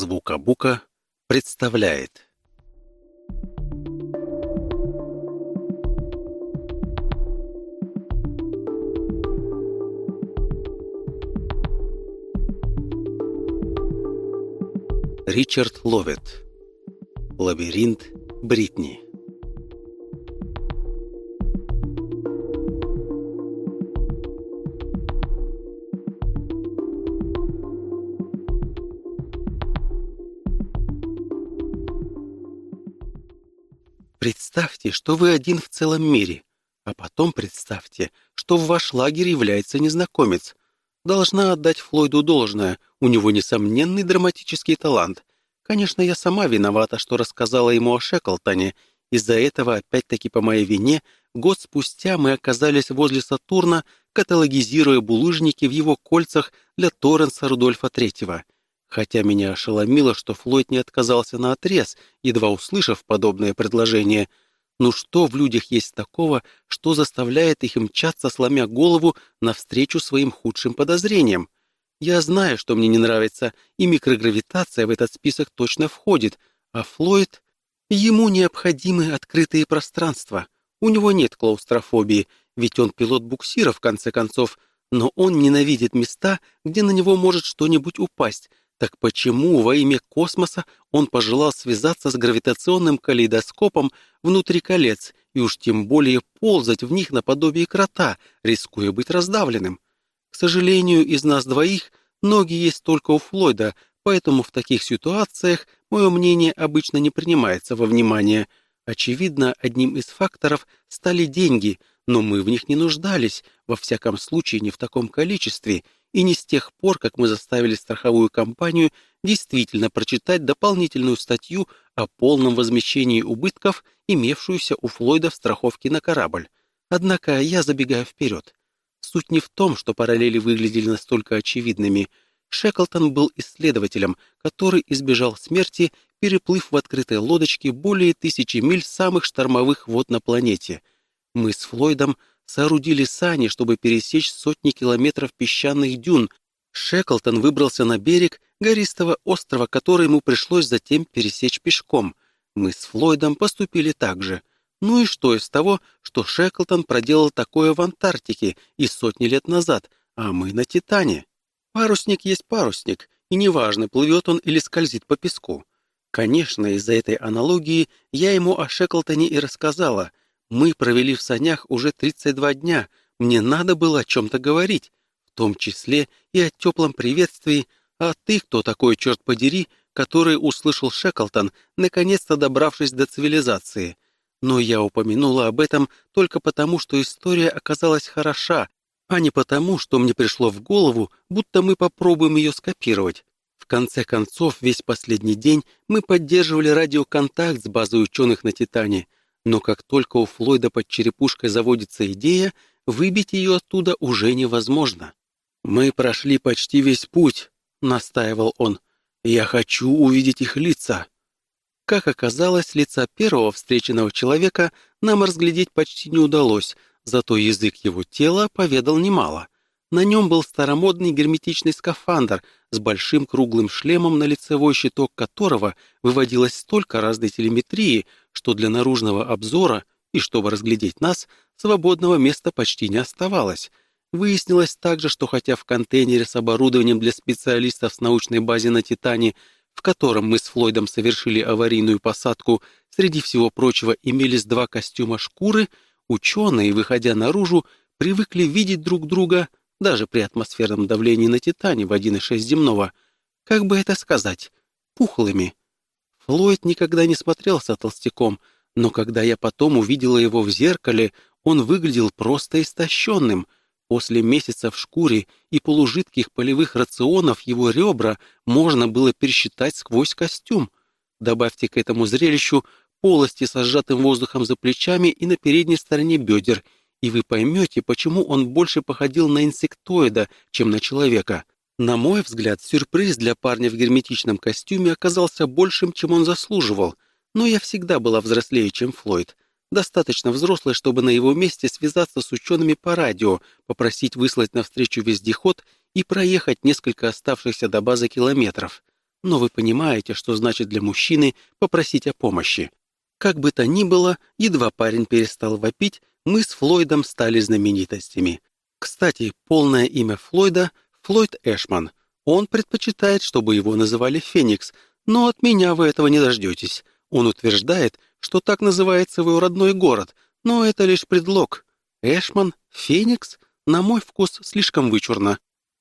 Звукобука представляет. Ричард Ловett. Лабиринт Бритни. Представьте, что вы один в целом мире, а потом представьте, что в ваш лагерь является незнакомец. Должна отдать Флойду должное, у него несомненный драматический талант. Конечно, я сама виновата, что рассказала ему о Шеклтоне. Из-за этого, опять-таки по моей вине, год спустя мы оказались возле Сатурна, каталогизируя булыжники в его кольцах для Торренса Рудольфа III. Хотя меня ошеломило, что Флойд не отказался наотрез, едва услышав подобное предложение. Ну что в людях есть такого, что заставляет их мчаться, сломя голову, навстречу своим худшим подозрениям? Я знаю, что мне не нравится, и микрогравитация в этот список точно входит, а Флойд... Ему необходимы открытые пространства. У него нет клаустрофобии, ведь он пилот буксира, в конце концов, но он ненавидит места, где на него может что-нибудь упасть. Так почему во имя космоса он пожелал связаться с гравитационным калейдоскопом внутри колец и уж тем более ползать в них наподобие крота, рискуя быть раздавленным? К сожалению, из нас двоих ноги есть только у Флойда, поэтому в таких ситуациях мое мнение обычно не принимается во внимание. Очевидно, одним из факторов стали деньги, но мы в них не нуждались, во всяком случае не в таком количестве, и не с тех пор, как мы заставили страховую компанию действительно прочитать дополнительную статью о полном возмещении убытков, имевшуюся у Флойда в страховке на корабль. Однако я забегаю вперед. Суть не в том, что параллели выглядели настолько очевидными. Шеклтон был исследователем, который избежал смерти, переплыв в открытой лодочке более 1000 миль самых штормовых вод на планете. Мы с Флойдом соорудили сани, чтобы пересечь сотни километров песчаных дюн. Шеклтон выбрался на берег гористого острова, который ему пришлось затем пересечь пешком. Мы с Флойдом поступили так же. Ну и что из того, что Шеклтон проделал такое в Антарктике и сотни лет назад, а мы на Титане? Парусник есть парусник, и неважно, плывет он или скользит по песку. Конечно, из-за этой аналогии я ему о Шеклтоне и рассказала. Мы провели в санях уже 32 дня, мне надо было о чем-то говорить, в том числе и о теплом приветствии. А ты кто такой, черт подери, который услышал Шеклтон, наконец-то добравшись до цивилизации? Но я упомянула об этом только потому, что история оказалась хороша, а не потому, что мне пришло в голову, будто мы попробуем ее скопировать. В конце концов, весь последний день мы поддерживали радиоконтакт с базой ученых на Титане, но как только у Флойда под черепушкой заводится идея, выбить ее оттуда уже невозможно. «Мы прошли почти весь путь», — настаивал он. «Я хочу увидеть их лица». Как оказалось, лица первого встреченного человека нам разглядеть почти не удалось, зато язык его тела поведал немало. На нем был старомодный герметичный скафандр с большим круглым шлемом, на лицевой щиток которого выводилось столько разной телеметрии, что для наружного обзора и чтобы разглядеть нас, свободного места почти не оставалось. Выяснилось также, что хотя в контейнере с оборудованием для специалистов с научной базы на Титане, в котором мы с Флойдом совершили аварийную посадку, среди всего прочего имелись 2 костюма шкуры, ученые, выходя наружу, привыкли видеть друг друга даже при атмосферном давлении на Титане в 1,6 земного. Как бы это сказать? Пухлыми. Флойд никогда не смотрелся толстяком, но когда я потом увидела его в зеркале, он выглядел просто истощенным. После месяца в шкуре и полужидких полевых рационов его ребра можно было пересчитать сквозь костюм. Добавьте к этому зрелищу полости со сжатым воздухом за плечами и на передней стороне бедер, и вы поймете, почему он больше походил на инсектоида, чем на человека. На мой взгляд, сюрприз для парня в герметичном костюме оказался большим, чем он заслуживал, но я всегда была взрослее, чем Флойд. Достаточно взрослой, чтобы на его месте связаться с учеными по радио, попросить выслать навстречу вездеход и проехать несколько оставшихся до базы километров. Но вы понимаете, что значит для мужчины попросить о помощи. Как бы то ни было, едва парень перестал вопить, мы с Флойдом стали знаменитостями. Кстати, полное имя Флойда — Флойд Эшман. Он предпочитает, чтобы его называли Феникс, но от меня вы этого не дождетесь. Он утверждает, что так называется его родной город, но это лишь предлог. Эшман? Феникс? На мой вкус слишком вычурно.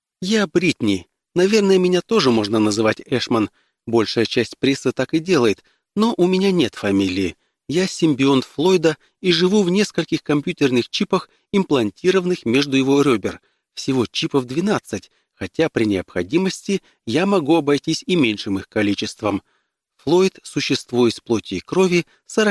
Я Бритни. Наверное, меня тоже можно называть Эшман. Большая часть прессы так и делает, но у меня нет фамилии. Я симбионт Флойда и живу в нескольких компьютерных чипах, имплантированных между его ребер. Всего чипов 12, хотя при необходимости я могу обойтись и меньшим их количеством. Флойд — существо из плоти и крови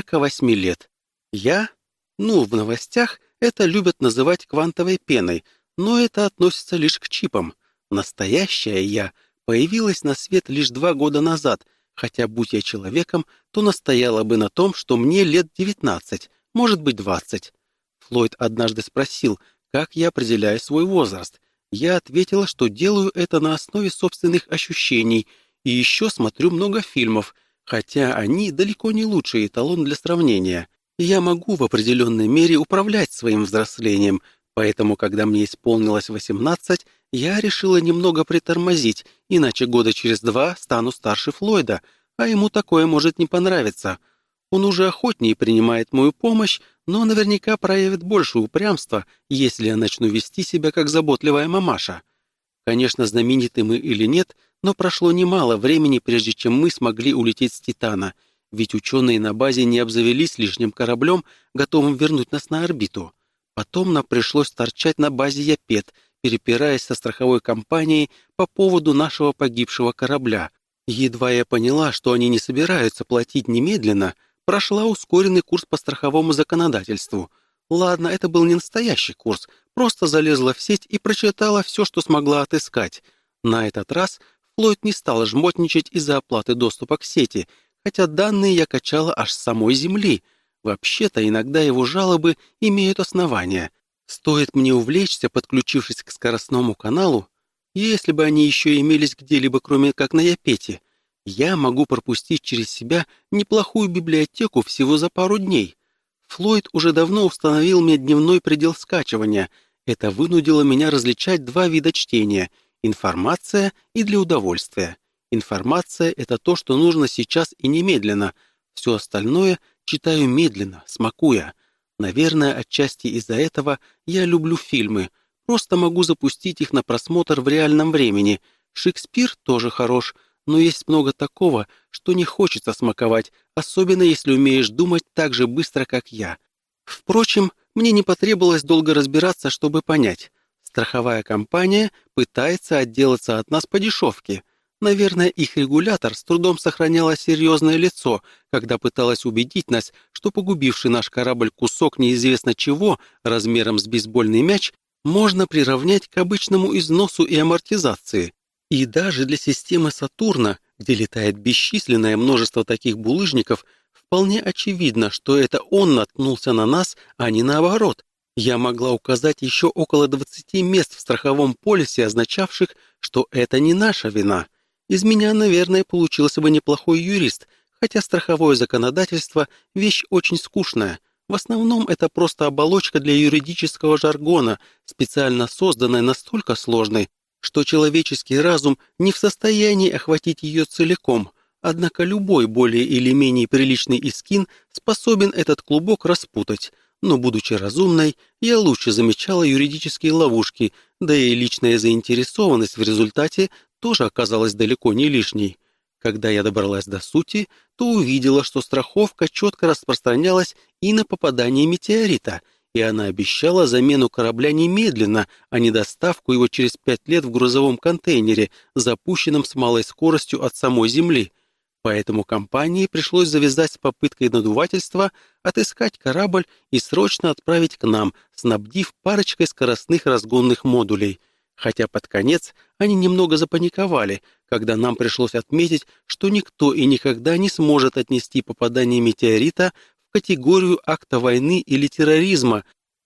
48 лет. Я? В новостях это любят называть квантовой пеной, но это относится лишь к чипам. Настоящая я появилась на свет лишь 2 года назад, хотя, будь я человеком, то настояла бы на том, что мне лет 19, может быть 20. Флойд однажды спросил, как я определяю свой возраст. Я ответила, что делаю это на основе собственных ощущений и еще смотрю много фильмов, хотя они далеко не лучший эталон для сравнения. Я могу в определенной мере управлять своим взрослением, поэтому, когда мне исполнилось 18, я решила немного притормозить, иначе года через 2 стану старше Флойда, а ему такое может не понравиться. Он уже охотнее принимает мою помощь, но наверняка проявит больше упрямства, если я начну вести себя как заботливая мамаша. Конечно, знамениты мы или нет, но прошло немало времени, прежде чем мы смогли улететь с Титана, ведь ученые на базе не обзавелись лишним кораблем, готовым вернуть нас на орбиту. Потом нам пришлось торчать на базе Япет, перепираясь со страховой компанией по поводу нашего погибшего корабля. Едва я поняла, что они не собираются платить немедленно, прошла ускоренный курс по страховому законодательству. Ладно, это был не настоящий курс, просто залезла в сеть и прочитала все, что смогла отыскать. На этот раз Флойд не стал жмотничать из-за оплаты доступа к сети, хотя данные я качала аж с самой Земли. Вообще-то иногда его жалобы имеют основания. Стоит мне увлечься, подключившись к скоростному каналу, если бы они еще имелись где-либо, кроме как на Япете, я могу пропустить через себя неплохую библиотеку всего за пару дней. Флойд уже давно установил мне дневной предел скачивания. Это вынудило меня различать 2 вида чтения — информация и для удовольствия. Информация — это то, что нужно сейчас и немедленно. Все остальное читаю медленно, смакуя. Наверное, отчасти из-за этого я люблю фильмы. Просто могу запустить их на просмотр в реальном времени. Шекспир тоже хорош, но есть много такого, что не хочется смаковать, особенно если умеешь думать так же быстро, как я. Впрочем, мне не потребовалось долго разбираться, чтобы понять. Страховая компания пытается отделаться от нас по дешевке. Наверное, их регулятор с трудом сохраняло серьезное лицо, когда пыталась убедить нас, что погубивший наш корабль кусок неизвестно чего, размером с бейсбольный мяч, можно приравнять к обычному износу и амортизации. И даже для системы Сатурна, где летает бесчисленное множество таких булыжников, вполне очевидно, что это он наткнулся на нас, а не наоборот. Я могла указать еще около 20 мест в страховом полисе, означавших, что это не наша вина. Из меня, наверное, получился бы неплохой юрист, хотя страховое законодательство — вещь очень скучная. В основном это просто оболочка для юридического жаргона, специально созданная настолько сложной, что человеческий разум не в состоянии охватить ее целиком, однако любой более или менее приличный искин способен этот клубок распутать. Но, будучи разумной, я лучше замечала юридические ловушки, да и личная заинтересованность в результате тоже оказалась далеко не лишней. Когда я добралась до сути, то увидела, что страховка четко распространялась и на попадание метеорита, и она обещала замену корабля немедленно, а не доставку его через 5 лет в грузовом контейнере, запущенном с малой скоростью от самой Земли. Поэтому компании пришлось завязать с попыткой надувательства, отыскать корабль и срочно отправить к нам, снабдив парочкой скоростных разгонных модулей. Хотя под конец они немного запаниковали, когда нам пришлось отметить, что никто и никогда не сможет отнести попадание метеорита в категорию акта войны или терроризма,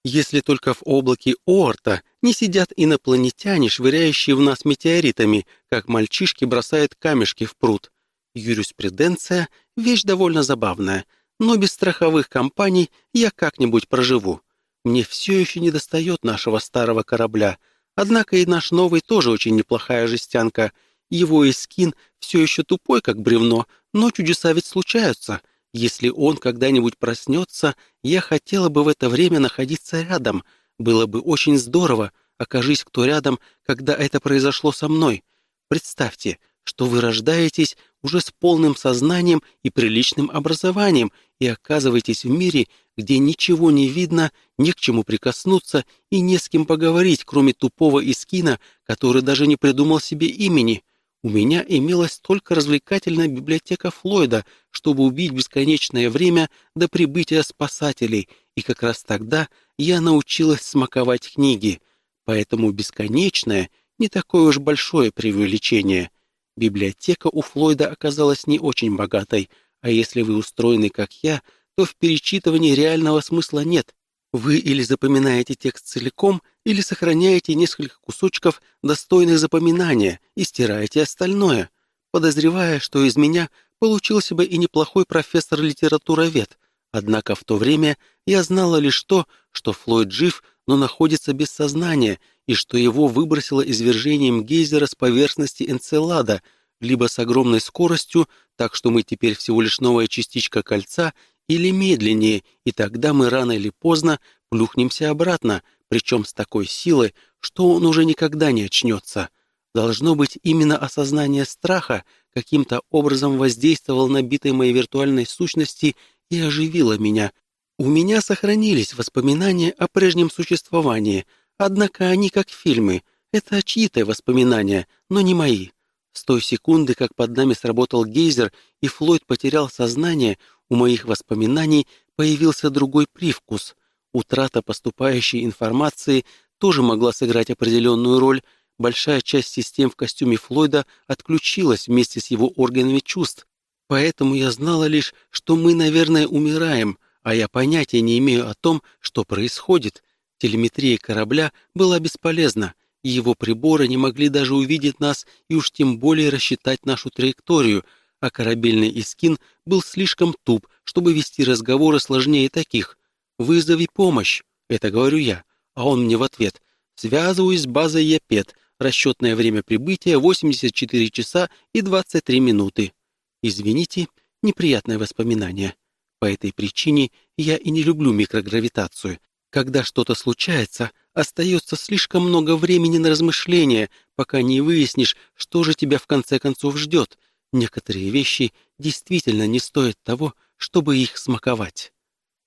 Если только в облаке Оорта не сидят инопланетяне, швыряющие в нас метеоритами, как мальчишки бросают камешки в пруд. Юриспруденция — вещь довольно забавная, но без страховых компаний я как-нибудь проживу. Мне все еще недостает нашего старого корабля, однако и наш новый тоже очень неплохая жестянка. Его эскин все еще тупой, как бревно, но чудеса ведь случаются. Если он когда-нибудь проснется, я хотела бы в это время находиться рядом. Было бы очень здорово, окажись кто рядом, когда это произошло со мной. Представьте, что вы рождаетесь уже с полным сознанием и приличным образованием и оказываетесь в мире, где ничего не видно, не к чему прикоснуться и не с кем поговорить, кроме тупого эскина, который даже не придумал себе имени. У меня имелась только развлекательная библиотека Флойда, чтобы убить бесконечное время до прибытия спасателей, и как раз тогда я научилась смаковать книги. Поэтому бесконечное — не такое уж большое преувеличение. Библиотека у Флойда оказалась не очень богатой, а если вы устроены как я, то в перечитывании реального смысла нет. Вы или запоминаете текст целиком, или сохраняете несколько кусочков, достойных запоминания, и стираете остальное, подозревая, что из меня получился бы и неплохой профессор-литературовед. Однако в то время я знала лишь то, что Флойд жив, но находится без сознания, и что его выбросило извержением гейзера с поверхности Энцелада, либо с огромной скоростью, так что мы теперь всего лишь новая частичка кольца, или медленнее, и тогда мы рано или поздно плюхнемся обратно, причем с такой силой, что он уже никогда не очнется. Должно быть, именно осознание страха каким-то образом воздействовало на битой моей виртуальной сущности и оживило меня. У меня сохранились воспоминания о прежнем существовании, однако они как фильмы. Это чьи-то воспоминания, но не мои. С той секунды, как под нами сработал гейзер и Флойд потерял сознание, у моих воспоминаний появился другой привкус. Утрата поступающей информации тоже могла сыграть определенную роль. Большая часть систем в костюме Флойда отключилась вместе с его органами чувств. Поэтому я знала лишь, что мы, наверное, умираем, а я понятия не имею о том, что происходит. Телеметрия корабля была бесполезна, и его приборы не могли даже увидеть нас и уж тем более рассчитать нашу траекторию, а корабельный эскин был слишком туп, чтобы вести разговоры сложнее таких. «Вызови помощь», — это говорю я, а он мне в ответ: «Связываюсь с базой Япет, расчетное время прибытия 84 часа и 23 минуты». Извините, неприятное воспоминание. По этой причине я и не люблю микрогравитацию. Когда что-то случается, остается слишком много времени на размышления, пока не выяснишь, что же тебя в конце концов ждет. Некоторые вещи действительно не стоят того, чтобы их смаковать.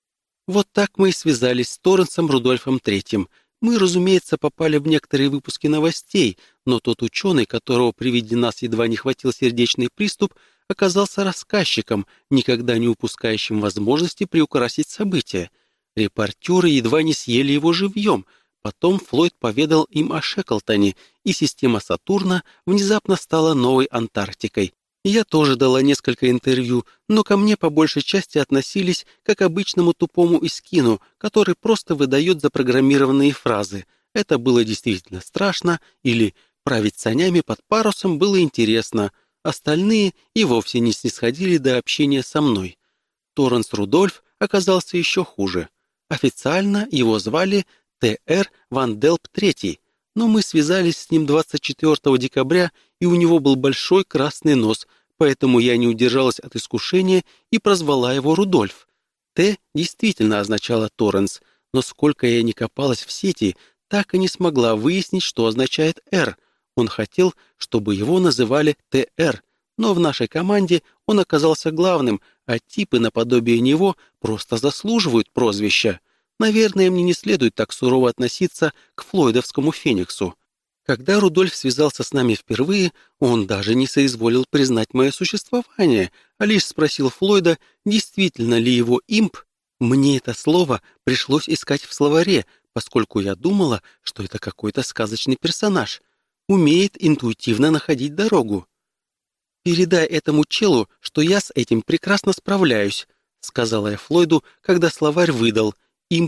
Вот так мы и связались с Торренсом Рудольфом III. Мы, разумеется, попали в некоторые выпуски новостей, но тот ученый, которого при виде нас едва не хватил сердечный приступ, оказался рассказчиком, никогда не упускающим возможности приукрасить события. Репортеры едва не съели его живьем. Потом Флойд поведал им о Шеклтоне, и система Сатурна внезапно стала новой Антарктикой. Я тоже дала несколько интервью, но ко мне по большей части относились как к обычному тупому эскину, который просто выдает запрограммированные фразы. Это было действительно страшно, или править санями под парусом было интересно. Остальные и вовсе не снисходили до общения со мной. Торренс Рудольф оказался еще хуже. Официально его звали Т.Р. Ван Делп III, но мы связались с ним 24 декабря, и у него был большой красный нос, поэтому я не удержалась от искушения и прозвала его Рудольф. «Т» действительно означало «Торренс», но сколько я ни копалась в сети, так и не смогла выяснить, что означает «Р». Он хотел, чтобы его называли Т.Р., но в нашей команде он оказался главным, а типы наподобие него просто заслуживают прозвища. Наверное, мне не следует так сурово относиться к флойдовскому Фениксу. Когда Рудольф связался с нами впервые, он даже не соизволил признать мое существование, а лишь спросил Флойда, действительно ли его имп. Мне это слово пришлось искать в словаре, поскольку я думала, что это какой-то сказочный персонаж. Умеет интуитивно находить дорогу. «Передай этому челу, что я с этим прекрасно справляюсь», — сказала я Флойду, когда словарь выдал. «Имп.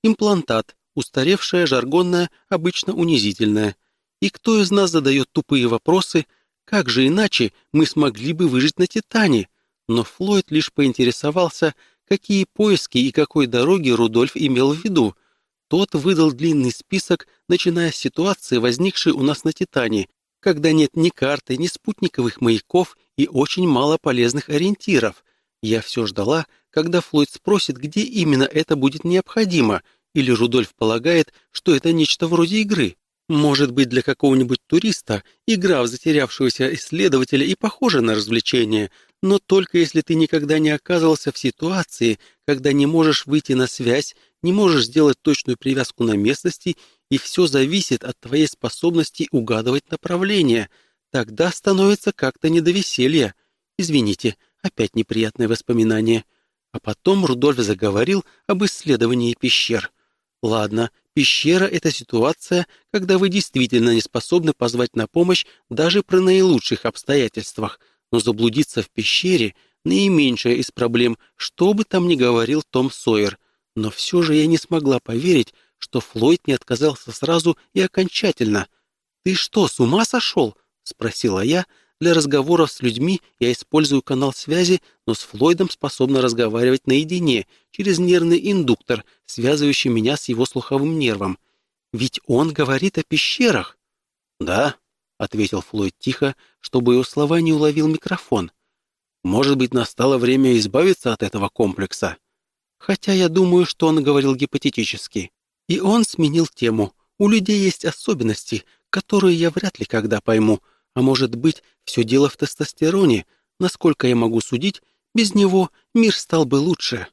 Имплантат, устаревшее, жаргонное, обычно унизительное. И кто из нас задает тупые вопросы, как же иначе мы смогли бы выжить на Титане? Но Флойд лишь поинтересовался, какие поиски и какой дороги Рудольф имел в виду. Тот выдал длинный список, начиная с ситуации, возникшей у нас на Титане, когда нет ни карты, ни спутниковых маяков и очень мало полезных ориентиров. Я все ждала, когда Флойд спросит, где именно это будет необходимо, или Рудольф полагает, что это нечто вроде игры. Может быть, для какого-нибудь туриста игра в затерявшегося исследователя и похожа на развлечение, но только если ты никогда не оказывался в ситуации, когда не можешь выйти на связь, не можешь сделать точную привязку на местности, и все зависит от твоей способности угадывать направление, тогда становится как-то не до веселья. Извините, опять неприятное воспоминание. А потом Рудольф заговорил об исследовании пещер. Ладно, пещера — это ситуация, когда вы действительно не способны позвать на помощь даже при наилучших обстоятельствах, но заблудиться в пещере — наименьшая из проблем, что бы там ни говорил Том Сойер. Но все же я не смогла поверить, что Флойд не отказался сразу и окончательно. «Ты что, с ума сошел?» — спросила я. Для разговоров с людьми я использую канал связи, но с Флойдом способна разговаривать наедине, через нервный индуктор, связывающий меня с его слуховым нервом. Ведь он говорит о пещерах. «Да», — ответил Флойд тихо, чтобы его слова не уловил микрофон. «Может быть, настало время избавиться от этого комплекса?» Хотя я думаю, что он говорил гипотетически. И он сменил тему. У людей есть особенности, которые я вряд ли когда пойму. А может быть, все дело в тестостероне. Насколько я могу судить, без него мир стал бы лучше.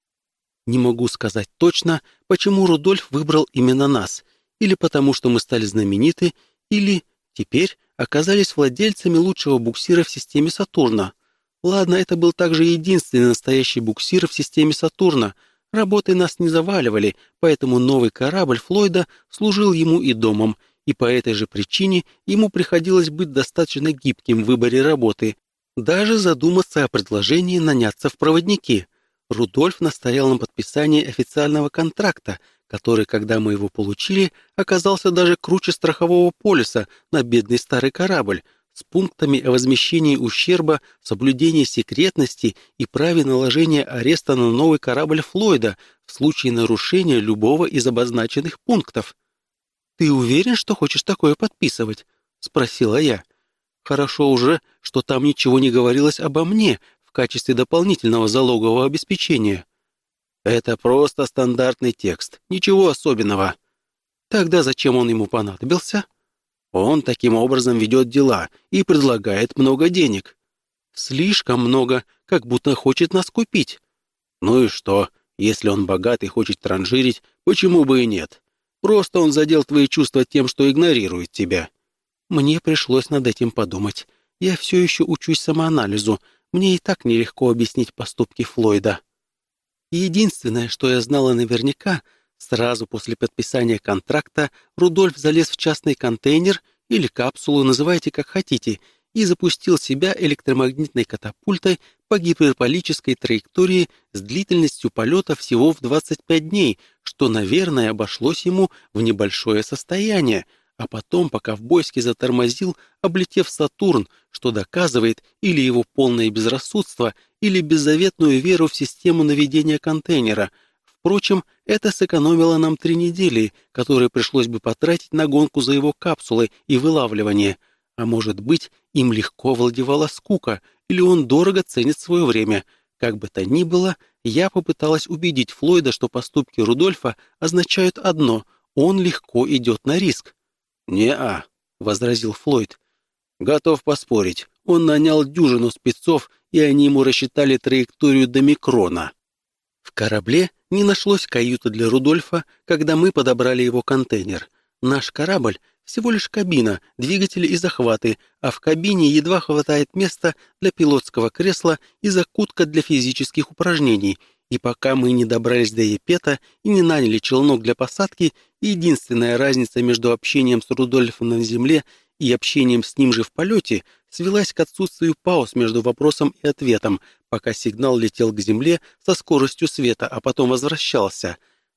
Не могу сказать точно, почему Рудольф выбрал именно нас. Или потому, что мы стали знамениты, или теперь оказались владельцами лучшего буксира в системе Сатурна. Ладно, это был также единственный настоящий буксир в системе Сатурна. Работы нас не заваливали, поэтому новый корабль Флойда служил ему и домом, и по этой же причине ему приходилось быть достаточно гибким в выборе работы, даже задуматься о предложении наняться в проводники. Рудольф настоял на подписании официального контракта, который, когда мы его получили, оказался даже круче страхового полиса на бедный старый корабль, с пунктами о возмещении ущерба, соблюдении секретности и праве наложения ареста на новый корабль Флойда в случае нарушения любого из обозначенных пунктов. «Ты уверен, что хочешь такое подписывать?» — спросила я. «Хорошо уже, что там ничего не говорилось обо мне в качестве дополнительного залогового обеспечения». «Это просто стандартный текст, ничего особенного». «Тогда зачем он ему понадобился?» «Он таким образом ведет дела и предлагает много денег». «Слишком много, как будто хочет нас купить». «Ну и что, если он богат и хочет транжирить, почему бы и нет? Просто он задел твои чувства тем, что игнорирует тебя». Мне пришлось над этим подумать. Я все еще учусь самоанализу. Мне и так нелегко объяснить поступки Флойда. Единственное, что я знала наверняка, сразу после подписания контракта Рудольф залез в частный контейнер или капсулу, называйте как хотите, и запустил себя электромагнитной катапультой по гиперболической траектории с длительностью полета всего в 25 дней, что, наверное, обошлось ему в небольшое состояние, а потом, пока Ковбойский затормозил, облетев Сатурн, что доказывает или его полное безрассудство, или беззаветную веру в систему наведения контейнера. Впрочем, это сэкономило нам 3 недели, которые пришлось бы потратить на гонку за его капсулой и вылавливание. А может быть, им легко овладевала скука, или он дорого ценит свое время. Как бы то ни было, я попыталась убедить Флойда, что поступки Рудольфа означают одно — он легко идет на риск. «Не-а», — возразил Флойд. «Готов поспорить, он нанял дюжину спецов, и они ему рассчитали траекторию до микрона». В корабле не нашлось каюты для Рудольфа, когда мы подобрали его контейнер. Наш корабль — всего лишь кабина, двигатели и захваты, а в кабине едва хватает места для пилотского кресла и закутка для физических упражнений. И пока мы не добрались до Епета и не наняли челнок для посадки, единственная разница между общением с Рудольфом на земле и общением с ним же в полете свелась к отсутствию пауз между вопросом и ответом, пока сигнал летел к земле со скоростью света, а потом возвращался.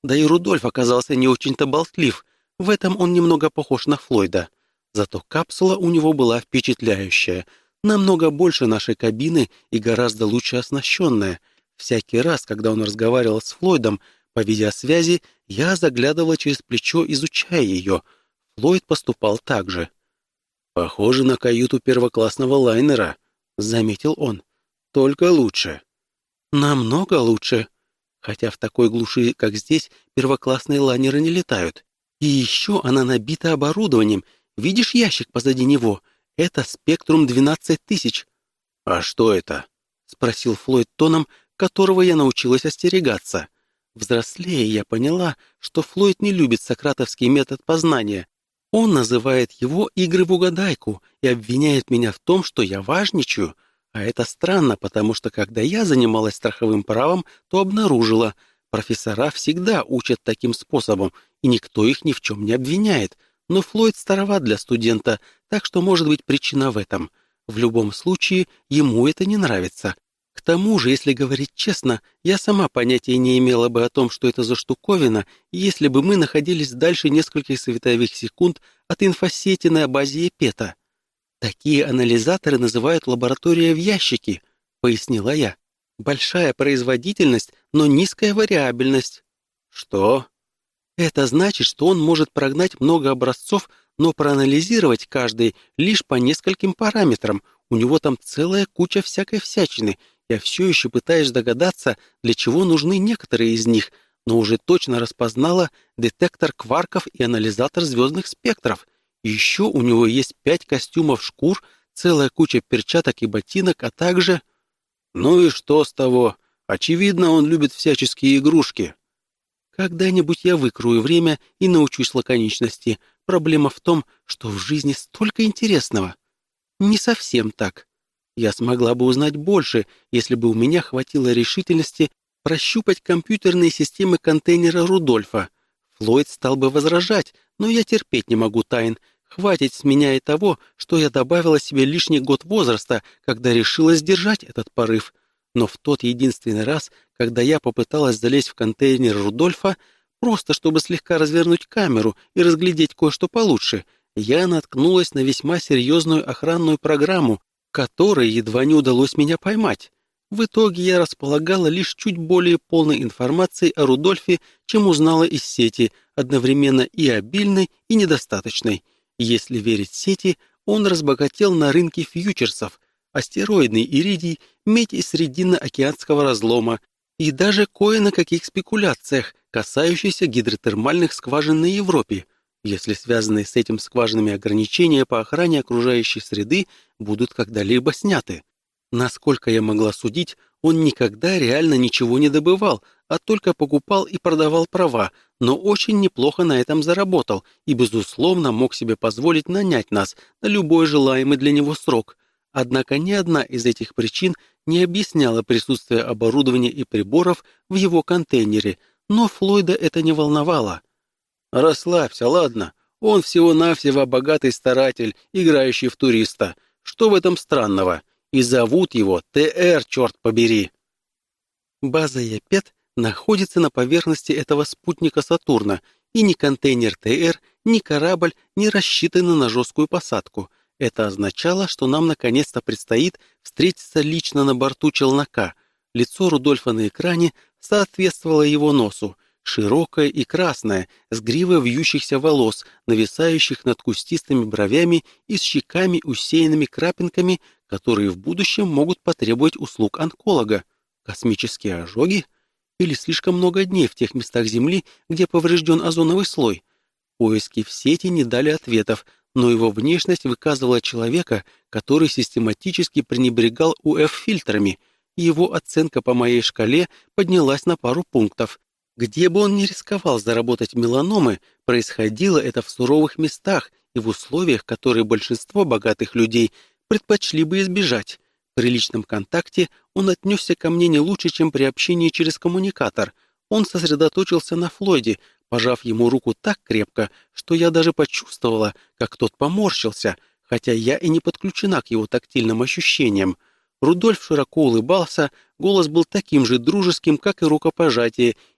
Да и Рудольф оказался не очень-то болтлив. В этом он немного похож на Флойда. Зато капсула у него была впечатляющая. Намного больше нашей кабины и гораздо лучше оснащенная. Всякий раз, когда он разговаривал с Флойдом по видеосвязи, я заглядывала через плечо, изучая ее. Флойд поступал так же. «Похоже на каюту первоклассного лайнера», — заметил он. «Только лучше». «Намного лучше. Хотя в такой глуши, как здесь, первоклассные лайнеры не летают. И еще она набита оборудованием. Видишь ящик позади него? Это Спектрум 12000». «А что это?» — спросил Флойд тоном, которого я научилась остерегаться. Взрослея, я поняла, что Флойд не любит сократовский метод познания. Он называет его «игры в угадайку» и обвиняет меня в том, что я важничаю. А это странно, потому что когда я занималась страховым правом, то обнаружила, профессора всегда учат таким способом, и никто их ни в чем не обвиняет. Но Флойд староват для студента, так что может быть причина в этом. В любом случае, ему это не нравится. К тому же, если говорить честно, я сама понятия не имела бы о том, что это за штуковина, если бы мы находились дальше нескольких световых секунд от инфосети на базе Епета. «Такие анализаторы называют лаборатория в ящике», — пояснила я. «Большая производительность, но низкая вариабельность». «Что?» «Это значит, что он может прогнать много образцов, но проанализировать каждый лишь по нескольким параметрам. У него там целая куча всякой всячины. Я все еще пытаюсь догадаться, для чего нужны некоторые из них, но уже точно распознала детектор кварков и анализатор звездных спектров. И еще у него есть 5 костюмов шкур, целая куча перчаток и ботинок, а также...» «Ну и что с того? Очевидно, он любит всяческие игрушки». «Когда-нибудь я выкрою время и научусь лаконичности. Проблема в том, что в жизни столько интересного». «Не совсем так. Я смогла бы узнать больше, если бы у меня хватило решительности прощупать компьютерные системы контейнера Рудольфа. Флойд стал бы возражать, но я терпеть не могу тайн. Хватит с меня и того, что я добавила себе лишний год возраста, когда решила сдержать этот порыв. Но в тот единственный раз, когда я попыталась залезть в контейнер Рудольфа, просто чтобы слегка развернуть камеру и разглядеть кое-что получше, я наткнулась на весьма серьезную охранную программу, которой едва не удалось меня поймать. В итоге я располагала лишь чуть более полной информацией о Рудольфе, чем узнала из сети, одновременно и обильной, и недостаточной. Если верить сети, он разбогател на рынке фьючерсов, астероидный иридий, медь из Срединно-океанского разлома и даже кое на каких спекуляциях, касающихся гидротермальных скважин на Европе, если связанные с этим скважинами ограничения по охране окружающей среды будут когда-либо сняты. Насколько я могла судить, он никогда реально ничего не добывал, а только покупал и продавал права, но очень неплохо на этом заработал и, безусловно, мог себе позволить нанять нас на любой желаемый для него срок. Однако ни одна из этих причин не объясняла присутствие оборудования и приборов в его контейнере, но Флойда это не волновало. «Расслабься, ладно? Он всего-навсего богатый старатель, играющий в туриста. Что в этом странного? И зовут его ТР, черт побери!» База Епет находится на поверхности этого спутника Сатурна, и ни контейнер ТР, ни корабль не рассчитаны на жесткую посадку. Это означало, что нам наконец-то предстоит встретиться лично на борту челнока. Лицо Рудольфа на экране соответствовало его носу, широкое и красное, с гривой вьющихся волос, нависающих над кустистыми бровями и с щеками, усеянными крапинками, которые в будущем могут потребовать услуг онколога. Космические ожоги? Или слишком много дней в тех местах Земли, где поврежден озоновый слой? Поиски в сети не дали ответов, но его внешность выказывала человека, который систематически пренебрегал УФ-фильтрами. Его оценка по моей шкале поднялась на пару пунктов. Где бы он ни рисковал заработать меланомы, происходило это в суровых местах и в условиях, которые большинство богатых людей предпочли бы избежать. При личном контакте он отнесся ко мне не лучше, чем при общении через коммуникатор. Он сосредоточился на Флойде, пожав ему руку так крепко, что я даже почувствовала, как тот поморщился, хотя я и не подключена к его тактильным ощущениям. Рудольф широко улыбался, голос был таким же дружеским, как и рукопожатие,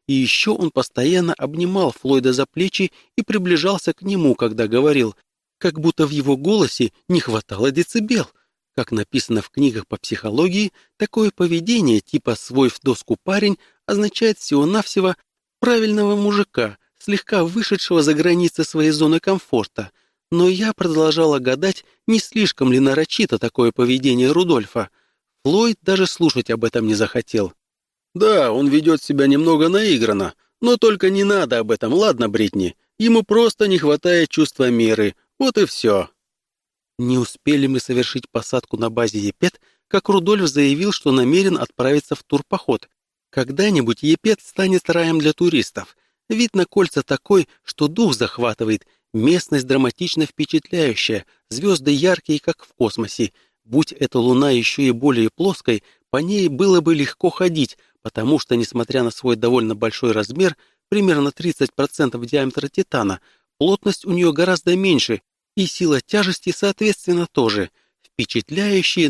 И еще он постоянно обнимал Флойда за плечи и приближался к нему, когда говорил, как будто в его голосе не хватало децибел. Как написано в книгах по психологии, такое поведение типа «свой в доску парень» означает всего-навсего правильного мужика, слегка вышедшего за границы своей зоны комфорта. Но я продолжала гадать, не слишком ли нарочито такое поведение Рудольфа. Флойд даже слушать об этом не захотел. «Да, он ведет себя немного наигранно, но только не надо об этом, ладно, Бритни? Ему просто не хватает чувства меры, вот и все». Не успели мы совершить посадку на базе Епет, как Рудольф заявил, что намерен отправиться в турпоход. Когда-нибудь Епет станет раем для туристов. Вид на кольца такой, что дух захватывает, местность драматично впечатляющая, звезды яркие, как в космосе. Будь эта луна еще и более плоской, по ней было бы легко ходить, потому что, несмотря на свой довольно большой размер, примерно 30% диаметра Титана, плотность у нее гораздо меньше, и сила тяжести, соответственно, тоже. Впечатляющие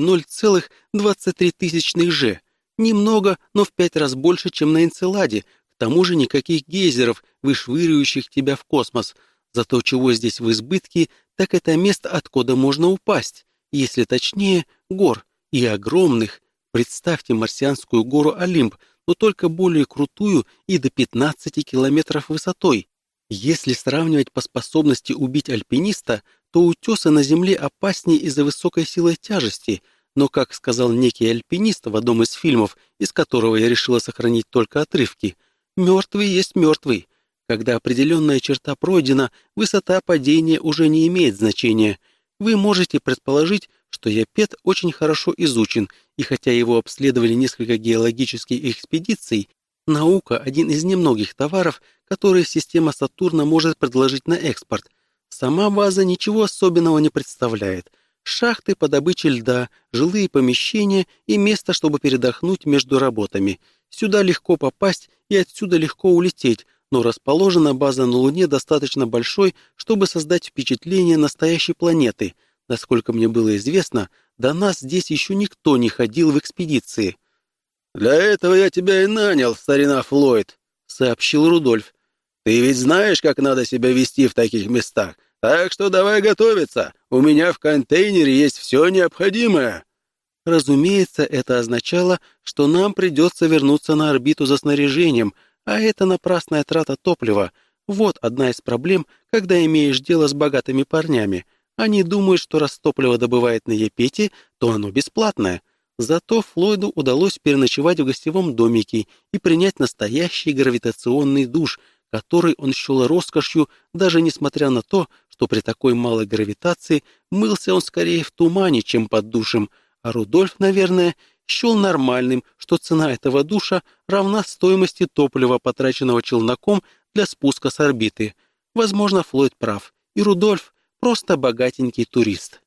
0,23 G. Немного, но в 5 раз больше, чем на Энцеладе. К тому же никаких гейзеров, вышвыривающих тебя в космос. Зато чего здесь в избытке, так это место, откуда можно упасть. Если точнее, гор. И огромных. Представьте марсианскую гору Олимп, но только более крутую и до 15 километров высотой. Если сравнивать по способности убить альпиниста, то утесы на Земле опаснее из-за высокой силы тяжести, но, как сказал некий альпинист в одном из фильмов, из которого я решила сохранить только отрывки, «мертвый есть мертвый». Когда определенная черта пройдена, высота падения уже не имеет значения. Вы можете предположить, что Епет очень хорошо изучен, и хотя его обследовали несколько геологических экспедиций, наука – один из немногих товаров, которые система Сатурна может предложить на экспорт. Сама база ничего особенного не представляет. Шахты по добыче льда, жилые помещения и место, чтобы передохнуть между работами. Сюда легко попасть и отсюда легко улететь, но расположена база на Луне достаточно большой, чтобы создать впечатление настоящей планеты. Насколько мне было известно, до нас здесь еще никто не ходил в экспедиции. «Для этого я тебя и нанял, старина Флойд», — сообщил Рудольф. «Ты ведь знаешь, как надо себя вести в таких местах, так что давай готовиться. У меня в контейнере есть все необходимое». Разумеется, это означало, что нам придется вернуться на орбиту за снаряжением, а это напрасная трата топлива. Вот одна из проблем, когда имеешь дело с богатыми парнями. Они думают, что раз топливо добывает на Епете, то оно бесплатное. Зато Флойду удалось переночевать в гостевом домике и принять настоящий гравитационный душ, который он счел роскошью, даже несмотря на то, что при такой малой гравитации мылся он скорее в тумане, чем под душем, а Рудольф, наверное, счел нормальным, что цена этого душа равна стоимости топлива, потраченного челноком для спуска с орбиты. Возможно, Флойд прав, и Рудольф просто богатенький турист.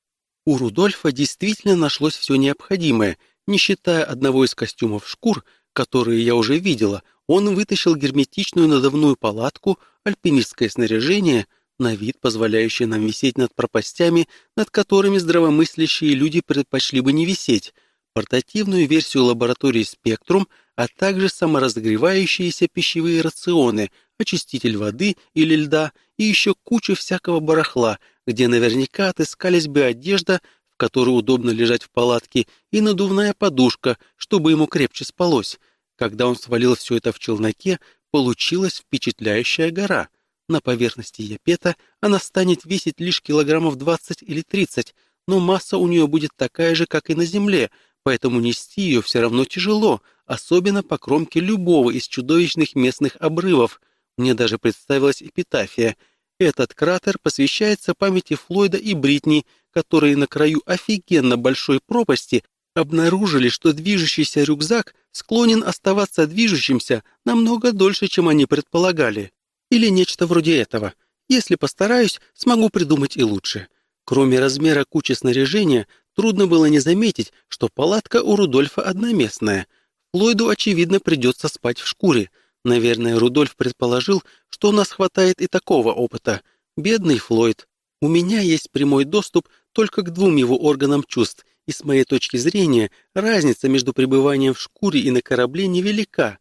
У Рудольфа действительно нашлось все необходимое. Не считая одного из костюмов шкур, которые я уже видела, он вытащил герметичную надувную палатку, альпинистское снаряжение, на вид позволяющее нам висеть над пропастями, над которыми здравомыслящие люди предпочли бы не висеть, портативную версию лаборатории «Спектрум», а также саморазогревающиеся пищевые рационы, очиститель воды или льда и еще куча всякого барахла, где наверняка отыскались бы одежда, в которой удобно лежать в палатке, и надувная подушка, чтобы ему крепче спалось. Когда он свалил все это в челноке, получилась впечатляющая гора. На поверхности Епета она станет весить лишь килограммов 20 или 30, но масса у нее будет такая же, как и на Земле, поэтому нести ее все равно тяжело, особенно по кромке любого из чудовищных местных обрывов. Мне даже представилась эпитафия. Этот кратер посвящается памяти Флойда и Бритни, которые на краю офигенно большой пропасти обнаружили, что движущийся рюкзак склонен оставаться движущимся намного дольше, чем они предполагали. Или нечто вроде этого. Если постараюсь, смогу придумать и лучше. Кроме размера кучи снаряжения, трудно было не заметить, что палатка у Рудольфа одноместная. Флойду, очевидно, придется спать в шкуре. Наверное, Рудольф предположил, что у нас хватает и такого опыта. Бедный Флойд. У меня есть прямой доступ только к 2 его органам чувств, и с моей точки зрения разница между пребыванием в шкуре и на корабле невелика.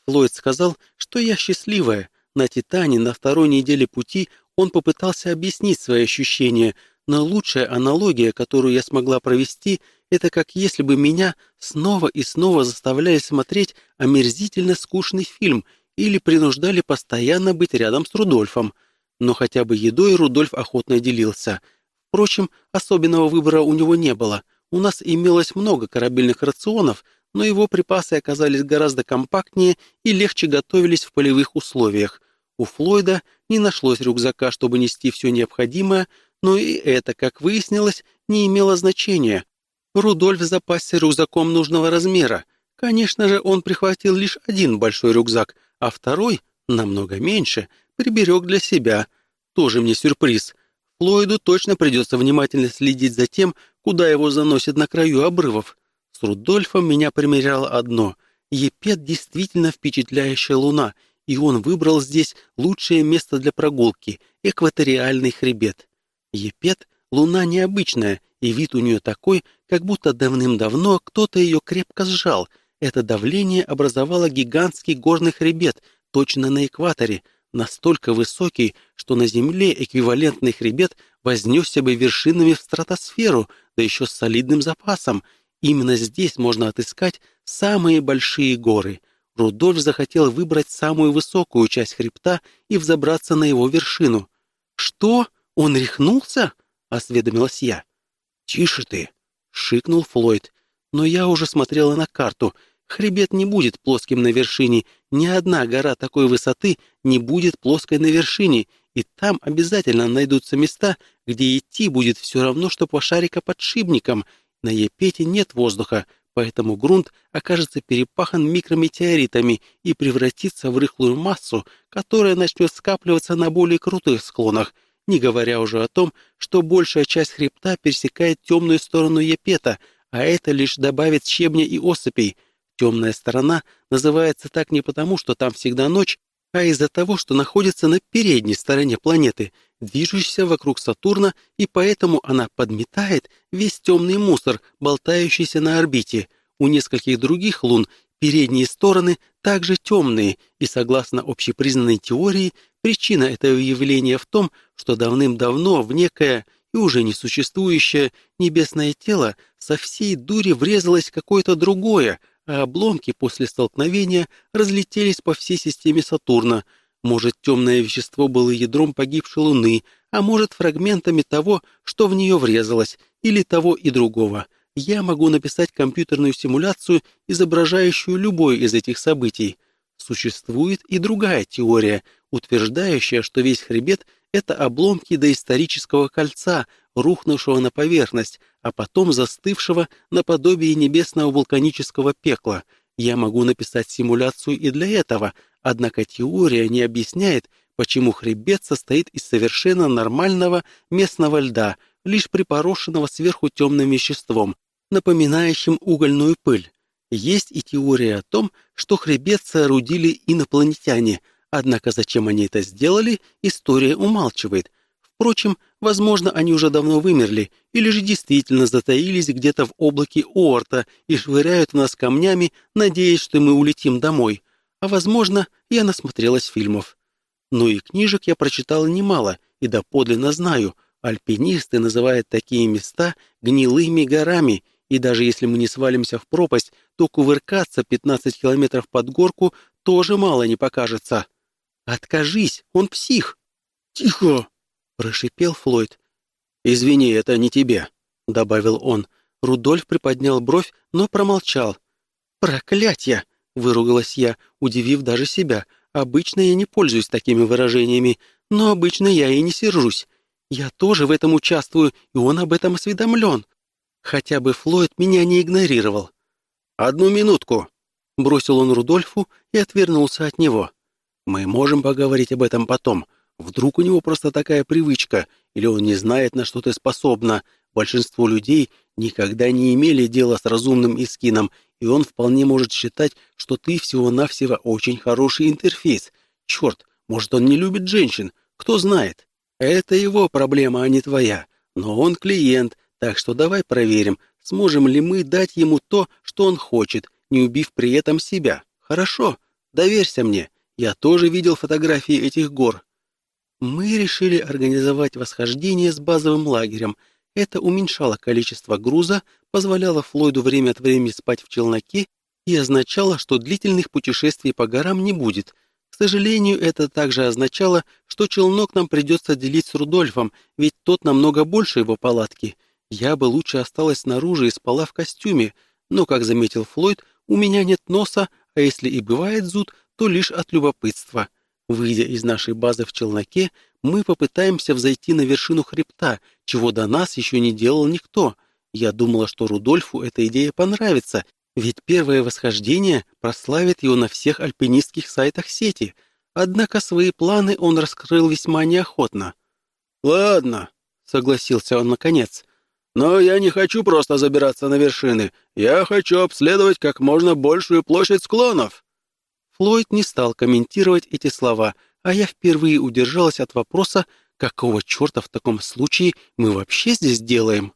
Флойд сказал, что я счастливая. На Титане на второй неделе пути он попытался объяснить свои ощущения, но лучшая аналогия, которую я смогла провести, это как если бы меня снова и снова заставляли смотреть омерзительно скучный фильм или принуждали постоянно быть рядом с Рудольфом. Но хотя бы едой Рудольф охотно делился. Впрочем, особенного выбора у него не было. У нас имелось много корабельных рационов, но его припасы оказались гораздо компактнее и легче готовились в полевых условиях. У Флойда не нашлось рюкзака, чтобы нести все необходимое, но и это, как выяснилось, не имело значения. Рудольф запасся рюкзаком нужного размера. Конечно же, он прихватил лишь один большой рюкзак, а второй, намного меньше, приберег для себя. Тоже мне сюрприз. Флойду точно придется внимательно следить за тем, куда его заносит на краю обрывов. С Рудольфом меня примеряло одно. Епет действительно впечатляющая луна, и он выбрал здесь лучшее место для прогулки — экваториальный хребет. Епет — луна необычная, и вид у нее такой, как будто давным-давно кто-то ее крепко сжал. Это давление образовало гигантский горный хребет, точно на экваторе, настолько высокий, что на Земле эквивалентный хребет вознесся бы вершинами в стратосферу, да еще с солидным запасом. Именно здесь можно отыскать самые большие горы. Рудольф захотел выбрать самую высокую часть хребта и взобраться на его вершину. «Что? Он рехнулся?» — осведомилась я. «Тише ты!» — шикнул Флойд. Но я уже смотрела на карту. Хребет не будет плоским на вершине. Ни одна гора такой высоты не будет плоской на вершине, и там обязательно найдутся места, где идти будет все равно, что по шарикоподшипникам. На Епете нет воздуха, поэтому грунт окажется перепахан микрометеоритами и превратится в рыхлую массу, которая начнет скапливаться на более крутых склонах, не говоря уже о том, что большая часть хребта пересекает темную сторону Епета, а это лишь добавит щебня и осыпей. Темная сторона называется так не потому, что там всегда ночь, а из-за того, что находится на передней стороне планеты, движущейся вокруг Сатурна, и поэтому она подметает весь темный мусор, болтающийся на орбите. У нескольких других лун передние стороны также темные, и согласно общепризнанной теории, причина этого явления в том, что давным-давно в некое и уже несуществующее небесное тело со всей дури врезалось в какое-то другое, а обломки после столкновения разлетелись по всей системе Сатурна. Может, темное вещество было ядром погибшей Луны, а может, фрагментами того, что в нее врезалось, или того и другого. Я могу написать компьютерную симуляцию, изображающую любое из этих событий. Существует и другая теория, утверждающая, что весь хребет — это обломки доисторического кольца, рухнувшего на поверхность, а потом застывшего наподобие небесного вулканического пекла. Я могу написать симуляцию и для этого, однако теория не объясняет, почему хребет состоит из совершенно нормального местного льда, лишь припорошенного сверху темным веществом, напоминающим угольную пыль. Есть и теория о том, что хребет соорудили инопланетяне, однако зачем они это сделали, история умалчивает. Впрочем, возможно, они уже давно вымерли, или же действительно затаились где-то в облаке Оорта и швыряют в нас камнями, надеясь, что мы улетим домой. А возможно, я насмотрелась фильмов. Но и книжек я прочитала немало, и доподлинно знаю, альпинисты называют такие места гнилыми горами, и даже если мы не свалимся в пропасть, то кувыркаться 15 километров под горку тоже мало не покажется. «Откажись, он псих!» «Тихо!» — прошипел Флойд. «Извини, это не тебе», — добавил он. Рудольф приподнял бровь, но промолчал. «Проклятье!» — выругалась я, удивив даже себя. Обычно я не пользуюсь такими выражениями, но обычно я и не сержусь. Я тоже в этом участвую, и он об этом осведомлен. Хотя бы Флойд меня не игнорировал. «Одну минутку», — бросил он Рудольфу и отвернулся от него. «Мы можем поговорить об этом потом. Вдруг у него просто такая привычка, или он не знает, на что ты способна. Большинство людей никогда не имели дела с разумным Искином, и он вполне может считать, что ты всего-навсего очень хороший интерфейс. Черт, может, он не любит женщин, кто знает. Это его проблема, а не твоя. Но он клиент, так что давай проверим, сможем ли мы дать ему то, что он хочет, не убив при этом себя. Хорошо? Доверься мне, я тоже видел фотографии этих гор». Мы решили организовать восхождение с базовым лагерем. Это уменьшало количество груза, позволяло Флойду время от времени спать в челноке и означало, что длительных путешествий по горам не будет. К сожалению, это также означало, что челнок нам придется делить с Рудольфом, ведь тот намного больше его палатки. Я бы лучше осталась снаружи и спала в костюме, но, как заметил Флойд, у меня нет носа, а если и бывает зуд, то лишь от любопытства. Выйдя из нашей базы в челноке, мы попытаемся взойти на вершину хребта, чего до нас еще не делал никто. Я думала, что Рудольфу эта идея понравится, ведь первое восхождение прославит его на всех альпинистских сайтах сети. Однако свои планы он раскрыл весьма неохотно. «Ладно», — согласился он наконец, — «но я не хочу просто забираться на вершины. Я хочу обследовать как можно большую площадь склонов». Флойд не стал комментировать эти слова, а я впервые удержалась от вопроса, какого черта в таком случае мы вообще здесь делаем.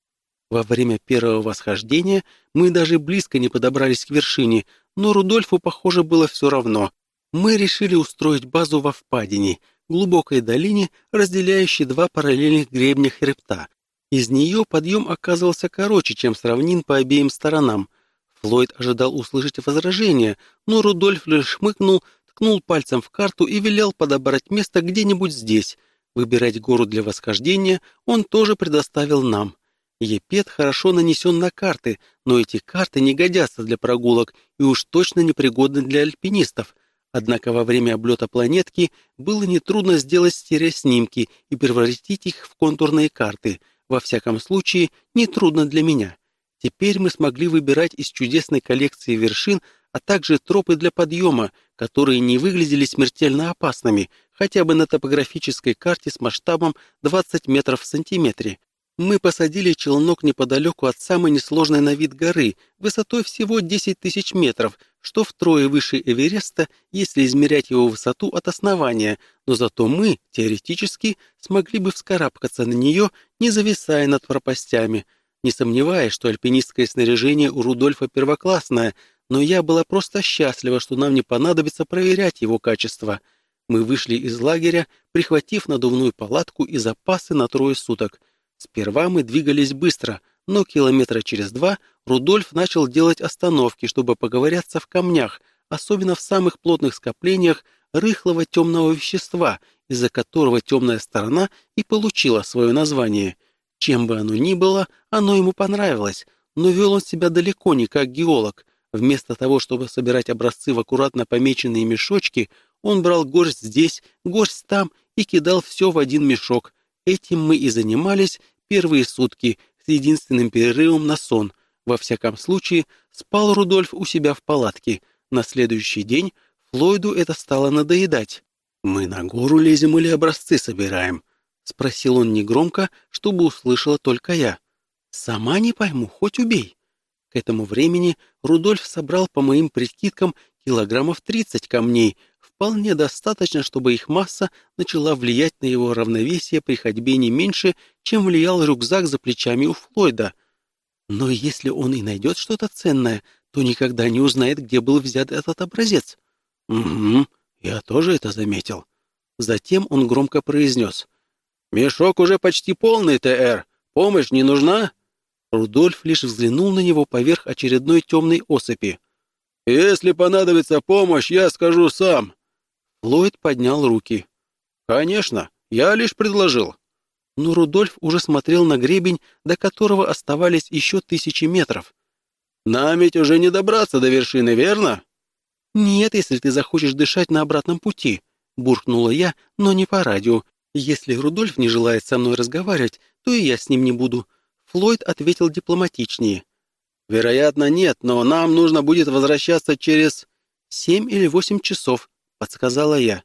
Во время первого восхождения мы даже близко не подобрались к вершине, но Рудольфу, похоже, было все равно. Мы решили устроить базу во впадине, глубокой долине, разделяющей два параллельных гребня хребта. Из нее подъем оказывался короче, чем с равнин по обеим сторонам. Флойд ожидал услышать возражения, но Рудольф лишь хмыкнул, ткнул пальцем в карту и велел подобрать место где-нибудь здесь. Выбирать гору для восхождения он тоже предоставил нам. Епет хорошо нанесен на карты, но эти карты не годятся для прогулок и уж точно непригодны для альпинистов. Однако во время облета планетки было нетрудно сделать стереоснимки и превратить их в контурные карты. Во всяком случае, нетрудно для меня. Теперь мы смогли выбирать из чудесной коллекции вершин, а также тропы для подъема, которые не выглядели смертельно опасными, хотя бы на топографической карте с масштабом 20 метров в сантиметре. Мы посадили челнок неподалеку от самой несложной на вид горы, высотой всего 10 тысяч метров, что втрое выше Эвереста, если измерять его высоту от основания, но зато мы, теоретически, смогли бы вскарабкаться на нее, не зависая над пропастями. Не сомневаюсь, что альпинистское снаряжение у Рудольфа первоклассное, но я была просто счастлива, что нам не понадобится проверять его качество. Мы вышли из лагеря, прихватив надувную палатку и запасы на 3 суток. Сперва мы двигались быстро, но километра через 2 Рудольф начал делать остановки, чтобы поковыряться в камнях, особенно в самых плотных скоплениях рыхлого темного вещества, из-за которого темная сторона и получила свое название. Чем бы оно ни было, оно ему понравилось, но вел он себя далеко не как геолог. Вместо того, чтобы собирать образцы в аккуратно помеченные мешочки, он брал горсть здесь, горсть там и кидал все в один мешок. Этим мы и занимались первые сутки с единственным перерывом на сон. Во всяком случае, спал Рудольф у себя в палатке. На следующий день Флойду это стало надоедать. «Мы на гору лезем или образцы собираем?» — спросил он негромко, чтобы услышала только я. «Сама не пойму, хоть убей». К этому времени Рудольф собрал, по моим прикидкам, килограммов 30 камней, вполне достаточно, чтобы их масса начала влиять на его равновесие при ходьбе не меньше, чем влиял рюкзак за плечами у Флойда. Но если он и найдет что-то ценное, то никогда не узнает, где был взят этот образец. «Угу, я тоже это заметил». Затем он громко произнес: «Мешок уже почти полный, ТР. Помощь не нужна?» Рудольф лишь взглянул на него поверх очередной темной осыпи. «Если понадобится помощь, я скажу сам». Флойд поднял руки. «Конечно, я лишь предложил». Но Рудольф уже смотрел на гребень, до которого оставались еще 1000 метров. «Нам ведь уже не добраться до вершины, верно?» «Нет, если ты захочешь дышать на обратном пути», — буркнула я, но не по радио. «Если Рудольф не желает со мной разговаривать, то и я с ним не буду». Флойд ответил дипломатичнее. «Вероятно, нет, но нам нужно будет возвращаться через 7 или 8 часов», — подсказала я.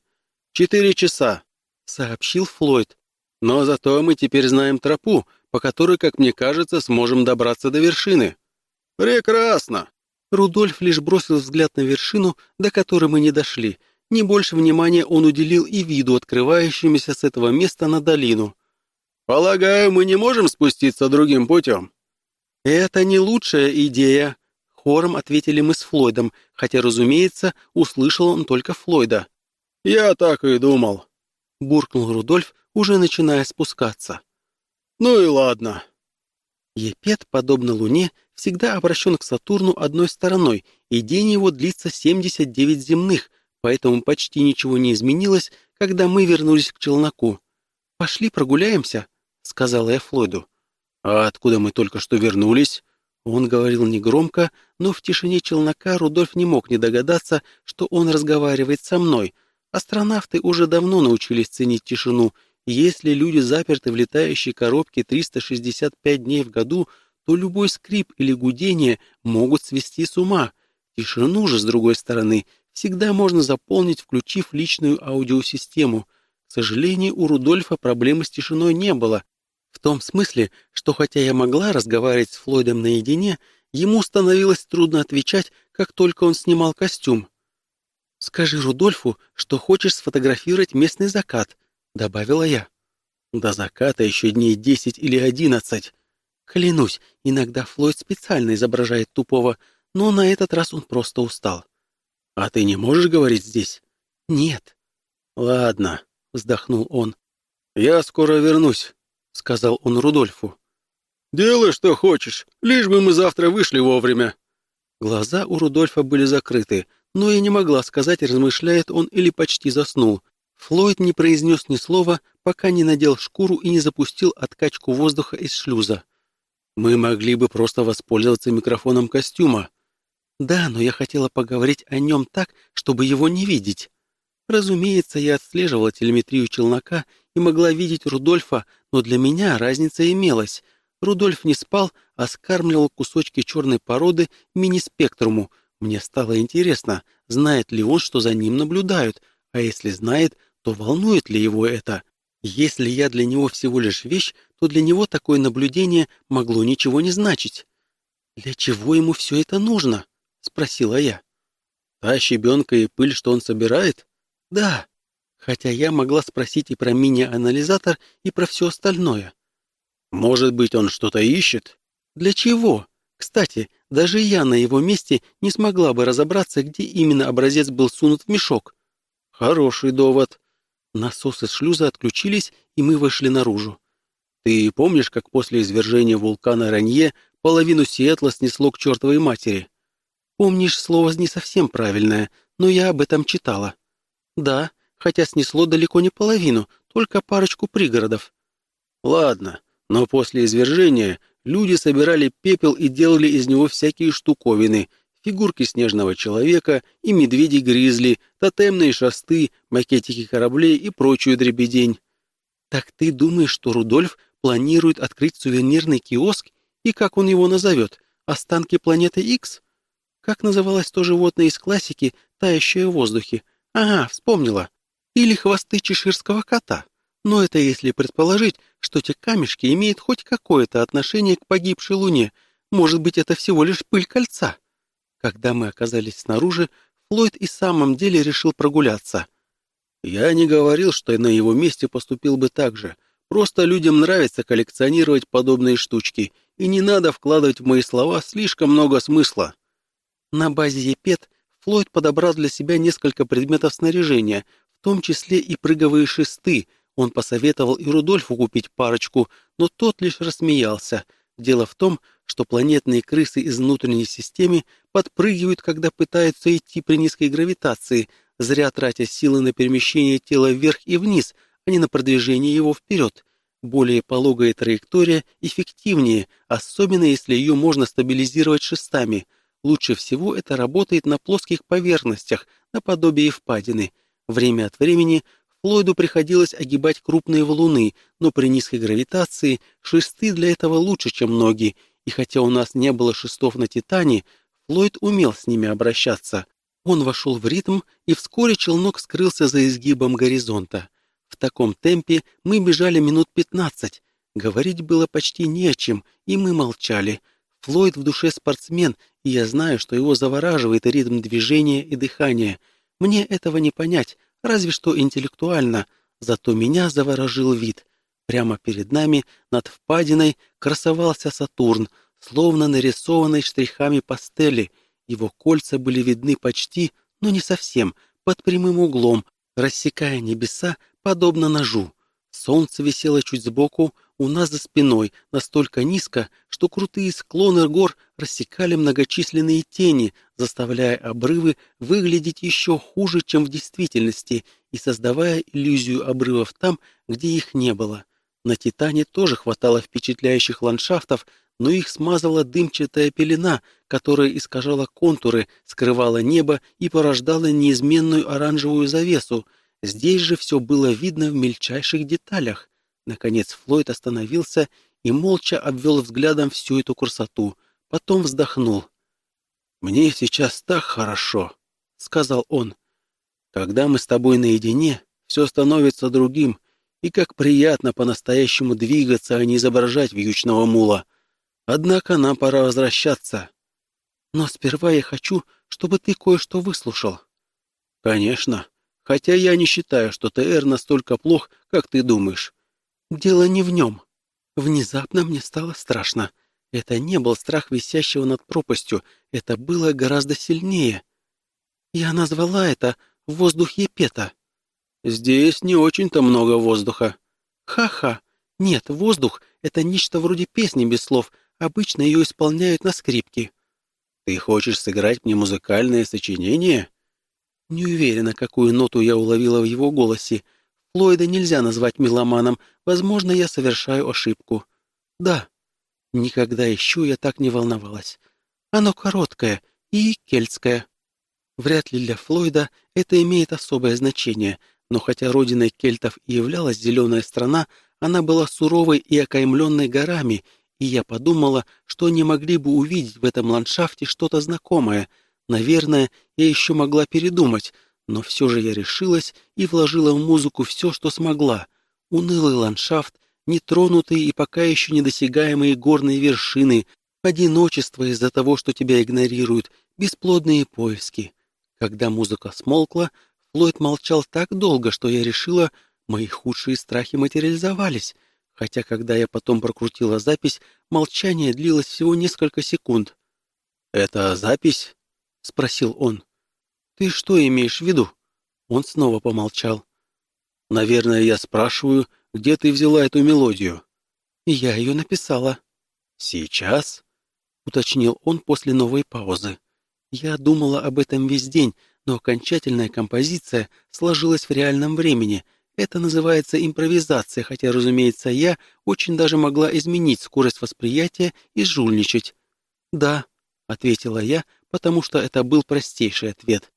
4 часа», — сообщил Флойд. «Но зато мы теперь знаем тропу, по которой, как мне кажется, сможем добраться до вершины». «Прекрасно!» Рудольф лишь бросил взгляд на вершину, до которой мы не дошли. Не больше внимания он уделил и виду, открывающемуся с этого места на долину. «Полагаю, мы не можем спуститься другим путем?» «Это не лучшая идея», — Хором ответили мы с Флойдом, хотя, разумеется, услышал он только Флойда. «Я так и думал», — буркнул Рудольф, уже начиная спускаться. «Ну и ладно». Епет, подобно Луне, всегда обращен к Сатурну одной стороной, и день его длится 79 земных, поэтому почти ничего не изменилось, когда мы вернулись к челноку. «Пошли прогуляемся», — сказала я Флойду. «А откуда мы только что вернулись?» Он говорил негромко, но в тишине челнока Рудольф не мог не догадаться, что он разговаривает со мной. Астронавты уже давно научились ценить тишину, и если люди заперты в летающей коробке 365 дней в году, то любой скрип или гудение могут свести с ума. Тишину же, с другой стороны, всегда можно заполнить, включив личную аудиосистему. К сожалению, у Рудольфа проблемы с тишиной не было. В том смысле, что хотя я могла разговаривать с Флойдом наедине, ему становилось трудно отвечать, как только он снимал костюм. «Скажи Рудольфу, что хочешь сфотографировать местный закат», — добавила я. «До заката еще дней 10 или 11. Клянусь, иногда Флойд специально изображает тупого, но на этот раз он просто устал». «А ты не можешь говорить здесь?» «Нет». «Ладно», — вздохнул он. «Я скоро вернусь», — сказал он Рудольфу. «Делай, что хочешь, лишь бы мы завтра вышли вовремя». Глаза у Рудольфа были закрыты, но я не могла сказать, размышляет он или почти заснул. Флойд не произнес ни слова, пока не надел шкуру и не запустил откачку воздуха из шлюза. «Мы могли бы просто воспользоваться микрофоном костюма». «Да, но я хотела поговорить о нем так, чтобы его не видеть». Разумеется, я отслеживала телеметрию челнока и могла видеть Рудольфа, но для меня разница имелась. Рудольф не спал, а скармливал кусочки черной породы мини-спектруму. Мне стало интересно, знает ли он, что за ним наблюдают, а если знает, то волнует ли его это. Если я для него всего лишь вещь, то для него такое наблюдение могло ничего не значить. «Для чего ему все это нужно?» — спросила я. «Та щебенка и пыль, что он собирает?» «Да». Хотя я могла спросить и про мини-анализатор, и про все остальное. «Может быть, он что-то ищет?» «Для чего? Кстати, даже я на его месте не смогла бы разобраться, где именно образец был сунут в мешок». «Хороший довод». Насосы шлюза отключились, и мы вышли наружу. «Ты помнишь, как после извержения вулкана Ранье половину Сиэтла снесло к чертовой матери?» «Помнишь, слово не совсем правильное, но я об этом читала». «Да, хотя снесло далеко не половину, только парочку пригородов». «Ладно, но после извержения люди собирали пепел и делали из него всякие штуковины, фигурки снежного человека и медведей-гризли, тотемные шесты, макетики кораблей и прочую дребедень». «Так ты думаешь, что Рудольф планирует открыть сувенирный киоск, и как он его назовет? Останки планеты Икс? Как называлось то животное из классики, тающее в воздухе? Ага, вспомнила. Или хвосты чеширского кота. Но это если предположить, что те камешки имеют хоть какое-то отношение к погибшей Луне. Может быть, это всего лишь пыль кольца». Когда мы оказались снаружи, Флойд и в самом деле решил прогуляться. «Я не говорил, что на его месте поступил бы так же. Просто людям нравится коллекционировать подобные штучки, и не надо вкладывать в мои слова слишком много смысла». На базе Епет Флойд подобрал для себя несколько предметов снаряжения, в том числе и прыговые шесты. Он посоветовал и Рудольфу купить парочку, но тот лишь рассмеялся. Дело в том, что планетные крысы из внутренней системы подпрыгивают, когда пытаются идти при низкой гравитации, зря тратя силы на перемещение тела вверх и вниз, а не на продвижение его вперед. Более пологая траектория эффективнее, особенно если ее можно стабилизировать шестами. Лучше всего это работает на плоских поверхностях, наподобие впадины. Время от времени Флойду приходилось огибать крупные валуны, но при низкой гравитации шесты для этого лучше, чем ноги, и хотя у нас не было шестов на Титане, Флойд умел с ними обращаться. Он вошел в ритм, и вскоре челнок скрылся за изгибом горизонта. В таком темпе мы бежали минут 15. Говорить было почти не о чем, и мы молчали. Флойд в душе спортсмен, и я знаю, что его завораживает ритм движения и дыхания. Мне этого не понять, разве что интеллектуально, зато меня заворожил вид. Прямо перед нами, над впадиной, красовался Сатурн. словно нарисованной штрихами пастели. Его кольца были видны почти, но не совсем, под прямым углом, рассекая небеса, подобно ножу. Солнце висело чуть сбоку, у нас за спиной, настолько низко, что крутые склоны гор рассекали многочисленные тени, заставляя обрывы выглядеть еще хуже, чем в действительности, и создавая иллюзию обрывов там, где их не было. На Титане тоже хватало впечатляющих ландшафтов, но их смазывала дымчатая пелена, которая искажала контуры, скрывала небо и порождала неизменную оранжевую завесу. Здесь же все было видно в мельчайших деталях. Наконец Флойд остановился и молча обвел взглядом всю эту красоту. Потом вздохнул. «Мне сейчас так хорошо», — сказал он. «Когда мы с тобой наедине, все становится другим, и как приятно по-настоящему двигаться, а не изображать вьючного мула. Однако нам пора возвращаться. Но сперва я хочу, чтобы ты кое-что выслушал». «Конечно. Хотя я не считаю, что ТР настолько плох, как ты думаешь». «Дело не в нем. Внезапно мне стало страшно. Это не был страх висящего над пропастью, это было гораздо сильнее. Я назвала это «воздух Епета». «Здесь не очень-то много воздуха». «Ха-ха. Нет, воздух — это нечто вроде песни без слов. Обычно ее исполняют на скрипке». «Ты хочешь сыграть мне музыкальное сочинение?» Не уверена, какую ноту я уловила в его голосе. Флойда нельзя назвать меломаном. Возможно, я совершаю ошибку. Да. Никогда еще я так не волновалась. Оно короткое и кельтское. Вряд ли для Флойда это имеет особое значение, но хотя родиной кельтов и являлась зеленая страна, она была суровой и окаймленной горами, и я подумала, что они могли бы увидеть в этом ландшафте что-то знакомое. Наверное, я еще могла передумать, но все же я решилась и вложила в музыку все, что смогла. Унылый ландшафт, нетронутые и пока еще недосягаемые горные вершины, одиночество из-за того, что тебя игнорируют, бесплодные поиски. Когда музыка смолкла, Флойд молчал так долго, что я решила, мои худшие страхи материализовались, хотя когда я потом прокрутила запись, молчание длилось всего несколько секунд. «Это запись?» — спросил он. «Ты что имеешь в виду?» Он снова помолчал. «Наверное, я спрашиваю, где ты взяла эту мелодию?» «Я ее написала». «Сейчас?» — уточнил он после новой паузы. Я думала об этом весь день, но окончательная композиция сложилась в реальном времени. Это называется импровизация, хотя, разумеется, я очень даже могла изменить скорость восприятия и жульничать. «Да», — ответила я, потому что это был простейший ответ.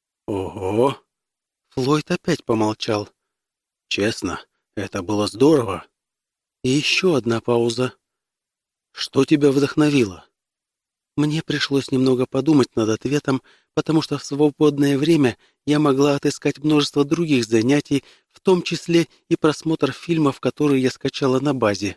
«Ого!» Флойд опять помолчал. «Честно, это было здорово». И еще одна пауза. «Что тебя вдохновило?» Мне пришлось немного подумать над ответом, потому что в свободное время я могла отыскать множество других занятий, в том числе и просмотр фильмов, которые я скачала на базе.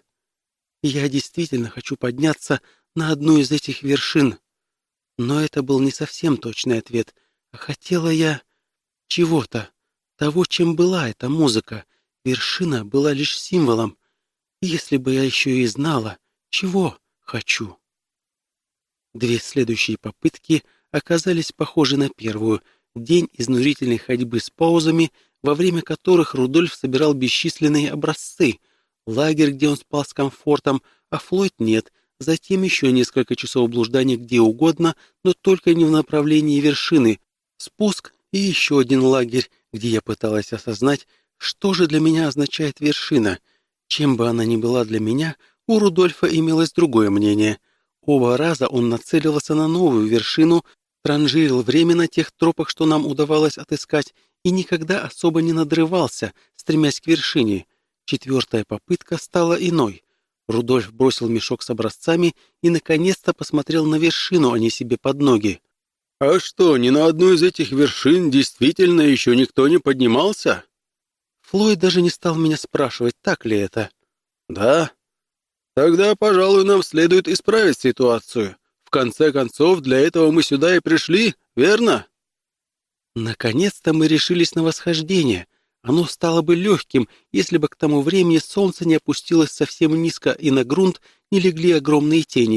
Я действительно хочу подняться на одну из этих вершин. Но это был не совсем точный ответ, а хотела я чего-то, того, чем была эта музыка. Вершина была лишь символом. Если бы я еще и знала, чего хочу. Две следующие попытки оказались похожи на первую. День изнурительной ходьбы с паузами, во время которых Рудольф собирал бесчисленные образцы. Лагерь, где он спал с комфортом, а Флойд нет. Затем еще несколько часов блуждания где угодно, но только не в направлении вершины. Спуск и еще один лагерь, где я пыталась осознать, что же для меня означает вершина. Чем бы она ни была для меня, у Рудольфа имелось другое мнение. Оба раза он нацеливался на новую вершину, транжирил время на тех тропах, что нам удавалось отыскать, и никогда особо не надрывался, стремясь к вершине. Четвертая попытка стала иной. Рудольф бросил мешок с образцами и, наконец-то, посмотрел на вершину, а не себе под ноги. «А что, ни на одну из этих вершин действительно еще никто не поднимался?» Флойд даже не стал меня спрашивать, так ли это. «Да? Тогда, пожалуй, нам следует исправить ситуацию. В конце концов, для этого мы сюда и пришли, верно?» Наконец-то мы решились на восхождение. Оно стало бы легким, если бы к тому времени солнце не опустилось совсем низко и на грунт не легли огромные тени.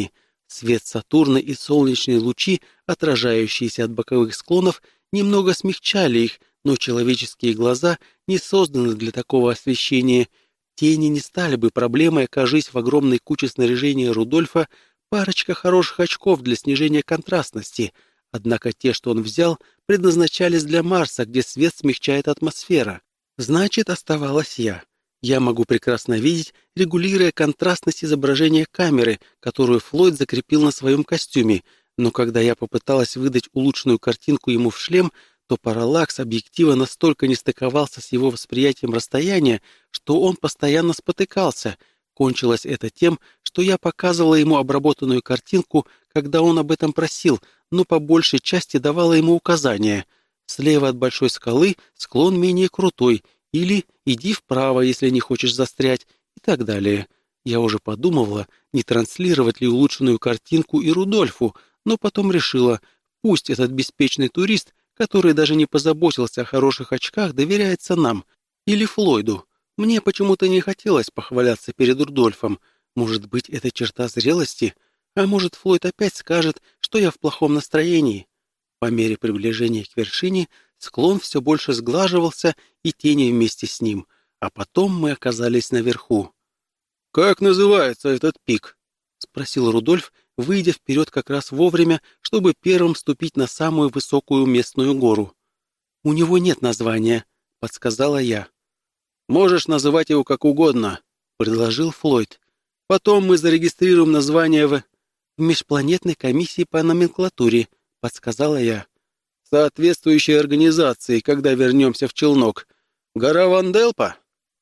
Свет Сатурна и солнечные лучи, отражающиеся от боковых склонов, немного смягчали их, но человеческие глаза не созданы для такого освещения. Тени не стали бы проблемой, окажись в огромной куче снаряжения Рудольфа парочка хороших очков для снижения контрастности, однако те, что он взял, предназначались для Марса, где свет смягчает атмосфера. Значит, оставалась я. Я могу прекрасно видеть, регулируя контрастность изображения камеры, которую Флойд закрепил на своем костюме, но когда я попыталась выдать улучшенную картинку ему в шлем, то параллакс объектива настолько не стыковался с его восприятием расстояния, что он постоянно спотыкался. Кончилось это тем, что я показывала ему обработанную картинку, когда он об этом просил, но по большей части давала ему указания. Слева от большой скалы склон менее крутой, или иди вправо, если не хочешь застрять, и так далее. Я уже подумывала, не транслировать ли улучшенную картинку и Рудольфу, но потом решила, пусть этот беспечный турист, который даже не позаботился о хороших очках, доверяется нам. Или Флойду. Мне почему-то не хотелось похваляться перед Рудольфом. Может быть, это черта зрелости? А может, Флойд опять скажет, что я в плохом настроении? По мере приближения к вершине склон все больше сглаживался, и тени вместе с ним. А потом мы оказались наверху. «Как называется этот пик?» — спросил Рудольф, выйдя вперед как раз вовремя, чтобы первым ступить на самую высокую местную гору. «У него нет названия», — подсказала я. «Можешь называть его как угодно», — предложил Флойд. «Потом мы зарегистрируем название в межпланетной комиссии по номенклатуре», — подсказала я. «Соответствующей организации, когда вернемся в Челнок. Гора Ванделпа?»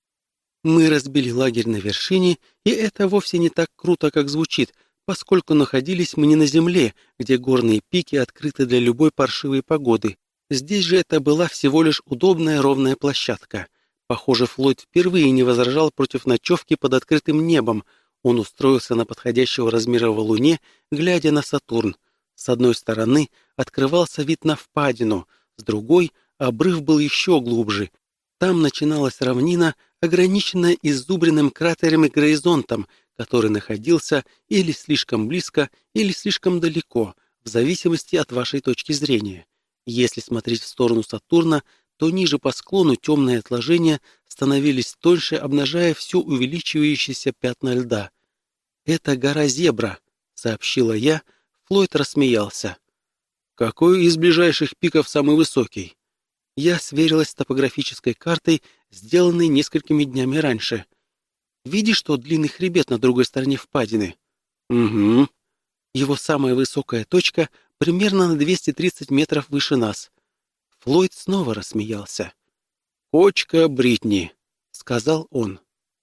Мы разбили лагерь на вершине, и это вовсе не так круто, как звучит, поскольку находились мы не на земле, где горные пики открыты для любой паршивой погоды. Здесь же это была всего лишь удобная ровная площадка. Похоже, Флойд впервые не возражал против ночевки под открытым небом. Он устроился на подходящего размера валуне, глядя на Сатурн. С одной стороны открывался вид на впадину, с другой обрыв был еще глубже. Там начиналась равнина, ограниченная иззубренным кратером и горизонтом, который находился или слишком близко, или слишком далеко, в зависимости от вашей точки зрения. Если смотреть в сторону Сатурна, то ниже по склону темные отложения становились тоньше, обнажая все увеличивающиеся пятна льда. «Это гора Зебра», — сообщила я. Флойд рассмеялся. «Какой из ближайших пиков самый высокий?» Я сверилась с топографической картой, сделанной несколькими днями раньше. «Видишь, что длинный хребет на другой стороне впадины?» «Угу». Его самая высокая точка примерно на 230 метров выше нас. Флойд снова рассмеялся. «Кочка Бритни», — сказал он.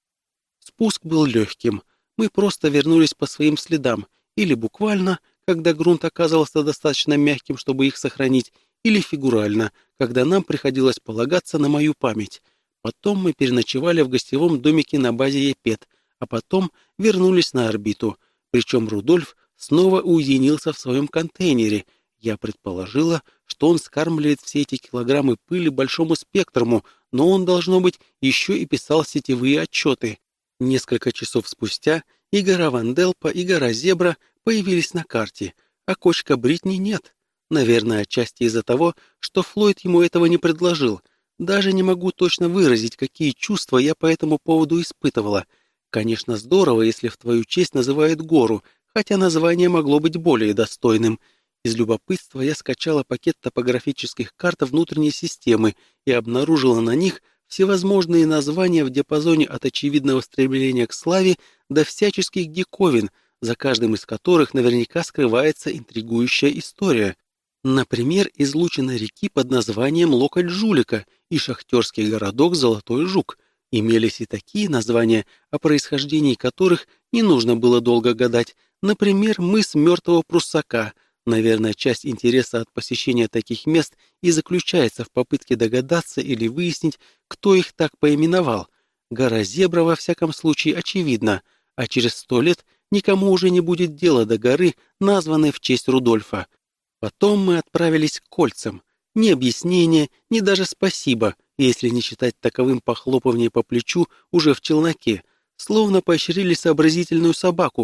Спуск был легким. Мы просто вернулись по своим следам, или буквально, когда грунт оказывался достаточно мягким, чтобы их сохранить, или фигурально, когда нам приходилось полагаться на мою память. Потом мы переночевали в гостевом домике на базе Епет, а потом вернулись на орбиту. Причем Рудольф снова уединился в своем контейнере. Я предположила, что он скармливает все эти килограммы пыли большому спектруму, но он, должно быть, еще и писал сетевые отчеты. Несколько часов спустя и гора Ванделпа, и гора Зебра появились на карте, а кочка Бритни нет. Наверное, отчасти из-за того, что Флойд ему этого не предложил. Даже не могу точно выразить, какие чувства я по этому поводу испытывала. Конечно, здорово, если в твою честь называют гору, хотя название могло быть более достойным. Из любопытства я скачала пакет топографических карт внутренней системы и обнаружила на них всевозможные названия в диапазоне от очевидного стремления к славе до всяческих диковин, за каждым из которых наверняка скрывается интригующая история. Например, излучина реки под названием Локоть Жулика и шахтерский городок Золотой Жук. Имелись и такие названия, о происхождении которых не нужно было долго гадать. Например, мыс Мертвого Пруссака. Наверное, часть интереса от посещения таких мест и заключается в попытке догадаться или выяснить, кто их так поименовал. Гора Зебра, во всяком случае, очевидна, а через 100 лет никому уже не будет дела до горы, названной в честь Рудольфа. Потом мы отправились к кольцам. Ни объяснения, ни даже спасибо, если не считать таковым похлопывание по плечу уже в челноке. Словно поощрили сообразительную собаку.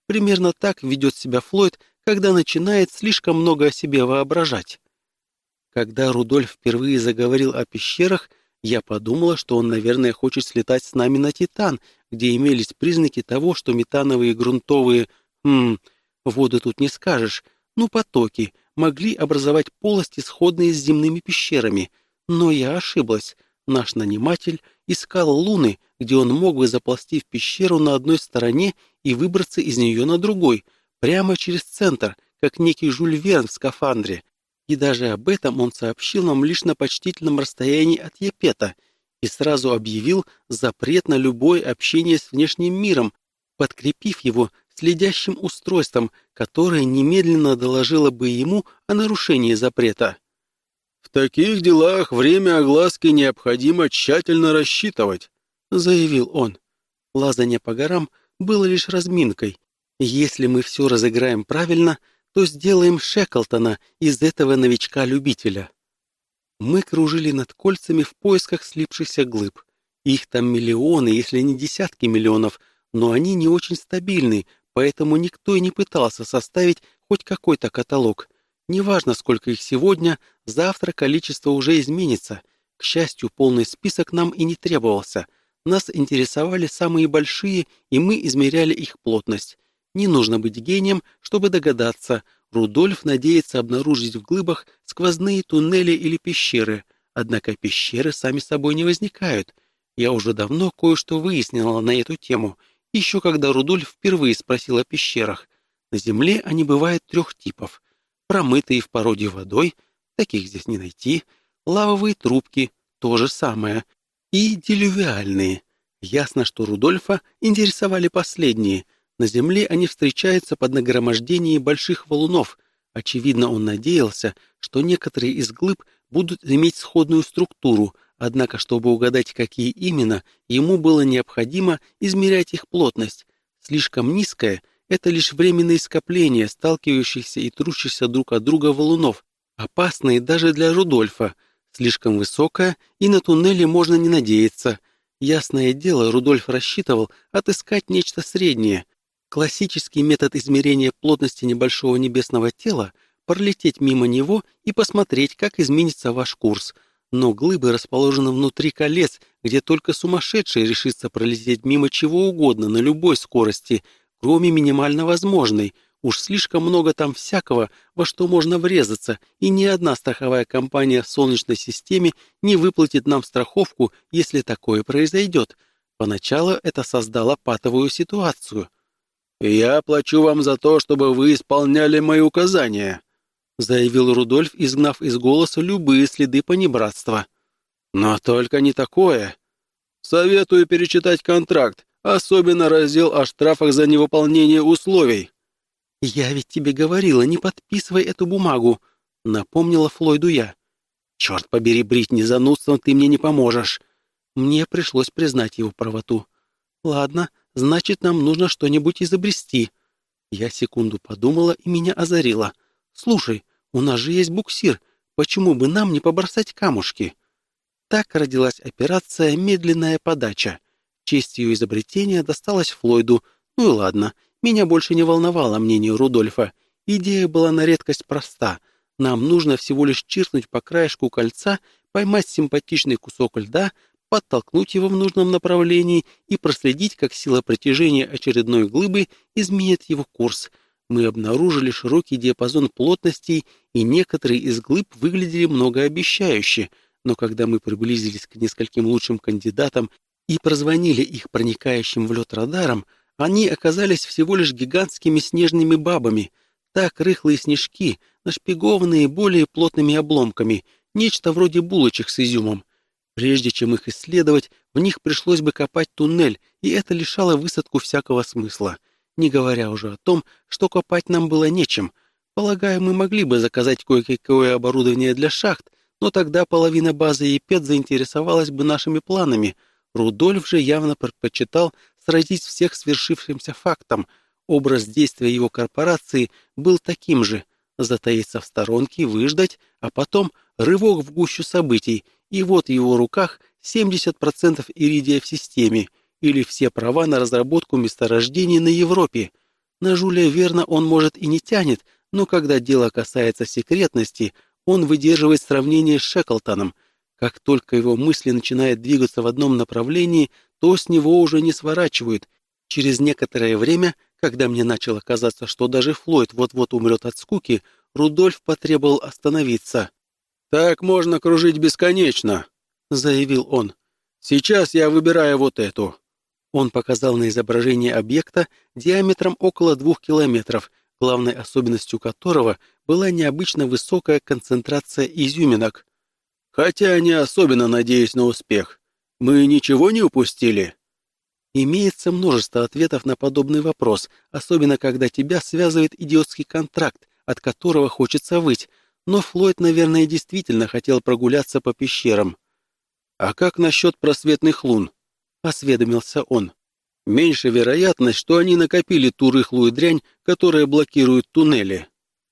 Примерно так ведет себя Флойд, когда начинает слишком много о себе воображать. Когда Рудольф впервые заговорил о пещерах, я подумала, что он, наверное, хочет слетать с нами на Титан, где имелись признаки того, что метановые грунтовые... воды тут не скажешь, потоки могли образовать полости, сходные с земными пещерами. Но я ошиблась. Наш наниматель искал луны, где он мог бы заползти в пещеру на одной стороне и выбраться из нее на другой, прямо через центр, как некий Жюль Верн в скафандре. И даже об этом он сообщил нам лишь на почтительном расстоянии от Епета и сразу объявил запрет на любое общение с внешним миром, подкрепив его следящим устройством, которое немедленно доложило бы ему о нарушении запрета. «В таких делах время огласки необходимо тщательно рассчитывать», — заявил он. Лазанье по горам было лишь разминкой. Если мы все разыграем правильно, то сделаем Шеклтона из этого новичка-любителя. Мы кружили над кольцами в поисках слипшихся глыб. Их там миллионы, если не десятки миллионов, но они не очень стабильны, поэтому никто и не пытался составить хоть какой-то каталог. Неважно, сколько их сегодня, завтра количество уже изменится. К счастью, полный список нам и не требовался. Нас интересовали самые большие, и мы измеряли их плотность. Не нужно быть гением, чтобы догадаться. Рудольф надеется обнаружить в глыбах сквозные туннели или пещеры. Однако пещеры сами собой не возникают. Я уже давно кое-что выяснила на эту тему, еще когда Рудольф впервые спросил о пещерах. На Земле они бывают 3 типов. Промытые в породе водой, таких здесь не найти, лавовые трубки, то же самое, и делювиальные. Ясно, что Рудольфа интересовали последние. На Земле они встречаются под нагромождением больших валунов. Очевидно, он надеялся, что некоторые из глыб будут иметь сходную структуру, однако, чтобы угадать, какие именно, ему было необходимо измерять их плотность. Слишком низкая — это лишь временные скопления, сталкивающихся и трущихся друг от друга валунов, опасные даже для Рудольфа. Слишком высокая, и на туннели можно не надеяться. Ясное дело, Рудольф рассчитывал отыскать нечто среднее. Классический метод измерения плотности небольшого небесного тела — пролететь мимо него и посмотреть, как изменится ваш курс. Но глыбы расположены внутри колец, где только сумасшедший решится пролететь мимо чего угодно на любой скорости, кроме минимально возможной. Уж слишком много там всякого, во что можно врезаться, и ни одна страховая компания в Солнечной системе не выплатит нам страховку, если такое произойдет. Поначалу это создало патовую ситуацию. «Я плачу вам за то, чтобы вы исполняли мои указания», — заявил Рудольф, изгнав из голоса любые следы понебратства. «Но только не такое. Советую перечитать контракт, особенно раздел о штрафах за невыполнение условий». «Я ведь тебе говорила, не подписывай эту бумагу», — напомнила Флойду я. «Черт побери, Бритни, занудством ты мне не поможешь». Мне пришлось признать его правоту. «Ладно, значит, нам нужно что-нибудь изобрести». Я секунду подумала, и меня озарило. «Слушай, у нас же есть буксир. Почему бы нам не побросать камушки?» Так родилась операция «Медленная подача». Честь ее изобретения досталась Флойду. Ну и ладно, меня больше не волновало мнение Рудольфа. Идея была на редкость проста. Нам нужно всего лишь чиркнуть по краешку кольца, поймать симпатичный кусок льда, подтолкнуть его в нужном направлении и проследить, как сила притяжения очередной глыбы изменит его курс. Мы обнаружили широкий диапазон плотностей, и некоторые из глыб выглядели многообещающе, но когда мы приблизились к нескольким лучшим кандидатам и прозвонили их проникающим в лед радаром, они оказались всего лишь гигантскими снежными бабами, так рыхлые снежки, нашпигованные более плотными обломками, нечто вроде булочек с изюмом. Прежде чем их исследовать, в них пришлось бы копать туннель, и это лишало высадку всякого смысла. Не говоря уже о том, что копать нам было нечем. Полагаю, мы могли бы заказать кое-какое оборудование для шахт, но тогда половина базы ЕПЕТ заинтересовалась бы нашими планами. Рудольф же явно предпочитал сразить всех свершившимся фактом. Образ действия его корпорации был таким же: затаиться в сторонке, выждать, а потом рывок в гущу событий, и вот в его руках 70% иридия в системе, или все права на разработку месторождений на Европе. На Жюля Верна он, может, и не тянет, но когда дело касается секретности, он выдерживает сравнение с Шеклтоном. Как только его мысли начинают двигаться в одном направлении, то с него уже не сворачивают. Через некоторое время, когда мне начало казаться, что даже Флойд вот-вот умрет от скуки, Рудольф потребовал остановиться. «Так можно кружить бесконечно», — заявил он. «Сейчас я выбираю вот эту». Он показал на изображение объекта диаметром около 2 километров, главной особенностью которого была необычно высокая концентрация изюминок. «Хотя не особенно надеюсь на успех. Мы ничего не упустили?» Имеется множество ответов на подобный вопрос, особенно когда тебя связывает идиотский контракт, от которого хочется выть, но Флойд, наверное, действительно хотел прогуляться по пещерам. «А как насчет просветных лун?» — осведомился он. «Меньше вероятность, что они накопили ту рыхлую дрянь, которая блокирует туннели».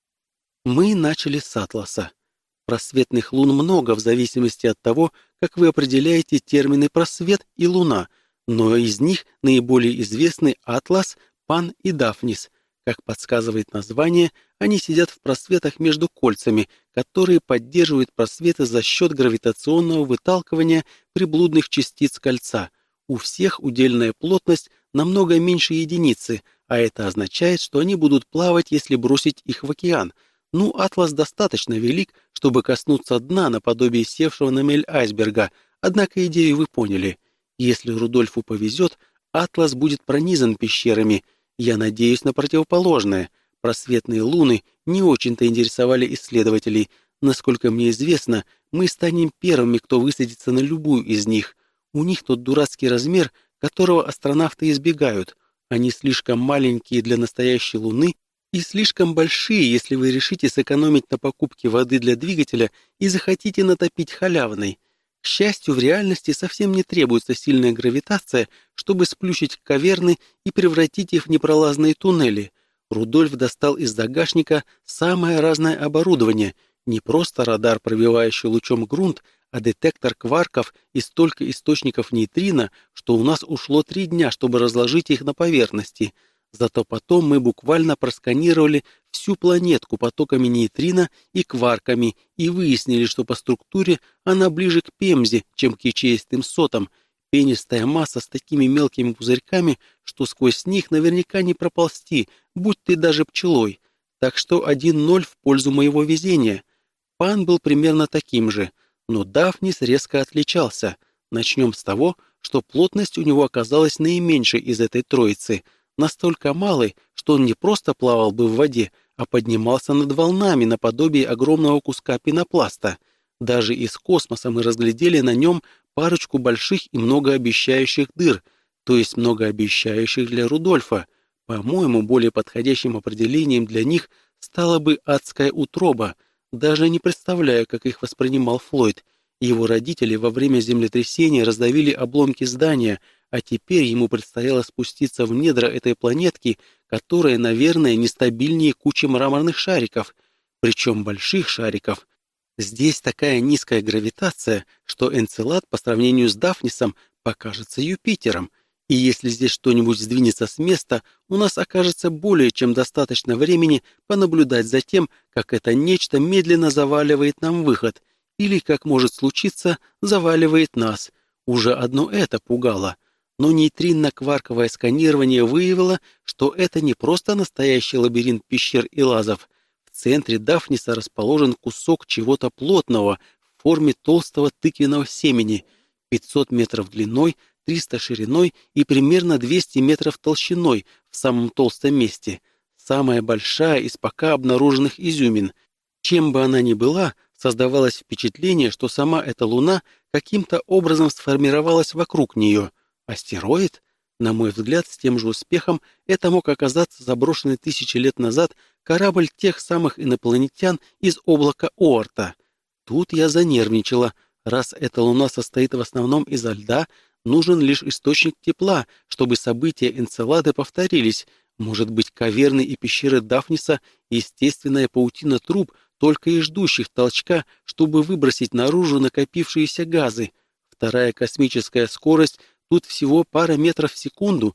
Мы начали с атласа. Просветных лун много в зависимости от того, как вы определяете термины «просвет» и «луна», но из них наиболее известны Атлас, Пан и Дафнис. Как подсказывает название, они сидят в просветах между кольцами, которые поддерживают просветы за счет гравитационного выталкивания приблудных частиц кольца. У всех удельная плотность намного меньше единицы, а это означает, что они будут плавать, если бросить их в океан. Ну, Атлас достаточно велик, чтобы коснуться дна наподобие севшего на мель айсберга, однако идею вы поняли. Если Рудольфу повезет, Атлас будет пронизан пещерами. Я надеюсь на противоположное. Просветные луны не очень-то интересовали исследователей. Насколько мне известно, мы станем первыми, кто высадится на любую из них. У них тот дурацкий размер, которого астронавты избегают. Они слишком маленькие для настоящей Луны и слишком большие, если вы решите сэкономить на покупке воды для двигателя и захотите натопить халявной. К счастью, в реальности совсем не требуется сильная гравитация, чтобы сплющить каверны и превратить их в непролазные туннели. Рудольф достал из загашника самое разное оборудование, не просто радар, пробивающий лучом грунт, а детектор кварков и столько источников нейтрино, что у нас ушло 3 дня, чтобы разложить их на поверхности. Зато потом мы буквально просканировали всю планетку потоками нейтрино и кварками и выяснили, что по структуре она ближе к Пемзе, чем к ячеистым сотам. Пенистая масса с такими мелкими пузырьками, что сквозь них наверняка не проползти, будь ты даже пчелой. Так что 1-0 в пользу моего везения. Пан был примерно таким же, но Дафнис резко отличался. Начнем с того, что плотность у него оказалась наименьшей из этой троицы, настолько малой, что он не просто плавал бы в воде, а поднимался над волнами наподобие огромного куска пенопласта. Даже из космоса мы разглядели на нем парочку больших и многообещающих дыр, то есть многообещающих для Рудольфа. По-моему, более подходящим определением для них стала бы адская утроба. Даже не представляю, как их воспринимал Флойд. Его родители во время землетрясения раздавили обломки здания, а теперь ему предстояло спуститься в недра этой планетки, которая, наверное, нестабильнее кучи мраморных шариков, причем больших шариков. Здесь такая низкая гравитация, что Энцелад по сравнению с Дафнисом покажется Юпитером, и если здесь что-нибудь сдвинется с места, у нас окажется более чем достаточно времени понаблюдать за тем, как это нечто медленно заваливает нам выход, или, как может случиться, заваливает нас. Уже одно это пугало. Но нейтринно-кварковое сканирование выявило, что это не просто настоящий лабиринт пещер и лазов. В центре Дафниса расположен кусок чего-то плотного в форме толстого тыквенного семени, 500 метров длиной, 300 шириной и примерно 200 метров толщиной в самом толстом месте. Самая большая из пока обнаруженных изюмин. Чем бы она ни была, создавалось впечатление, что сама эта Луна каким-то образом сформировалась вокруг нее. Астероид? На мой взгляд, с тем же успехом это мог оказаться заброшенный тысячи лет назад корабль тех самых инопланетян из облака Оорта. Тут я занервничала. Раз эта Луна состоит в основном изо льда, нужен лишь источник тепла, чтобы события Энцелады повторились. Может быть, каверны и пещеры Дафниса — естественная паутина труб, только и ждущих толчка, чтобы выбросить наружу накопившиеся газы. Вторая космическая скорость — тут всего пара метров в секунду.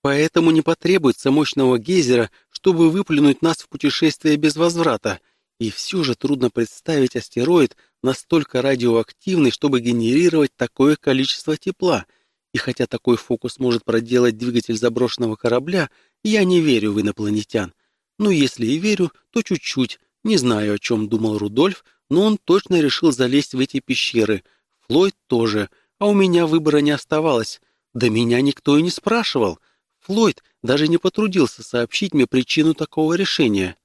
Поэтому не потребуется мощного гейзера, чтобы выплюнуть нас в путешествие без возврата. И все же трудно представить астероид настолько радиоактивный, чтобы генерировать такое количество тепла. И хотя такой фокус может проделать двигатель заброшенного корабля, я не верю в инопланетян. Но если и верю, то чуть-чуть. Не знаю, о чем думал Рудольф, но он точно решил залезть в эти пещеры. Флойд тоже, а у меня выбора не оставалось. Да меня никто и не спрашивал. Флойд даже не потрудился сообщить мне причину такого решения.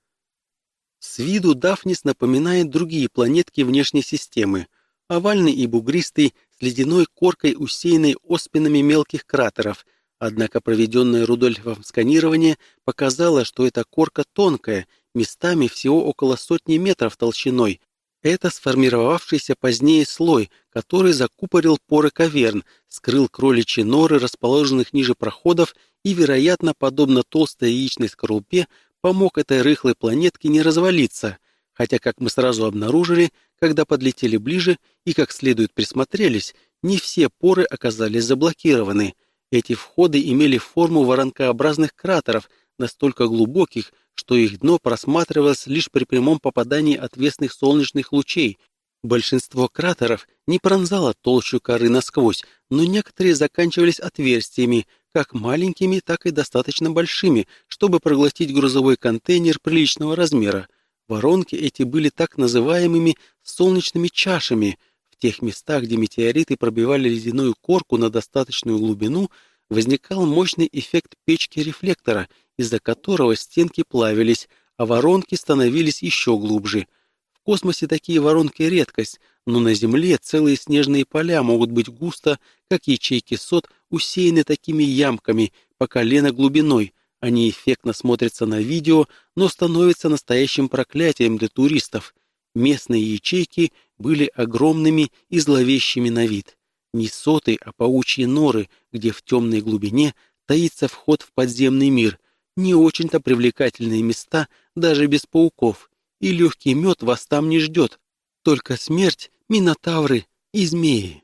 С виду Дафнис напоминает другие планетки внешней системы. Овальный и бугристый, с ледяной коркой, усеянной оспинами мелких кратеров. Однако проведенное Рудольфом сканирование показало, что эта корка тонкая, местами всего около 100 метров толщиной. Это сформировавшийся позднее слой, который закупорил поры каверн, скрыл кроличьи норы, расположенных ниже проходов, и, вероятно, подобно толстой яичной скорлупе, помог этой рыхлой планетке не развалиться, хотя, как мы сразу обнаружили, когда подлетели ближе и как следует присмотрелись, не все поры оказались заблокированы. Эти входы имели форму воронкообразных кратеров, настолько глубоких, что их дно просматривалось лишь при прямом попадании отвесных солнечных лучей. Большинство кратеров не пронзало толщу коры насквозь, но некоторые заканчивались отверстиями, как маленькими, так и достаточно большими, чтобы проглотить грузовой контейнер приличного размера. Воронки эти были так называемыми солнечными чашами. В тех местах, где метеориты пробивали ледяную корку на достаточную глубину, возникал мощный эффект печки-рефлектора, из-за которого стенки плавились, а воронки становились еще глубже. В космосе такие воронки — редкость, но на Земле целые снежные поля могут быть густо, как ячейки сот, усеяны такими ямками по колено глубиной. Они эффектно смотрятся на видео, но становятся настоящим проклятием для туристов. Местные ячейки были огромными и зловещими на вид. Не соты, а паучьи норы, где в темной глубине таится вход в подземный мир. Не очень-то привлекательные места, даже без пауков. И легкий мед вас там не ждет. Только смерть, минотавры и змеи.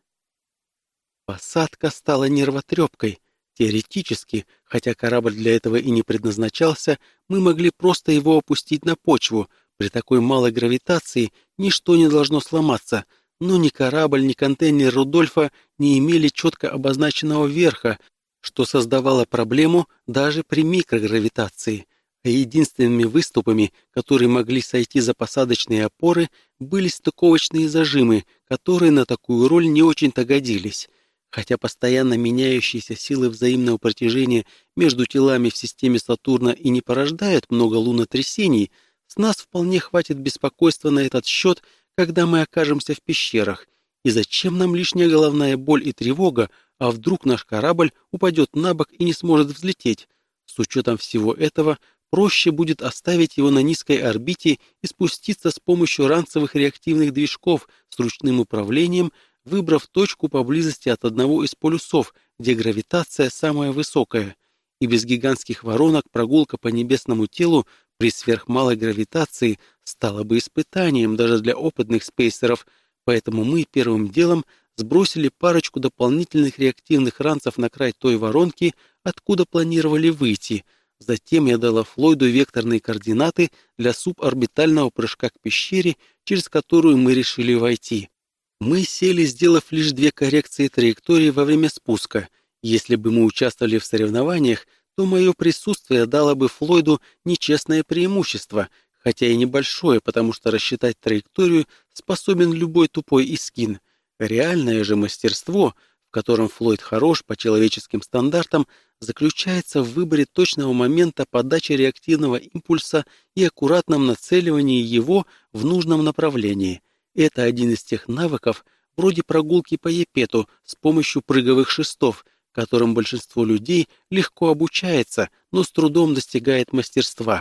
Посадка стала нервотрепкой. Теоретически, хотя корабль для этого и не предназначался, мы могли просто его опустить на почву. При такой малой гравитации ничто не должно сломаться. Но ни корабль, ни контейнер Рудольфа не имели четко обозначенного верха, что создавало проблему даже при микрогравитации. А единственными выступами, которые могли сойти за посадочные опоры, были стыковочные зажимы, которые на такую роль не очень-то годились. Хотя постоянно меняющиеся силы взаимного притяжения между телами в системе Сатурна и не порождают много лунотрясений, с нас вполне хватит беспокойства на этот счет, когда мы окажемся в пещерах. И зачем нам лишняя головная боль и тревога, а вдруг наш корабль упадет на бок и не сможет взлететь? С учетом всего этого, проще будет оставить его на низкой орбите и спуститься с помощью ранцевых реактивных движков с ручным управлением, выбрав точку поблизости от одного из полюсов, где гравитация самая высокая. И без гигантских воронок прогулка по небесному телу при сверхмалой гравитации стала бы испытанием даже для опытных спейсеров, поэтому мы первым делом сбросили парочку дополнительных реактивных ранцев на край той воронки, откуда планировали выйти. Затем я дала Флойду векторные координаты для суборбитального прыжка к пещере, через которую мы решили войти. Мы сели, сделав лишь 2 коррекции траектории во время спуска. Если бы мы участвовали в соревнованиях, то мое присутствие дало бы Флойду нечестное преимущество, хотя и небольшое, потому что рассчитать траекторию способен любой тупой искин. Реальное же мастерство, в котором Флойд хорош по человеческим стандартам, заключается в выборе точного момента подачи реактивного импульса и аккуратном нацеливании его в нужном направлении. Это один из тех навыков, вроде прогулки по Епету с помощью прыговых шестов, которым большинство людей легко обучается, но с трудом достигает мастерства.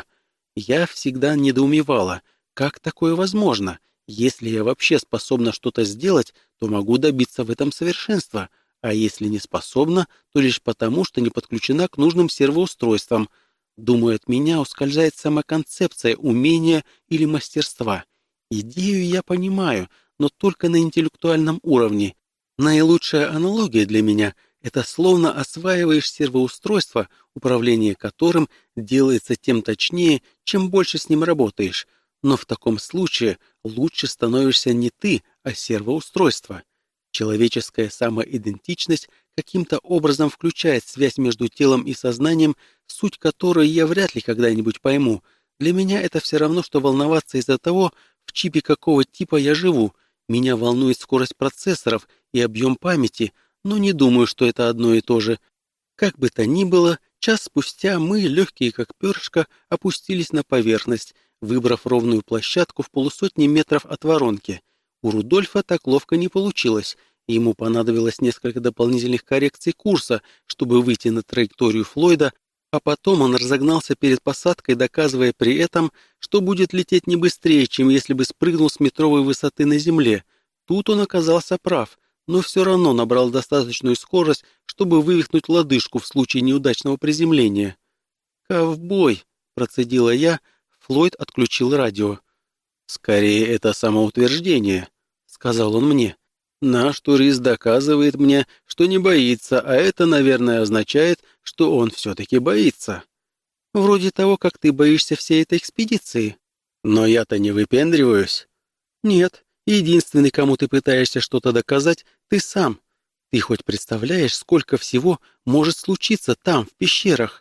Я всегда недоумевала, как такое возможно. Если я вообще способна что-то сделать, то могу добиться в этом совершенства, а если не способна, то лишь потому, что не подключена к нужным сервоустройствам. Думаю, от меня ускользает сама концепция умения или мастерства. Идею я понимаю, но только на интеллектуальном уровне. Наилучшая аналогия для меня — Это словно осваиваешь сервоустройство, управление которым делается тем точнее, чем больше с ним работаешь. Но в таком случае лучше становишься не ты, а сервоустройство. Человеческая самоидентичность каким-то образом включает связь между телом и сознанием, суть которой я вряд ли когда-нибудь пойму. Для меня это все равно, что волноваться из-за того, в чипе какого типа я живу. Меня волнует скорость процессоров и объем памяти, но не думаю, что это одно и то же. Как бы то ни было, час спустя мы, легкие как перышко, опустились на поверхность, выбрав ровную площадку в полусотни метров от воронки. У Рудольфа так ловко не получилось, и ему понадобилось несколько дополнительных коррекций курса, чтобы выйти на траекторию Флойда, а потом он разогнался перед посадкой, доказывая при этом, что будет лететь не быстрее, чем если бы спрыгнул с метровой высоты на земле. Тут он оказался прав, но все равно набрал достаточную скорость, чтобы вывихнуть лодыжку в случае неудачного приземления. «Ковбой!» — процедила я, Флойд отключил радио. «Скорее, это самоутверждение», — сказал он мне. «Наш турист доказывает мне, что не боится, а это, наверное, означает, что он все-таки боится. Вроде того, как ты боишься всей этой экспедиции. Но я-то не выпендриваюсь». «Нет, единственный, кому ты пытаешься что-то доказать, ты сам. Ты хоть представляешь, сколько всего может случиться там, в пещерах?»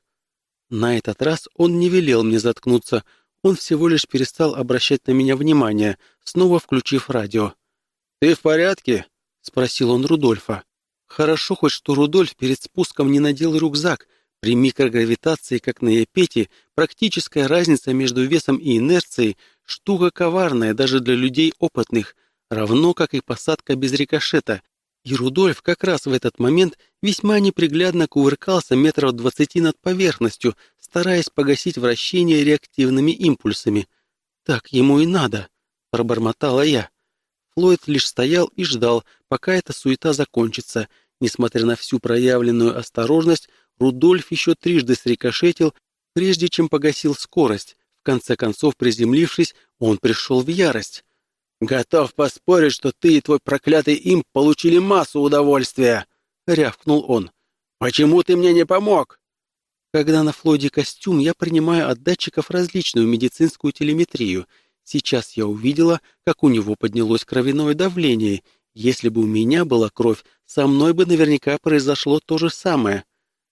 На этот раз он не велел мне заткнуться, он всего лишь перестал обращать на меня внимание, снова включив радио. «Ты в порядке?» — спросил он Рудольфа. Хорошо хоть, что Рудольф перед спуском не надел рюкзак. При микрогравитации, как на Япете, практическая разница между весом и инерцией — штука коварная даже для людей опытных, равно как и посадка без рикошета. И Рудольф как раз в этот момент весьма неприглядно кувыркался метров 20 над поверхностью, стараясь погасить вращение реактивными импульсами. «Так ему и надо», — пробормотала я. Флойд лишь стоял и ждал, пока эта суета закончится. Несмотря на всю проявленную осторожность, Рудольф еще трижды срикошетил, прежде чем погасил скорость. В конце концов, приземлившись, он пришел в ярость. «Готов поспорить, что ты и твой проклятый имп получили массу удовольствия!» — рявкнул он. «Почему ты мне не помог?» Когда на Флойде костюм, я принимаю от датчиков различную медицинскую телеметрию. Сейчас я увидела, как у него поднялось кровяное давление. Если бы у меня была кровь, со мной бы наверняка произошло то же самое.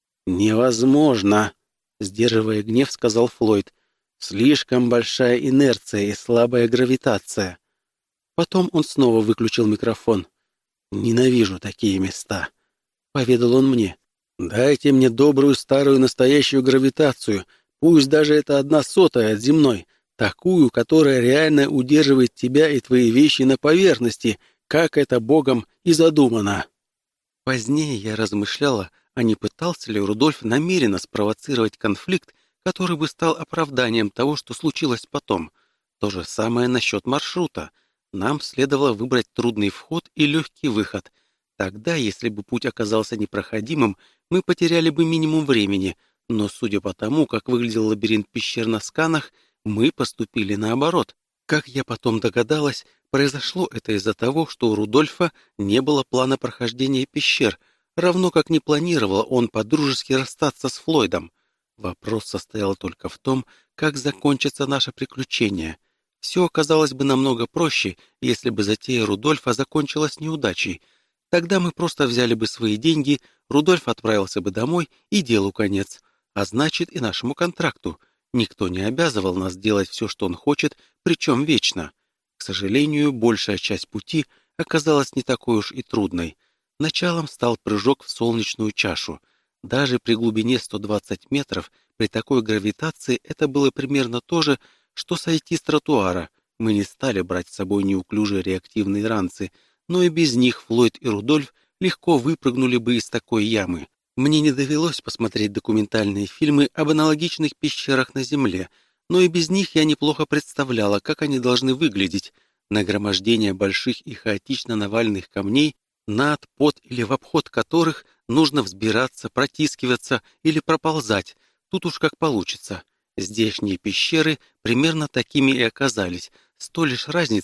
«Невозможно!» — сдерживая гнев, сказал Флойд. «Слишком большая инерция и слабая гравитация». Потом он снова выключил микрофон. «Ненавижу такие места», — поведал он мне. «Дайте мне добрую старую настоящую гравитацию, пусть даже это 1/100 от земной, такую, которая реально удерживает тебя и твои вещи на поверхности, как это Богом и задумано». Позднее я размышляла, а не пытался ли Рудольф намеренно спровоцировать конфликт, который бы стал оправданием того, что случилось потом. То же самое насчет маршрута. Нам следовало выбрать трудный вход и легкий выход. Тогда, если бы путь оказался непроходимым, мы потеряли бы минимум времени, но судя по тому, как выглядел лабиринт пещер на сканах, мы поступили наоборот. Как я потом догадалась, произошло это из-за того, что у Рудольфа не было плана прохождения пещер, равно как не планировал он подружески расстаться с Флойдом. Вопрос состоял только в том, как закончится наше приключение. Все оказалось бы намного проще, если бы затея Рудольфа закончилась неудачей. Тогда мы просто взяли бы свои деньги, Рудольф отправился бы домой, и делу конец. А значит, и нашему контракту. Никто не обязывал нас делать все, что он хочет, причем вечно. К сожалению, большая часть пути оказалась не такой уж и трудной. Началом стал прыжок в солнечную чашу. Даже при глубине 120 метров, при такой гравитации, это было примерно то же, что сойти с тротуара. Мы не стали брать с собой неуклюжие реактивные ранцы, но и без них Флойд и Рудольф легко выпрыгнули бы из такой ямы. Мне не довелось посмотреть документальные фильмы об аналогичных пещерах на Земле, но и без них я неплохо представляла, как они должны выглядеть. Нагромождение больших и хаотично наваленных камней, над, под или в обход которых нужно взбираться, протискиваться или проползать, тут уж как получится. Здешние пещеры примерно такими и оказались, с той лишь разницей,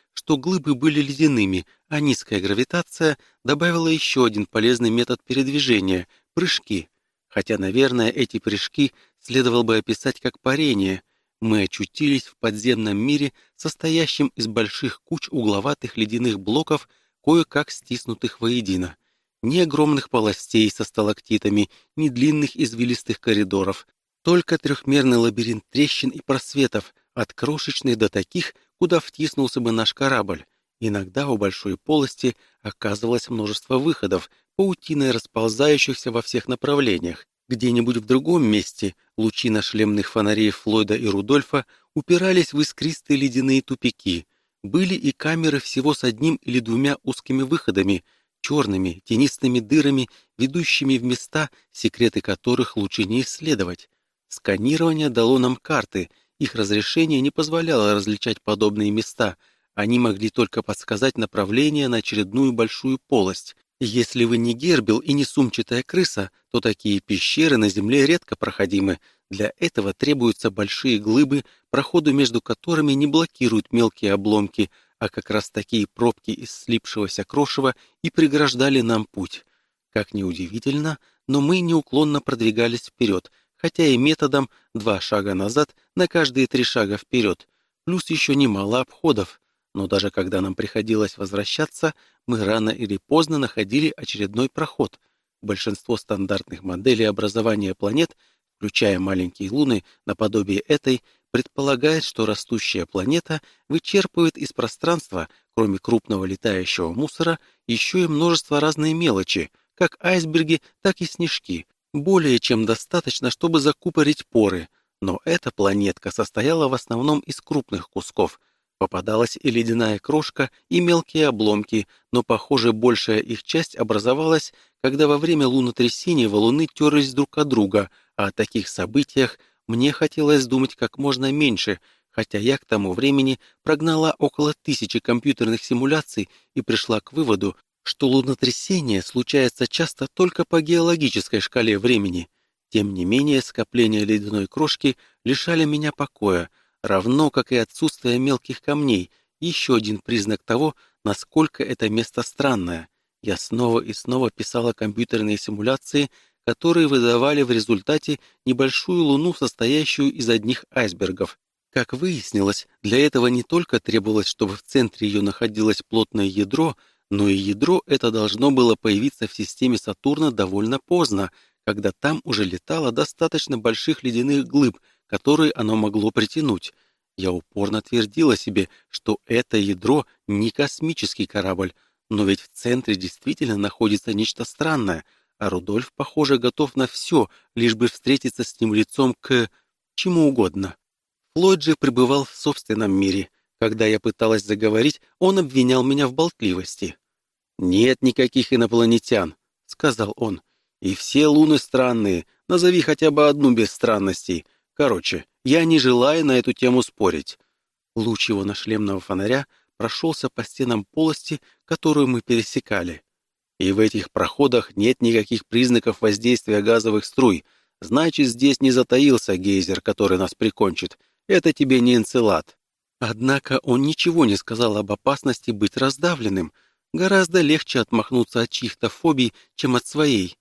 что глыбы были ледяными, а низкая гравитация добавила еще один полезный метод передвижения — прыжки. Хотя, наверное, эти прыжки следовало бы описать как парение. Мы очутились в подземном мире, состоящем из больших куч угловатых ледяных блоков, кое-как стиснутых воедино. Ни огромных полостей со сталактитами, ни длинных извилистых коридоров, только трехмерный лабиринт трещин и просветов, от крошечных до таких, куда втиснулся бы наш корабль. Иногда у большой полости оказывалось множество выходов, паутиной расползающихся во всех направлениях. Где-нибудь в другом месте лучи шлемных фонарей Флойда и Рудольфа упирались в искристые ледяные тупики. Были и камеры всего с одним или двумя узкими выходами, черными, тенистыми дырами, ведущими в места, секреты которых лучше не исследовать. Сканирование дало нам карты, их разрешение не позволяло различать подобные места, они могли только подсказать направление на очередную большую полость. Если вы не гербил и не сумчатая крыса, то такие пещеры на Земле редко проходимы. Для этого требуются большие глыбы, проходы между которыми не блокируют мелкие обломки, а как раз такие пробки из слипшегося крошева и преграждали нам путь. Как ни удивительно, но мы неуклонно продвигались вперед, хотя и методом 2 шага назад на каждые 3 шага вперед, плюс еще немало обходов. Но даже когда нам приходилось возвращаться, мы рано или поздно находили очередной проход. Большинство стандартных моделей образования планет, включая маленькие луны наподобие этой, предполагает, что растущая планета вычерпывает из пространства, кроме крупного летающего мусора, еще и множество разной мелочи, как айсберги, так и снежки. Более чем достаточно, чтобы закупорить поры. Но эта планетка состояла в основном из крупных кусков. Попадалась и ледяная крошка, и мелкие обломки, но, похоже, большая их часть образовалась, когда во время лунотрясения валуны терлись друг от друга, а о таких событиях мне хотелось думать как можно меньше, хотя я к тому времени прогнала около 1000 компьютерных симуляций и пришла к выводу, что лунотрясение случается часто только по геологической шкале времени. Тем не менее, скопления ледяной крошки лишали меня покоя, равно как и отсутствие мелких камней, еще один признак того, насколько это место странное. Я снова и снова писала компьютерные симуляции, которые выдавали в результате небольшую луну, состоящую из одних айсбергов. Как выяснилось, для этого не только требовалось, чтобы в центре ее находилось плотное ядро, но и ядро это должно было появиться в системе Сатурна довольно поздно, когда там уже летало достаточно больших ледяных глыб, которые оно могло притянуть. Я упорно твердила себе, что это ядро не космический корабль, но ведь в центре действительно находится нечто странное, а Рудольф, похоже, готов на все, лишь бы встретиться с ним лицом к чему угодно. Флойд же пребывал в собственном мире. Когда я пыталась заговорить, он обвинял меня в болтливости. «Нет никаких инопланетян», — сказал он. «И все луны странные, назови хотя бы одну без странностей. Короче, я не желаю на эту тему спорить». Луч его нашлемного фонаря прошелся по стенам полости, которую мы пересекали. «И в этих проходах нет никаких признаков воздействия газовых струй. Значит, здесь не затаился гейзер, который нас прикончит. Это тебе не Энцелад». Однако он ничего не сказал об опасности быть раздавленным. Гораздо легче отмахнуться от чьих-то фобий, чем от своей.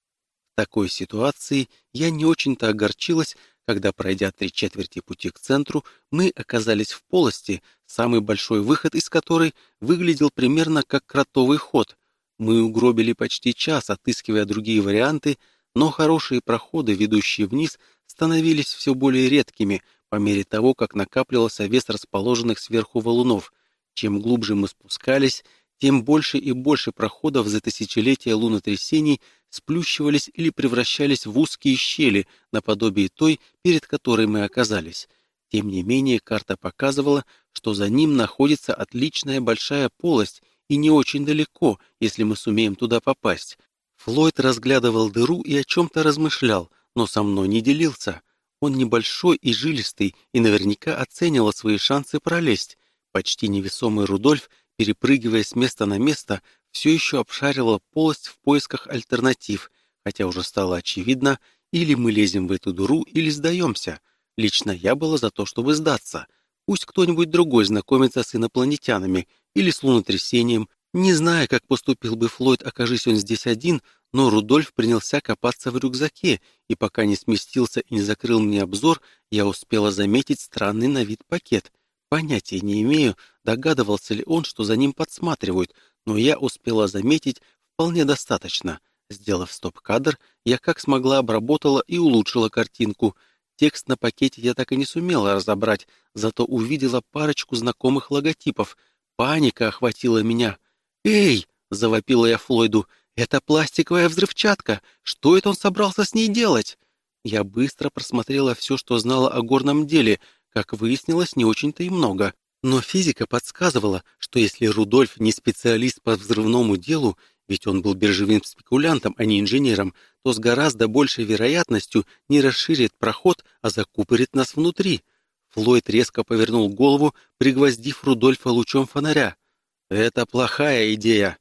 В такой ситуации я не очень-то огорчилась, когда, пройдя 3/4 пути к центру, мы оказались в полости, самый большой выход из которой выглядел примерно как кротовый ход. Мы угробили почти час, отыскивая другие варианты, но хорошие проходы, ведущие вниз, становились все более редкими по мере того, как накапливался вес расположенных сверху валунов. Чем глубже мы спускались, тем больше и больше проходов за тысячелетия лунотрясений сплющивались или превращались в узкие щели, наподобие той, перед которой мы оказались. Тем не менее, карта показывала, что за ним находится отличная большая полость, и не очень далеко, если мы сумеем туда попасть. Флойд разглядывал дыру и о чем-то размышлял, но со мной не делился. Он небольшой и жилистый, и наверняка оценивал свои шансы пролезть. Почти невесомый Рудольф, перепрыгивая с места на место, все еще обшаривал полость в поисках альтернатив, хотя уже стало очевидно, или мы лезем в эту дыру, или сдаемся. Лично я была за то, чтобы сдаться. Пусть кто-нибудь другой знакомится с инопланетянами или с лунотрясением. Не зная, как поступил бы Флойд, окажись он здесь один, но Рудольф принялся копаться в рюкзаке, и пока не сместился и не закрыл мне обзор, я успела заметить странный на вид пакет. Понятия не имею, догадывался ли он, что за ним подсматривают, но я успела заметить вполне достаточно. Сделав стоп-кадр, я как смогла обработала и улучшила картинку. Текст на пакете я так и не сумела разобрать, зато увидела парочку знакомых логотипов. Паника охватила меня. «Эй!» — завопила я Флойду. «Это пластиковая взрывчатка! Что это он собрался с ней делать?» Я быстро просмотрела все, что знала о горном деле. Как выяснилось, не очень-то и много. Но физика подсказывала, что если Рудольф не специалист по взрывному делу, ведь он был биржевым спекулянтом, а не инженером, то с гораздо большей вероятностью не расширит проход, а закупорит нас внутри. Флойд резко повернул голову, пригвоздив Рудольфа лучом фонаря. «Это плохая идея».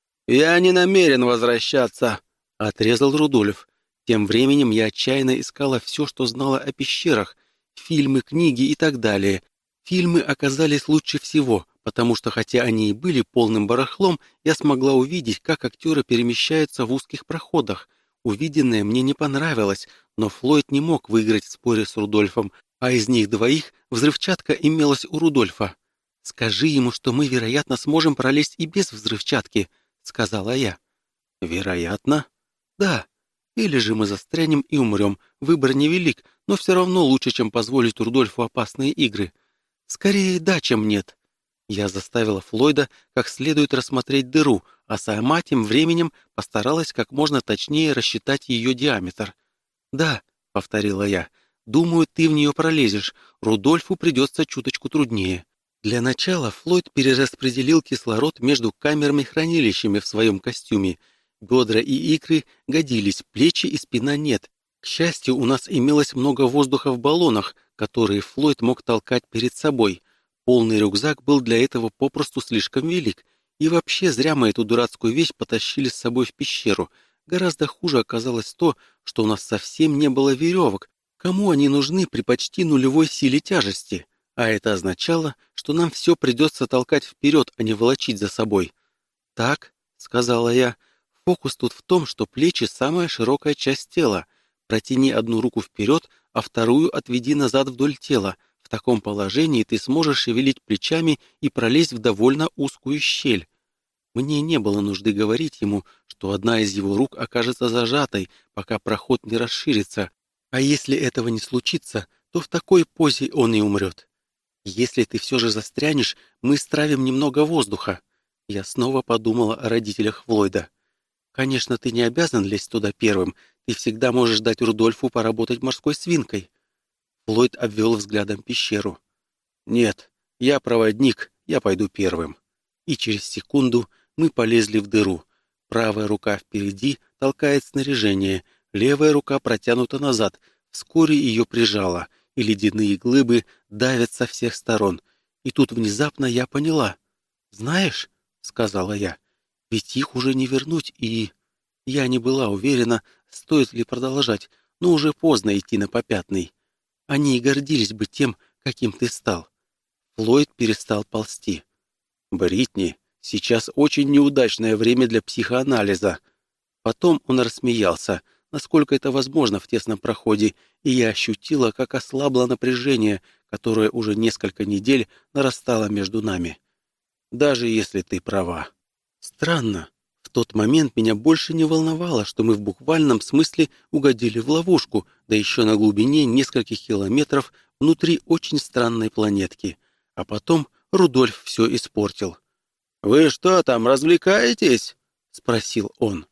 «Я не намерен возвращаться», — отрезал Рудольф. Тем временем я отчаянно искала все, что знала о пещерах, фильмы, книги и так далее. Фильмы оказались лучше всего, потому что, хотя они и были полным барахлом, я смогла увидеть, как актеры перемещаются в узких проходах. Увиденное мне не понравилось, но Флойд не мог выиграть в споре с Рудольфом, а из них двоих взрывчатка имелась у Рудольфа. «Скажи ему, что мы, вероятно, сможем пролезть и без взрывчатки», — сказала я. «Вероятно?» «Да. Или же мы застрянем и умрем. Выбор невелик, но все равно лучше, чем позволить Рудольфу опасные игры. Скорее да, чем нет». Я заставила Флойда как следует рассмотреть дыру, а сама тем временем постаралась как можно точнее рассчитать ее диаметр. «Да», — повторила я, — «думаю, ты в нее пролезешь. Рудольфу придется чуточку труднее». Для начала Флойд перераспределил кислород между камерами-хранилищами в своем костюме. Бедра и икры годились, плечи и спина нет. К счастью, у нас имелось много воздуха в баллонах, которые Флойд мог толкать перед собой. Полный рюкзак был для этого попросту слишком велик. И вообще зря мы эту дурацкую вещь потащили с собой в пещеру. Гораздо хуже оказалось то, что у нас совсем не было веревок. Кому они нужны при почти нулевой силе тяжести? А это означало, что нам все придется толкать вперед, а не волочить за собой. «Так», — сказала я, — «фокус тут в том, что плечи — самая широкая часть тела. Протяни одну руку вперед, а вторую отведи назад вдоль тела. В таком положении ты сможешь шевелить плечами и пролезть в довольно узкую щель». Мне не было нужды говорить ему, что одна из его рук окажется зажатой, пока проход не расширится. А если этого не случится, то в такой позе он и умрет. «Если ты все же застрянешь, мы стравим немного воздуха». Я снова подумала о родителях Флойда. «Конечно, ты не обязан лезть туда первым. Ты всегда можешь дать Рудольфу поработать морской свинкой». Флойд обвел взглядом пещеру. «Нет, я проводник, я пойду первым». И через секунду мы полезли в дыру. Правая рука впереди толкает снаряжение, левая рука протянута назад, вскоре ее прижала, и ледяные глыбы давят со всех сторон. И тут внезапно я поняла. «Знаешь», — сказала я, — «ведь их уже не вернуть, и...» Я не была уверена, стоит ли продолжать, но уже поздно идти на попятный. Они и гордились бы тем, каким ты стал. Флойд перестал ползти. «Бритни, сейчас очень неудачное время для психоанализа». Потом он рассмеялся, насколько это возможно в тесном проходе, и я ощутила, как ослабло напряжение, которое уже несколько недель нарастало между нами. «Даже если ты права». Странно. В тот момент меня больше не волновало, что мы в буквальном смысле угодили в ловушку, да еще на глубине нескольких километров внутри очень странной планетки. А потом Рудольф все испортил. «Вы что там, развлекаетесь?» — спросил он.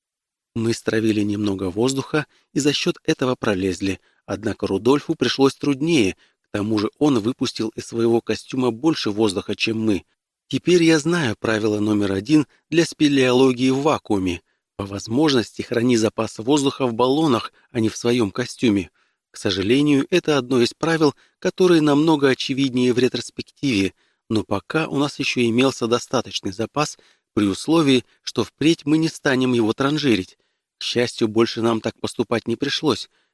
Мы стравили немного воздуха и за счет этого пролезли, однако Рудольфу пришлось труднее, к тому же он выпустил из своего костюма больше воздуха, чем мы. Теперь я знаю правило номер 1 для спелеологии в вакууме. По возможности храни запас воздуха в баллонах, а не в своем костюме. К сожалению, это одно из правил, которые намного очевиднее в ретроспективе, но пока у нас еще имелся достаточный запас, при условии, что впредь мы не станем его транжирить. К счастью, больше нам так поступать не пришлось.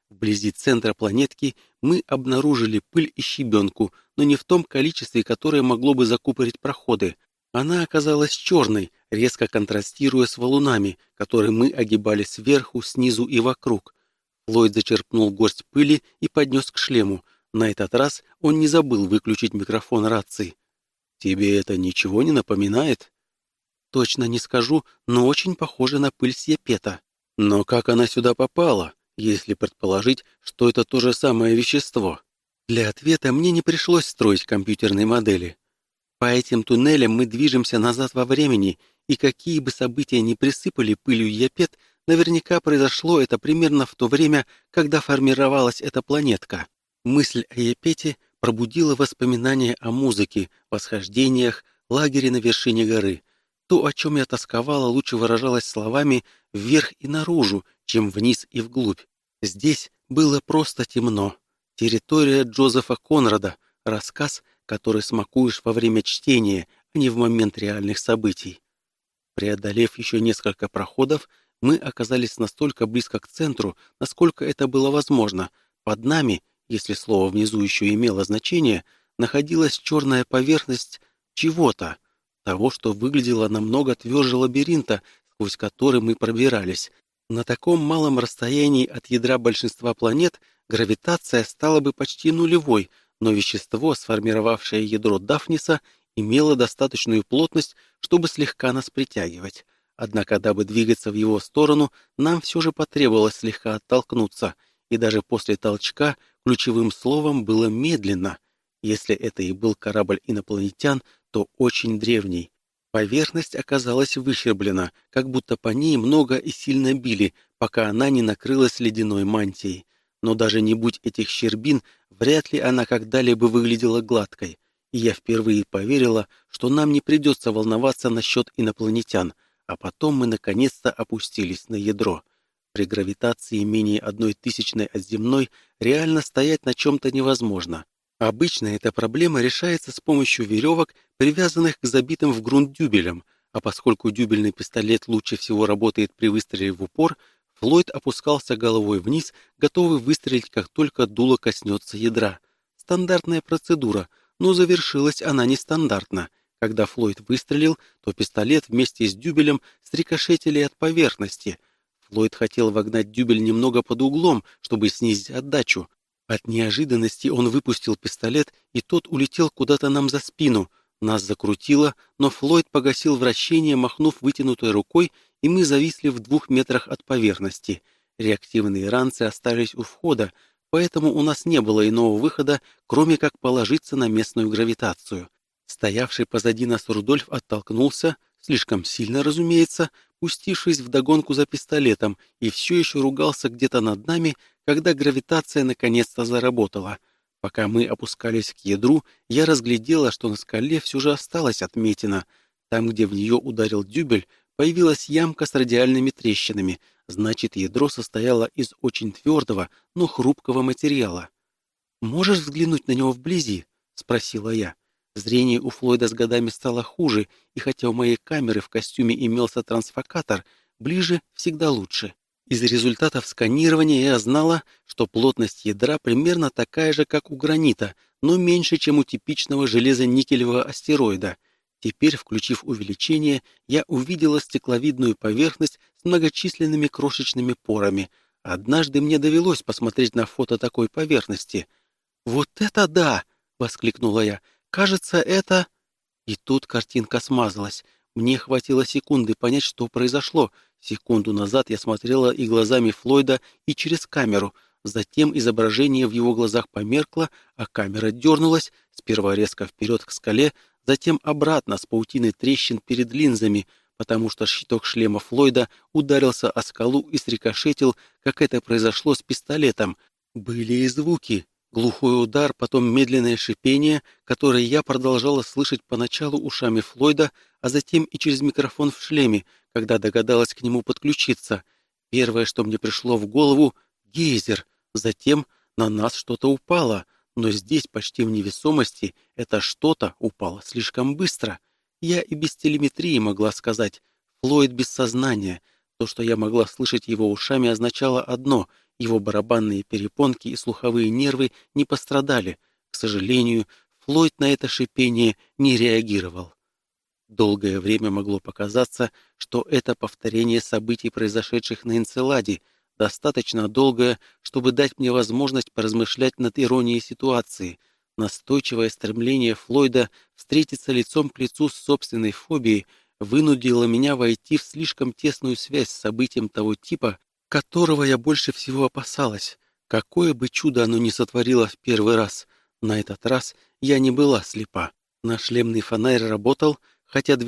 Вблизи центра планетки мы обнаружили пыль и щебенку, но не в том количестве, которое могло бы закупорить проходы. Она оказалась черной, резко контрастируя с валунами, которые мы огибали сверху, снизу и вокруг. Флойд зачерпнул горсть пыли и поднес к шлему. На этот раз он не забыл выключить микрофон рации. «Тебе это ничего не напоминает?» «Точно не скажу, но очень похоже на пыль с Япета». «Но как она сюда попала, если предположить, что это то же самое вещество?» Для ответа мне не пришлось строить компьютерные модели. По этим туннелям мы движемся назад во времени, и какие бы события ни присыпали пылью Япет, наверняка произошло это примерно в то время, когда формировалась эта планетка. Мысль о Япете пробудила воспоминания о музыке, восхождениях, лагере на вершине горы. То, о чем я тосковала, лучше выражалось словами «вверх и наружу», чем «вниз и вглубь». Здесь было просто темно. Территория Джозефа Конрада, рассказ, который смакуешь во время чтения, а не в момент реальных событий. Преодолев еще несколько проходов, мы оказались настолько близко к центру, насколько это было возможно. Под нами, если слово внизу еще имело значение, находилась черная поверхность чего-то, того, что выглядело намного тверже лабиринта, сквозь который мы пробирались. На таком малом расстоянии от ядра большинства планет гравитация стала бы почти нулевой, но вещество, сформировавшее ядро Дафниса, имело достаточную плотность, чтобы слегка нас притягивать. Однако, дабы двигаться в его сторону, нам все же потребовалось слегка оттолкнуться, и даже после толчка ключевым словом было «медленно». Если это и был корабль инопланетян, то очень древний. Поверхность оказалась выщерблена, как будто по ней много и сильно били, пока она не накрылась ледяной мантией. Но даже не будь этих щербин, вряд ли она когда-либо выглядела гладкой. И я впервые поверила, что нам не придется волноваться насчет инопланетян, а потом мы наконец-то опустились на ядро. При гравитации менее 1/1000 от земной реально стоять на чем-то невозможно. Обычно эта проблема решается с помощью веревок, привязанных к забитым в грунт дюбелям, а поскольку дюбельный пистолет лучше всего работает при выстреле в упор, Флойд опускался головой вниз, готовый выстрелить, как только дуло коснется ядра. Стандартная процедура, но завершилась она нестандартно. Когда Флойд выстрелил, то пистолет вместе с дюбелем срикошетили от поверхности. Флойд хотел вогнать дюбель немного под углом, чтобы снизить отдачу. От неожиданности он выпустил пистолет, и тот улетел куда-то нам за спину. Нас закрутило, но Флойд погасил вращение, махнув вытянутой рукой, и мы зависли в 2 метрах от поверхности. Реактивные ранцы остались у входа, поэтому у нас не было иного выхода, кроме как положиться на местную гравитацию. Стоявший позади нас Рудольф оттолкнулся, слишком сильно, разумеется, пустившись вдогонку за пистолетом, и все еще ругался где-то над нами, когда гравитация наконец-то заработала. Пока мы опускались к ядру, я разглядела, что на скале все же осталась отметина. Там, где в нее ударил дюбель, появилась ямка с радиальными трещинами, значит, ядро состояло из очень твердого, но хрупкого материала. «Можешь взглянуть на него вблизи?» — спросила я. Зрение у Флойда с годами стало хуже, и хотя у моей камеры в костюме имелся трансфокатор, ближе всегда лучше. Из результатов сканирования я знала, что плотность ядра примерно такая же, как у гранита, но меньше, чем у типичного железо-никелевого астероида. Теперь, включив увеличение, я увидела стекловидную поверхность с многочисленными крошечными порами. Однажды мне довелось посмотреть на фото такой поверхности. «Вот это да!» — воскликнула я. «Кажется, это...» И тут картинка смазалась. Мне хватило секунды понять, что произошло. Секунду назад я смотрела и глазами Флойда, и через камеру. Затем изображение в его глазах померкло, а камера дернулась, сперва резко вперед к скале, затем обратно с паутиной трещин перед линзами, потому что щиток шлема Флойда ударился о скалу и срикошетил, как это произошло с пистолетом. Были и звуки. Глухой удар, потом медленное шипение, которое я продолжала слышать поначалу ушами Флойда, а затем и через микрофон в шлеме, когда догадалась к нему подключиться. Первое, что мне пришло в голову — гейзер. Затем на нас что-то упало, но здесь, почти в невесомости, это что-то упало слишком быстро. Я и без телеметрии могла сказать: Флойд без сознания. То, что я могла слышать его ушами, означало одно — его барабанные перепонки и слуховые нервы не пострадали. К сожалению, Флойд на это шипение не реагировал. Долгое время могло показаться, что это повторение событий, произошедших на Энцеладе, достаточно долгое, чтобы дать мне возможность поразмышлять над иронией ситуации. Настойчивое стремление Флойда встретиться лицом к лицу с собственной фобией вынудило меня войти в слишком тесную связь с событием того типа, которого я больше всего опасалась. Какое бы чудо оно ни сотворило в первый раз, на этот раз я не была слепа. Наш шлемный фонарь работал, хотя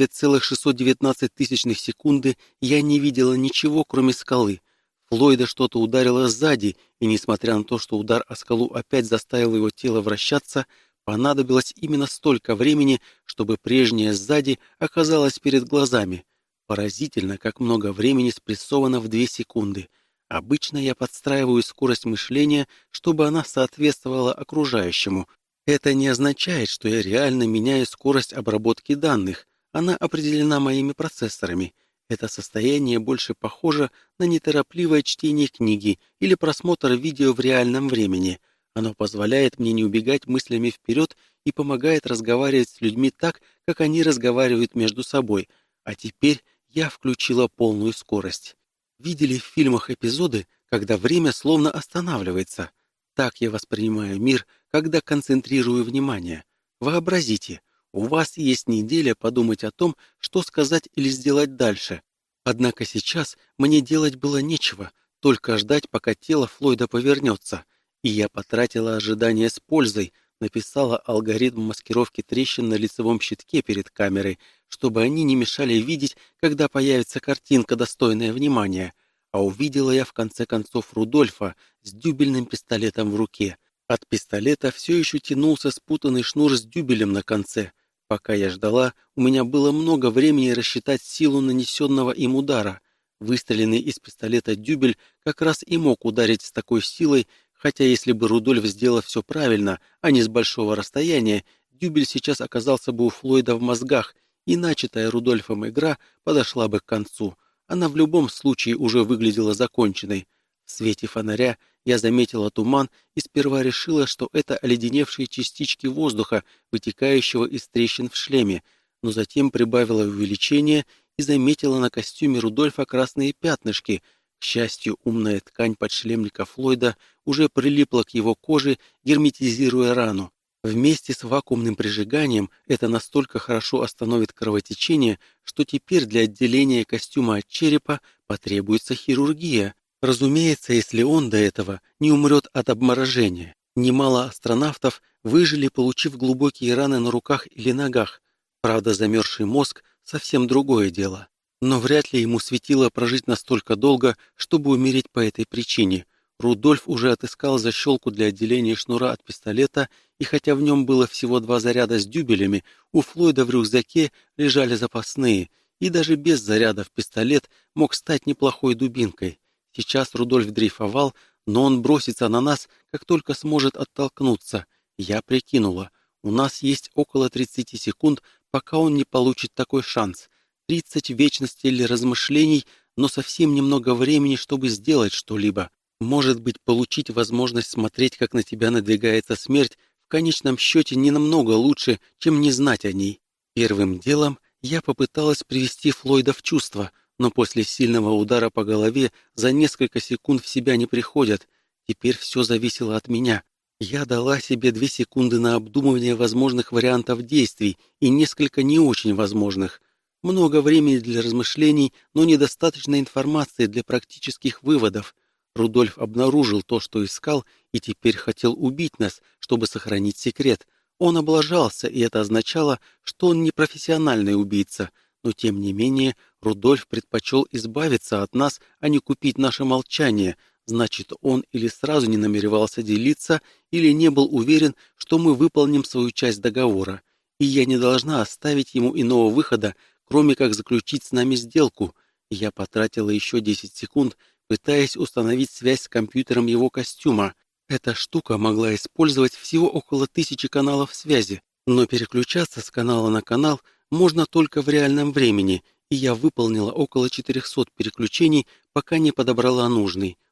2,619 секунды я не видела ничего, кроме скалы. Флойда что-то ударило сзади, и, несмотря на то, что удар о скалу опять заставил его тело вращаться, понадобилось именно столько времени, чтобы прежнее сзади оказалось перед глазами. Поразительно, как много времени спрессовано в 2 секунды. Обычно я подстраиваю скорость мышления, чтобы она соответствовала окружающему. Это не означает, что я реально меняю скорость обработки данных. Она определена моими процессорами. Это состояние больше похоже на неторопливое чтение книги или просмотр видео в реальном времени. Оно позволяет мне не убегать мыслями вперед и помогает разговаривать с людьми так, как они разговаривают между собой. А теперь я включила полную скорость. Видели в фильмах эпизоды, когда время словно останавливается? Так я воспринимаю мир, когда концентрирую внимание. Вообразите, у вас есть неделя подумать о том, что сказать или сделать дальше. Однако сейчас мне делать было нечего, только ждать, пока тело Флойда повернется. И я потратила ожидание с пользой, написала алгоритм маскировки трещин на лицевом щитке перед камерой, чтобы они не мешали видеть, когда появится картинка, достойная внимания. А увидела я в конце концов Рудольфа с дюбельным пистолетом в руке. От пистолета все еще тянулся спутанный шнур с дюбелем на конце. Пока я ждала, у меня было много времени рассчитать силу нанесенного им удара. Выстреленный из пистолета дюбель как раз и мог ударить с такой силой, хотя если бы Рудольф сделал все правильно, а не с большого расстояния, дюбель сейчас оказался бы у Флойда в мозгах, и начатая Рудольфом игра подошла бы к концу. Она в любом случае уже выглядела законченной. В свете фонаря я заметила туман и сперва решила, что это оледеневшие частички воздуха, вытекающего из трещин в шлеме, но затем прибавила увеличение и заметила на костюме Рудольфа красные пятнышки. К счастью, умная ткань подшлемника Флойда уже прилипла к его коже, герметизируя рану. Вместе с вакуумным прижиганием это настолько хорошо остановит кровотечение, что теперь для отделения костюма от черепа потребуется хирургия. Разумеется, если он до этого не умрет от обморожения. Немало астронавтов выжили, получив глубокие раны на руках или ногах. Правда, замерзший мозг — совсем другое дело. Но вряд ли ему светило прожить настолько долго, чтобы умереть по этой причине. Рудольф уже отыскал защелку для отделения шнура от пистолета, и хотя в нем было всего 2 заряда с дюбелями, у Флойда в рюкзаке лежали запасные, и даже без зарядов пистолет мог стать неплохой дубинкой. Сейчас Рудольф дрейфовал, но он бросится на нас, как только сможет оттолкнуться. Я прикинула, у нас есть около 30 секунд, пока он не получит такой шанс. 30 вечностей для размышлений, но совсем немного времени, чтобы сделать что-либо. Может быть, получить возможность смотреть, как на тебя надвигается смерть, в конечном счете не намного лучше, чем не знать о ней. Первым делом я попыталась привести Флойда в чувство, но после сильного удара по голове за несколько секунд в себя не приходят. Теперь все зависело от меня. Я дала себе 2 секунды на обдумывание возможных вариантов действий и несколько не очень возможных. Много времени для размышлений, но недостаточно информации для практических выводов. Рудольф обнаружил то, что искал, и теперь хотел убить нас, чтобы сохранить секрет. Он облажался, и это означало, что он не профессиональный убийца. Но тем не менее, Рудольф предпочел избавиться от нас, а не купить наше молчание. Значит, он или сразу не намеревался делиться, или не был уверен, что мы выполним свою часть договора. И я не должна оставить ему иного выхода, кроме как заключить с нами сделку. Я потратила еще 10 секунд, пытаясь установить связь с компьютером его костюма. Эта штука могла использовать всего около 1000 каналов связи, но переключаться с канала на канал можно только в реальном времени, и я выполнила около 400 переключений, пока не подобрала нужный.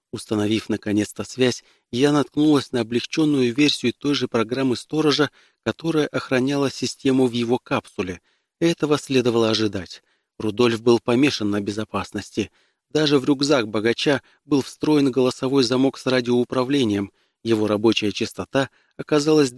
Установив наконец-то связь, я наткнулась на облегченную версию той же программы сторожа, которая охраняла систему в его капсуле. Этого следовало ожидать. Рудольф был помешан на безопасности. Даже в рюкзак богача был встроен голосовой замок с радиоуправлением. Его рабочая частота оказалась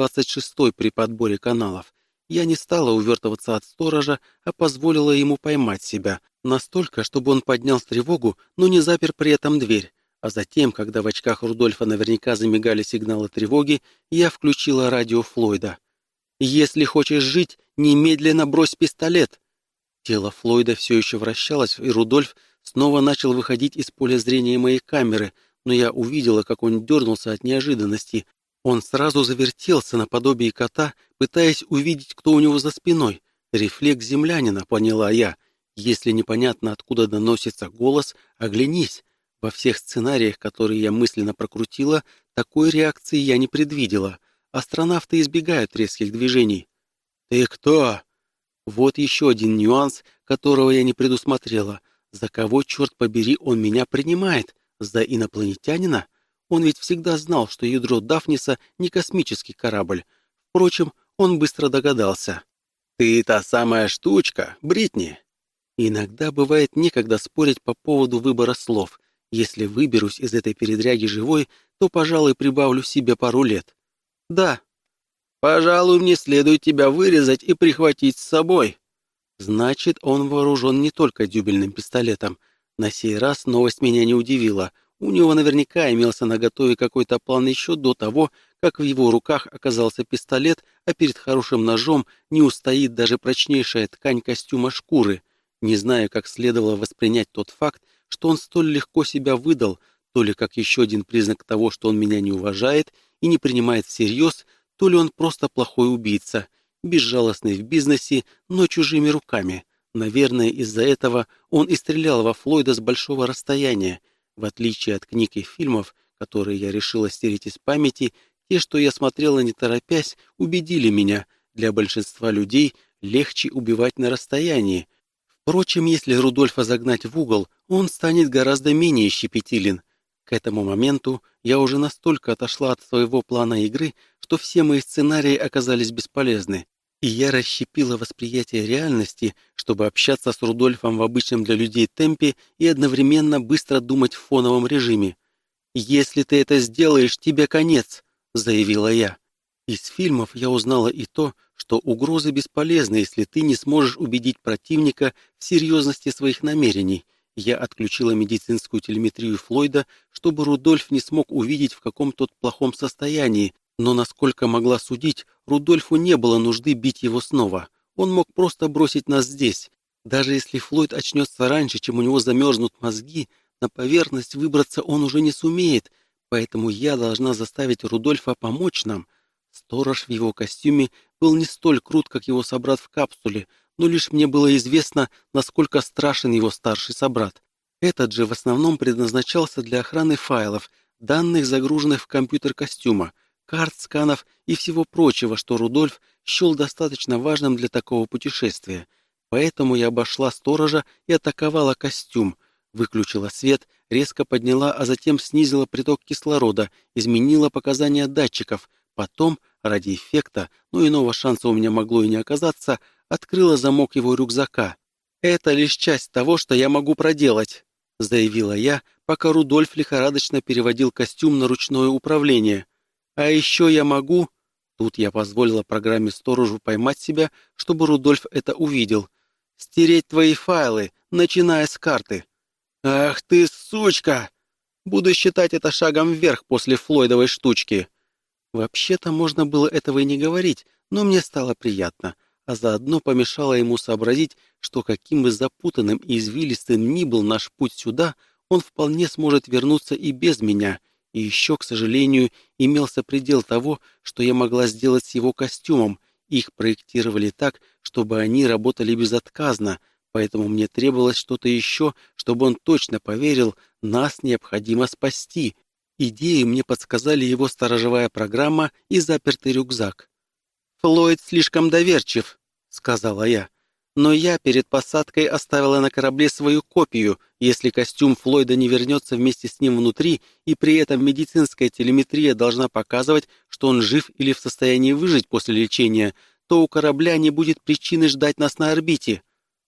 226 при подборе каналов. Я не стала увертываться от сторожа, а позволила ему поймать себя. Настолько, чтобы он поднял тревогу, но не запер при этом дверь. А затем, когда в очках Рудольфа наверняка замигали сигналы тревоги, я включила радио Флойда. «Если хочешь жить, немедленно брось пистолет!» Тело Флойда все еще вращалось, и Рудольф снова начал выходить из поля зрения моей камеры, но я увидела, как он дернулся от неожиданности. Он сразу завертелся наподобие кота, пытаясь увидеть, кто у него за спиной. Рефлекс землянина, поняла я. Если непонятно, откуда доносится голос, оглянись. Во всех сценариях, которые я мысленно прокрутила, такой реакции я не предвидела. Астронавты избегают резких движений. «Ты кто?» Вот еще один нюанс, которого я не предусмотрела. За кого, черт побери, он меня принимает? За инопланетянина? Он ведь всегда знал, что ядро Дафниса не космический корабль. Впрочем, он быстро догадался. «Ты та самая штучка, Бритни!» Иногда бывает некогда спорить по поводу выбора слов. Если выберусь из этой передряги живой, то, пожалуй, прибавлю себе пару лет. «Да». «Пожалуй, мне следует тебя вырезать и прихватить с собой». Значит, он вооружен не только дюбельным пистолетом. На сей раз новость меня не удивила. У него наверняка имелся наготове какой-то план еще до того, как в его руках оказался пистолет, а перед хорошим ножом не устоит даже прочнейшая ткань костюма шкуры. Не знаю, как следовало воспринять тот факт, что он столь легко себя выдал, то ли как еще один признак того, что он меня не уважает и не принимает всерьез, то ли он просто плохой убийца, безжалостный в бизнесе, но чужими руками. Наверное, из-за этого он и стрелял во Флойда с большого расстояния. В отличие от книг и фильмов, которые я решила стереть из памяти, те, что я смотрела не торопясь, убедили меня, для большинства людей легче убивать на расстоянии. Впрочем, если Рудольфа загнать в угол, он станет гораздо менее щепетилен. К этому моменту я уже настолько отошла от своего плана игры, что все мои сценарии оказались бесполезны, и я расщепила восприятие реальности, чтобы общаться с Рудольфом в обычном для людей темпе и одновременно быстро думать в фоновом режиме. «Если ты это сделаешь, тебе конец», — заявила я. Из фильмов я узнала и то, что угрозы бесполезны, если ты не сможешь убедить противника в серьезности своих намерений. Я отключила медицинскую телеметрию Флойда, чтобы Рудольф не смог увидеть, в каком тот плохом состоянии, но, насколько могла судить, Рудольфу не было нужды бить его снова. Он мог просто бросить нас здесь. Даже если Флойд очнется раньше, чем у него замерзнут мозги, на поверхность выбраться он уже не сумеет, поэтому я должна заставить Рудольфа помочь нам. Сторож в его костюме был не столь крут, как его собрат в капсуле, но лишь мне было известно, насколько страшен его старший собрат. Этот же в основном предназначался для охраны файлов, данных, загруженных в компьютер костюма, карт, сканов и всего прочего, что Рудольф счел достаточно важным для такого путешествия. Поэтому я обошла сторожа и атаковала костюм, выключила свет, резко подняла, а затем снизила приток кислорода, изменила показания датчиков, потом, ради эффекта, но иного шанса у меня могло и не оказаться, открыла замок его рюкзака. «Это лишь часть того, что я могу проделать», — заявила я, пока Рудольф лихорадочно переводил костюм на ручное управление. «А еще я могу...» Тут я позволила программе-сторожу поймать себя, чтобы Рудольф это увидел. «Стереть твои файлы, начиная с карты». «Ах ты, сучка! Буду считать это шагом вверх после Флойдовой штучки». Вообще-то можно было этого и не говорить, но мне стало приятно, а заодно помешало ему сообразить, что каким бы запутанным и извилистым ни был наш путь сюда, он вполне сможет вернуться и без меня. И еще, к сожалению, имелся предел того, что я могла сделать с его костюмом. Их проектировали так, чтобы они работали безотказно, поэтому мне требовалось что-то еще, чтобы он точно поверил, нас необходимо спасти. Идею мне подсказали его сторожевая программа и запертый рюкзак. «Флойд слишком доверчив», — сказала я. Но я перед посадкой оставила на корабле свою копию. Если костюм Флойда не вернется вместе с ним внутри, и при этом медицинская телеметрия должна показывать, что он жив или в состоянии выжить после лечения, то у корабля не будет причины ждать нас на орбите.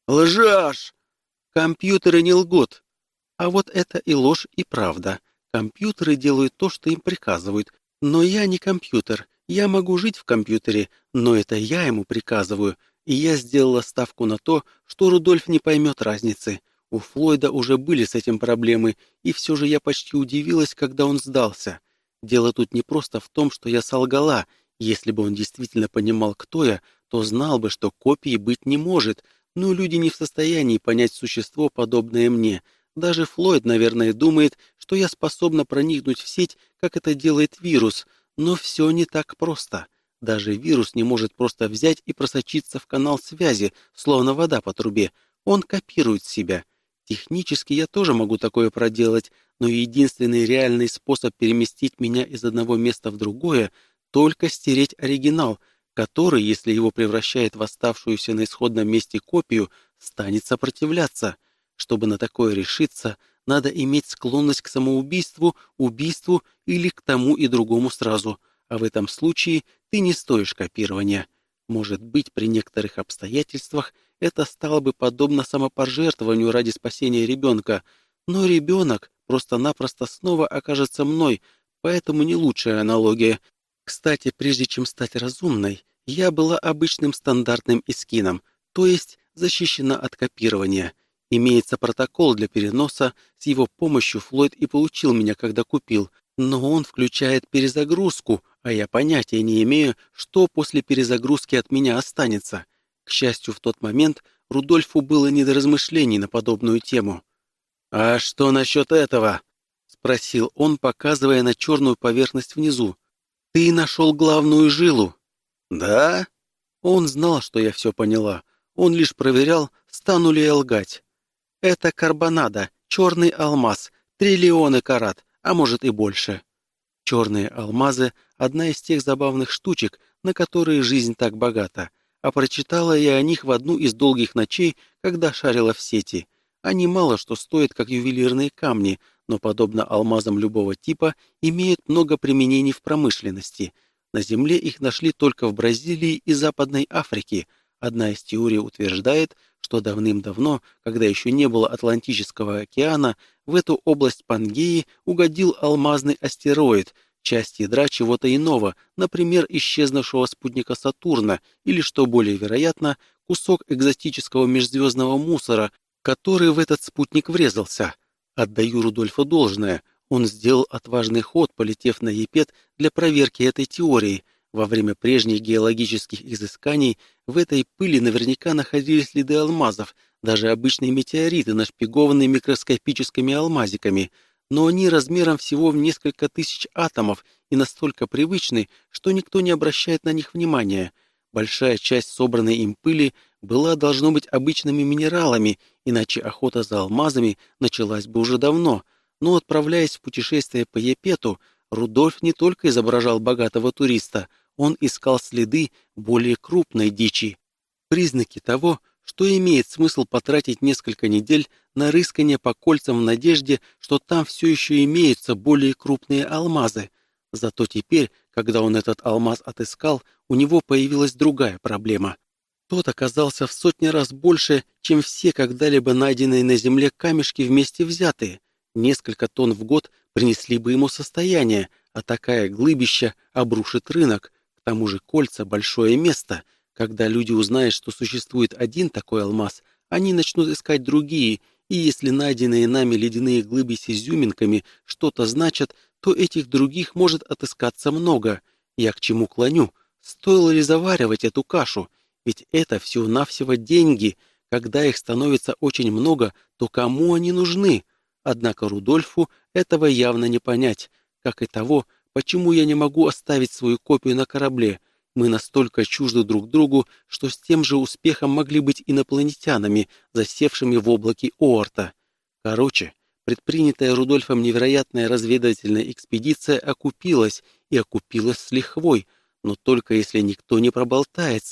Лжешь! Компьютеры не лгут. А вот это и ложь, и правда. Компьютеры делают то, что им приказывают. Но я не компьютер. Я могу жить в компьютере, но это я ему приказываю. И я сделала ставку на то, что Рудольф не поймет разницы. У Флойда уже были с этим проблемы, и все же я почти удивилась, когда он сдался. Дело тут не просто в том, что я солгала. Если бы он действительно понимал, кто я, то знал бы, что копии быть не может. Но люди не в состоянии понять существо, подобное мне. Даже Флойд, наверное, думает, что я способна проникнуть в сеть, как это делает вирус. Но все не так просто. Даже вирус не может просто взять и просочиться в канал связи, словно вода по трубе. Он копирует себя. Технически я тоже могу такое проделать, но единственный реальный способ переместить меня из одного места в другое — только стереть оригинал, который, если его превращает в оставшуюся на исходном месте копию, станет сопротивляться. Чтобы на такое решиться, надо иметь склонность к самоубийству, убийству или к тому и другому сразу. А в этом случае ты не стоишь копирования. Может быть, при некоторых обстоятельствах это стало бы подобно самопожертвованию ради спасения ребенка, но ребенок просто-напросто снова окажется мной, поэтому не лучшая аналогия. Кстати, прежде чем стать разумной, я была обычным стандартным искином, то есть защищена от копирования. Имеется протокол для переноса, с его помощью Флойд и получил меня, когда купил, но он включает перезагрузку, а я понятия не имею, что после перезагрузки от меня останется. К счастью, в тот момент Рудольфу было не до размышлений на подобную тему. «А что насчет этого?» — спросил он, показывая на черную поверхность внизу. «Ты нашел главную жилу». «Да?» Он знал, что я все поняла. Он лишь проверял, стану ли я лгать. «Это карбонада, черный алмаз, триллионы карат, а может и больше». Черные алмазы — одна из тех забавных штучек, на которые жизнь так богата. А прочитала я о них в одну из долгих ночей, когда шарила в сети. Они мало что стоят, как ювелирные камни, но, подобно алмазам любого типа, имеют много применений в промышленности. На Земле их нашли только в Бразилии и Западной Африке. Одна из теорий утверждает, что давным-давно, когда еще не было Атлантического океана, в эту область Пангеи угодил алмазный астероид, часть ядра чего-то иного, например, исчезнувшего спутника Сатурна, или, что более вероятно, кусок экзотического межзвездного мусора, который в этот спутник врезался. Отдаю Рудольфу должное. Он сделал отважный ход, полетев на Епет для проверки этой теории. Во время прежних геологических изысканий в этой пыли наверняка находились следы алмазов, даже обычные метеориты, нашпигованные микроскопическими алмазиками, но они размером всего в несколько тысяч атомов и настолько привычны, что никто не обращает на них внимания. Большая часть собранной им пыли была, должно быть, обычными минералами, иначе охота за алмазами началась бы уже давно. Но, отправляясь в путешествие по Епету, Рудольф не только изображал богатого туриста, он искал следы более крупной дичи. Признаки того, что имеет смысл потратить несколько недель на рыскание по кольцам в надежде, что там все еще имеются более крупные алмазы. Зато теперь, когда он этот алмаз отыскал, у него появилась другая проблема. Тот оказался в сотни раз больше, чем все когда-либо найденные на земле камешки вместе взятые. Несколько тонн в год принесли бы ему состояние, а такая глыбища обрушит рынок. К тому же кольца — большое место. Когда люди узнают, что существует один такой алмаз, они начнут искать другие, и если найденные нами ледяные глыбы с изюминками что-то значат, то этих других может отыскаться много. Я к чему клоню? Стоило ли заваривать эту кашу? Ведь это всего-навсего деньги. Когда их становится очень много, то кому они нужны? Однако Рудольфу этого явно не понять, как и того, почему я не могу оставить свою копию на корабле. Мы настолько чужды друг другу, что с тем же успехом могли быть инопланетянами, засевшими в облаке Оорта. Короче, предпринятая Рудольфом невероятная разведывательная экспедиция окупилась, и окупилась с лихвой, но только если никто не проболтается.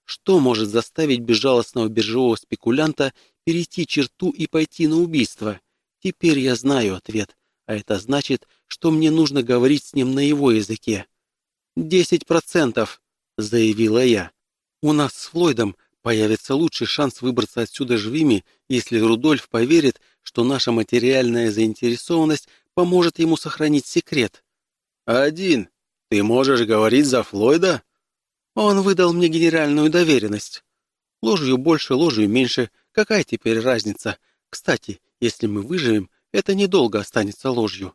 Что может заставить безжалостного биржевого спекулянта перейти черту и пойти на убийство? Теперь я знаю ответ, а это значит, что мне нужно говорить с ним на его языке. 10%, заявила я. У нас с Флойдом появится лучший шанс выбраться отсюда живыми, если Рудольф поверит, что наша материальная заинтересованность поможет ему сохранить секрет. Один. Ты можешь говорить за Флойда? Он выдал мне генеральную доверенность. Ложью больше, ложью меньше. Какая теперь разница? Кстати, если мы выживем, это недолго останется ложью.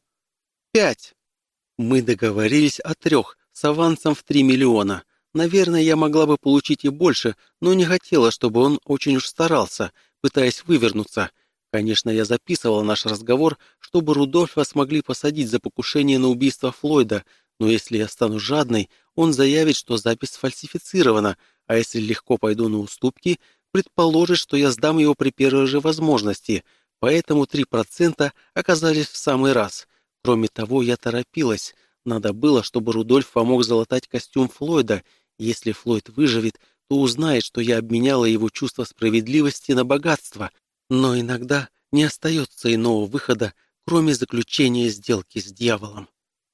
5. Мы договорились о 3 с авансом в 3 миллиона. Наверное, я могла бы получить и больше, но не хотела, чтобы он очень уж старался, пытаясь вывернуться. Конечно, я записывала наш разговор, чтобы Рудольфа смогли посадить за покушение на убийство Флойда, но если я стану жадной, он заявит, что запись сфальсифицирована, а если легко пойду на уступки, предположит, что я сдам его при первой же возможности, поэтому 3% оказались в самый раз. Кроме того, я торопилась. Надо было, чтобы Рудольф помог залатать костюм Флойда. Если Флойд выживет, то узнает, что я обменяла его чувство справедливости на богатство. Но иногда не остается иного выхода, кроме заключения сделки с дьяволом.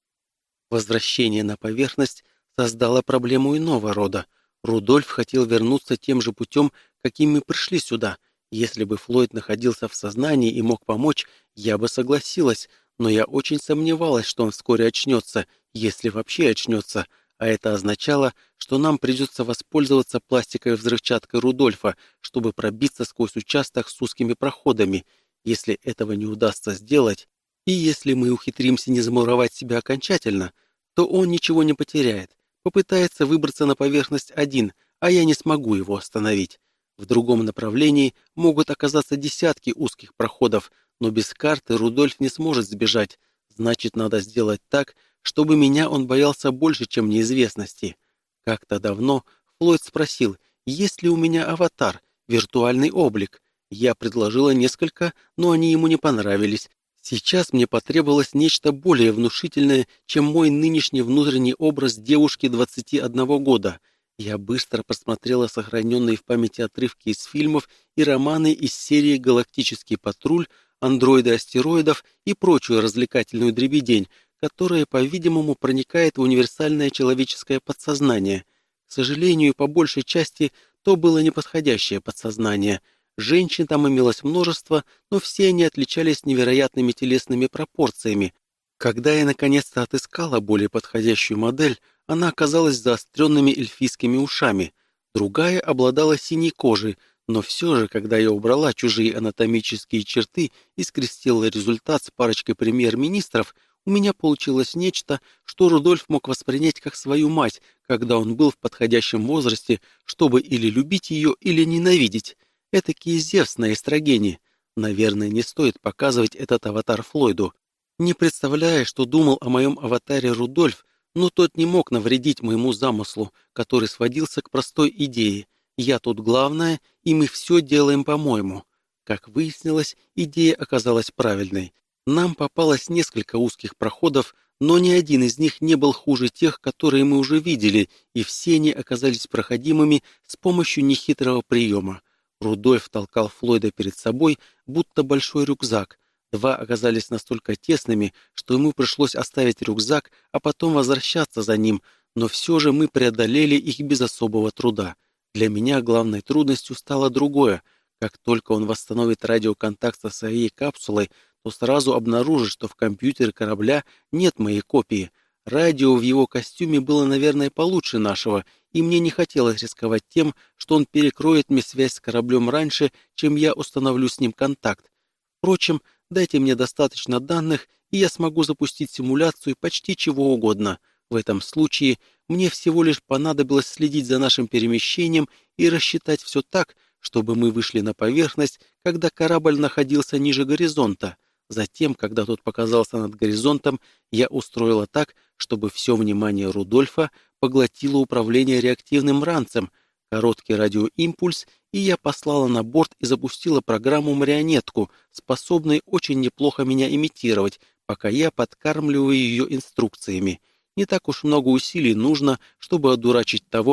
Возвращение на поверхность создало проблему иного рода. Рудольф хотел вернуться тем же путем, каким мы пришли сюда. Если бы Флойд находился в сознании и мог помочь, я бы согласилась, но я очень сомневалась, что он вскоре очнется, если вообще очнется, а это означало, что нам придется воспользоваться пластиковой взрывчаткой Рудольфа, чтобы пробиться сквозь участок с узкими проходами. Если этого не удастся сделать, и если мы ухитримся не замуровать себя окончательно, то он ничего не потеряет, попытается выбраться на поверхность один, а я не смогу его остановить. В другом направлении могут оказаться десятки узких проходов, но без карты Рудольф не сможет сбежать. Значит, надо сделать так, чтобы меня он боялся больше, чем неизвестности. Как-то давно Флойд спросил, есть ли у меня аватар, виртуальный облик. Я предложила несколько, но они ему не понравились. Сейчас мне потребовалось нечто более внушительное, чем мой нынешний внутренний образ девушки 21 года. Я быстро просмотрела сохраненные в памяти отрывки из фильмов и романы из серии «Галактический патруль», «Андроиды астероидов» и прочую развлекательную дребедень, которая, по-видимому, проникает в универсальное человеческое подсознание. К сожалению, по большей части то было неподходящее подсознание. Женщин там имелось множество, но все они отличались невероятными телесными пропорциями. Когда я наконец-то отыскала более подходящую модель, она оказалась с заостренными эльфийскими ушами. Другая обладала синей кожей, но все же, когда я убрала чужие анатомические черты и скрестила результат с парочкой премьер-министров, у меня получилось нечто, что Рудольф мог воспринять как свою мать, когда он был в подходящем возрасте, чтобы или любить ее, или ненавидеть. Этакий Зевс на эстрогене. Наверное, не стоит показывать этот аватар Флойду. Не представляя, что думал о моем аватаре Рудольф, но тот не мог навредить моему замыслу, который сводился к простой идее. Я тут главная, и мы все делаем по-моему. Как выяснилось, идея оказалась правильной. Нам попалось несколько узких проходов, но ни один из них не был хуже тех, которые мы уже видели, и все они оказались проходимыми с помощью нехитрого приема. Рудольф толкал Флойда перед собой, будто большой рюкзак. Два оказались настолько тесными, что ему пришлось оставить рюкзак, а потом возвращаться за ним, но все же мы преодолели их без особого труда. Для меня главной трудностью стало другое. Как только он восстановит радиоконтакт со своей капсулой, то сразу обнаружит, что в компьютере корабля нет моей копии. Радио в его костюме было, наверное, получше нашего, и мне не хотелось рисковать тем, что он перекроет мне связь с кораблем раньше, чем я установлю с ним контакт. Впрочем, дайте мне достаточно данных, и я смогу запустить симуляцию почти чего угодно. В этом случае мне всего лишь понадобилось следить за нашим перемещением и рассчитать все так, чтобы мы вышли на поверхность, когда корабль находился ниже горизонта. Затем, когда тот показался над горизонтом, я устроила так, чтобы все внимание Рудольфа поглотило управление реактивным ранцем, короткий радиоимпульс, и я послала на борт и запустила программу-марионетку, способную очень неплохо меня имитировать, пока я подкармливаю ее инструкциями. Не так уж много усилий нужно, чтобы одурачить того,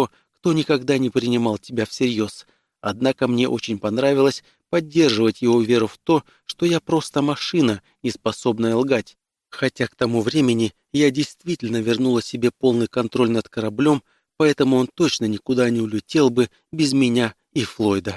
кто никогда не принимал тебя всерьез. Однако мне очень понравилось поддерживать его веру в то, что я просто машина, не способная лгать. Хотя к тому времени я действительно вернула себе полный контроль над кораблем, поэтому он точно никуда не улетел бы без меня и Флойда.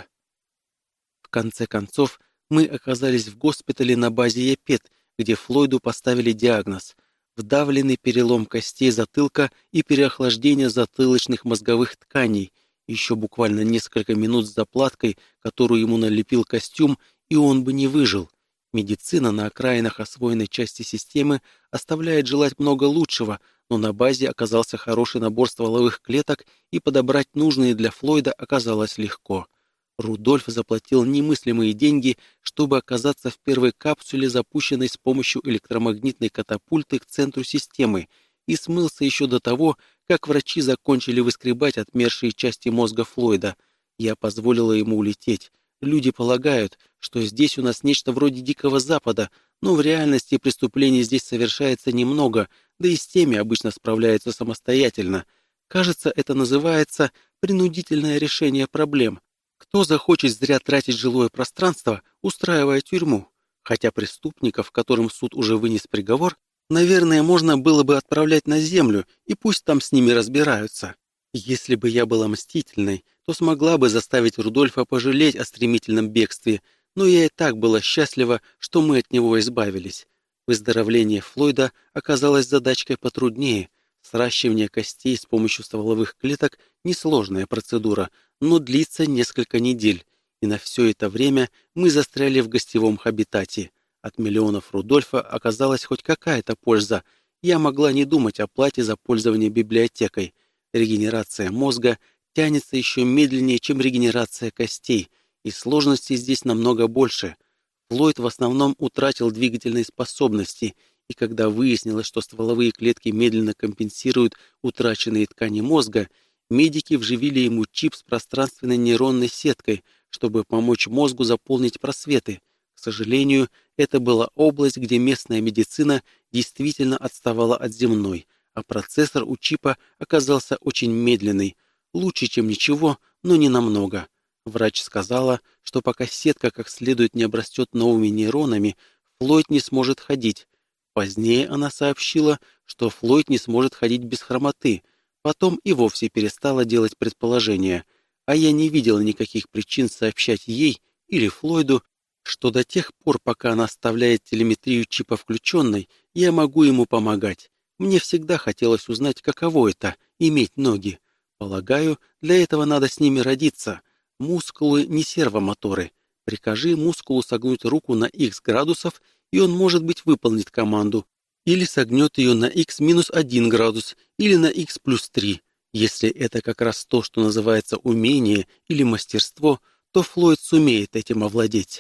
В конце концов, мы оказались в госпитале на базе ЕПЕТ, где Флойду поставили диагноз: вдавленный перелом костей затылка и переохлаждение затылочных мозговых тканей. Еще буквально несколько минут с заплаткой, которую ему налепил костюм, и он бы не выжил. Медицина на окраинах освоенной части системы оставляет желать много лучшего, но на базе оказался хороший набор стволовых клеток, и подобрать нужные для Флойда оказалось легко. Рудольф заплатил немыслимые деньги, чтобы оказаться в первой капсуле, запущенной с помощью электромагнитной катапульты к центру системы, и смылся еще до того, как врачи закончили выскребать отмершие части мозга Флойда. Я позволила ему улететь. Люди полагают, что здесь у нас нечто вроде Дикого Запада, но в реальности преступлений здесь совершается немного, да и с теми обычно справляются самостоятельно. Кажется, это называется принудительное решение проблем. Кто захочет зря тратить жилое пространство, устраивая тюрьму? Хотя преступников, которым суд уже вынес приговор, наверное, можно было бы отправлять на землю, и пусть там с ними разбираются. Если бы я была мстительной, то смогла бы заставить Рудольфа пожалеть о стремительном бегстве, но я и так была счастлива, что мы от него избавились. Выздоровление Флойда оказалось задачкой потруднее. Сращивание костей с помощью стволовых клеток – несложная процедура, но длится несколько недель, и на все это время мы застряли в гостевом хабитате. От миллионов Рудольфа оказалась хоть какая-то польза. Я могла не думать о плате за пользование библиотекой. Регенерация мозга тянется еще медленнее, чем регенерация костей, и сложностей здесь намного больше. Флойд в основном утратил двигательные способности, и когда выяснилось, что стволовые клетки медленно компенсируют утраченные ткани мозга, медики вживили ему чип с пространственной нейронной сеткой, чтобы помочь мозгу заполнить просветы. К сожалению, это была область, где местная медицина действительно отставала от земной, а процессор у чипа оказался очень медленный. Лучше, чем ничего, но не намного. Врач сказала, что пока сетка как следует не обрастет новыми нейронами, Флойд не сможет ходить. Позднее она сообщила, что Флойд не сможет ходить без хромоты. Потом и вовсе перестала делать предположения. А я не видела никаких причин сообщать ей или Флойду, что до тех пор, пока она оставляет телеметрию чипа включенной, я могу ему помогать. Мне всегда хотелось узнать, каково это — иметь ноги. Полагаю, для этого надо с ними родиться. Мускулы не сервомоторы. Прикажи мускулу согнуть руку на X градусов, и он, может быть, выполнит команду. Или согнет ее на X-1 градус, или на X плюс 3. Если это как раз то, что называется умение или мастерство, то Флойд сумеет этим овладеть.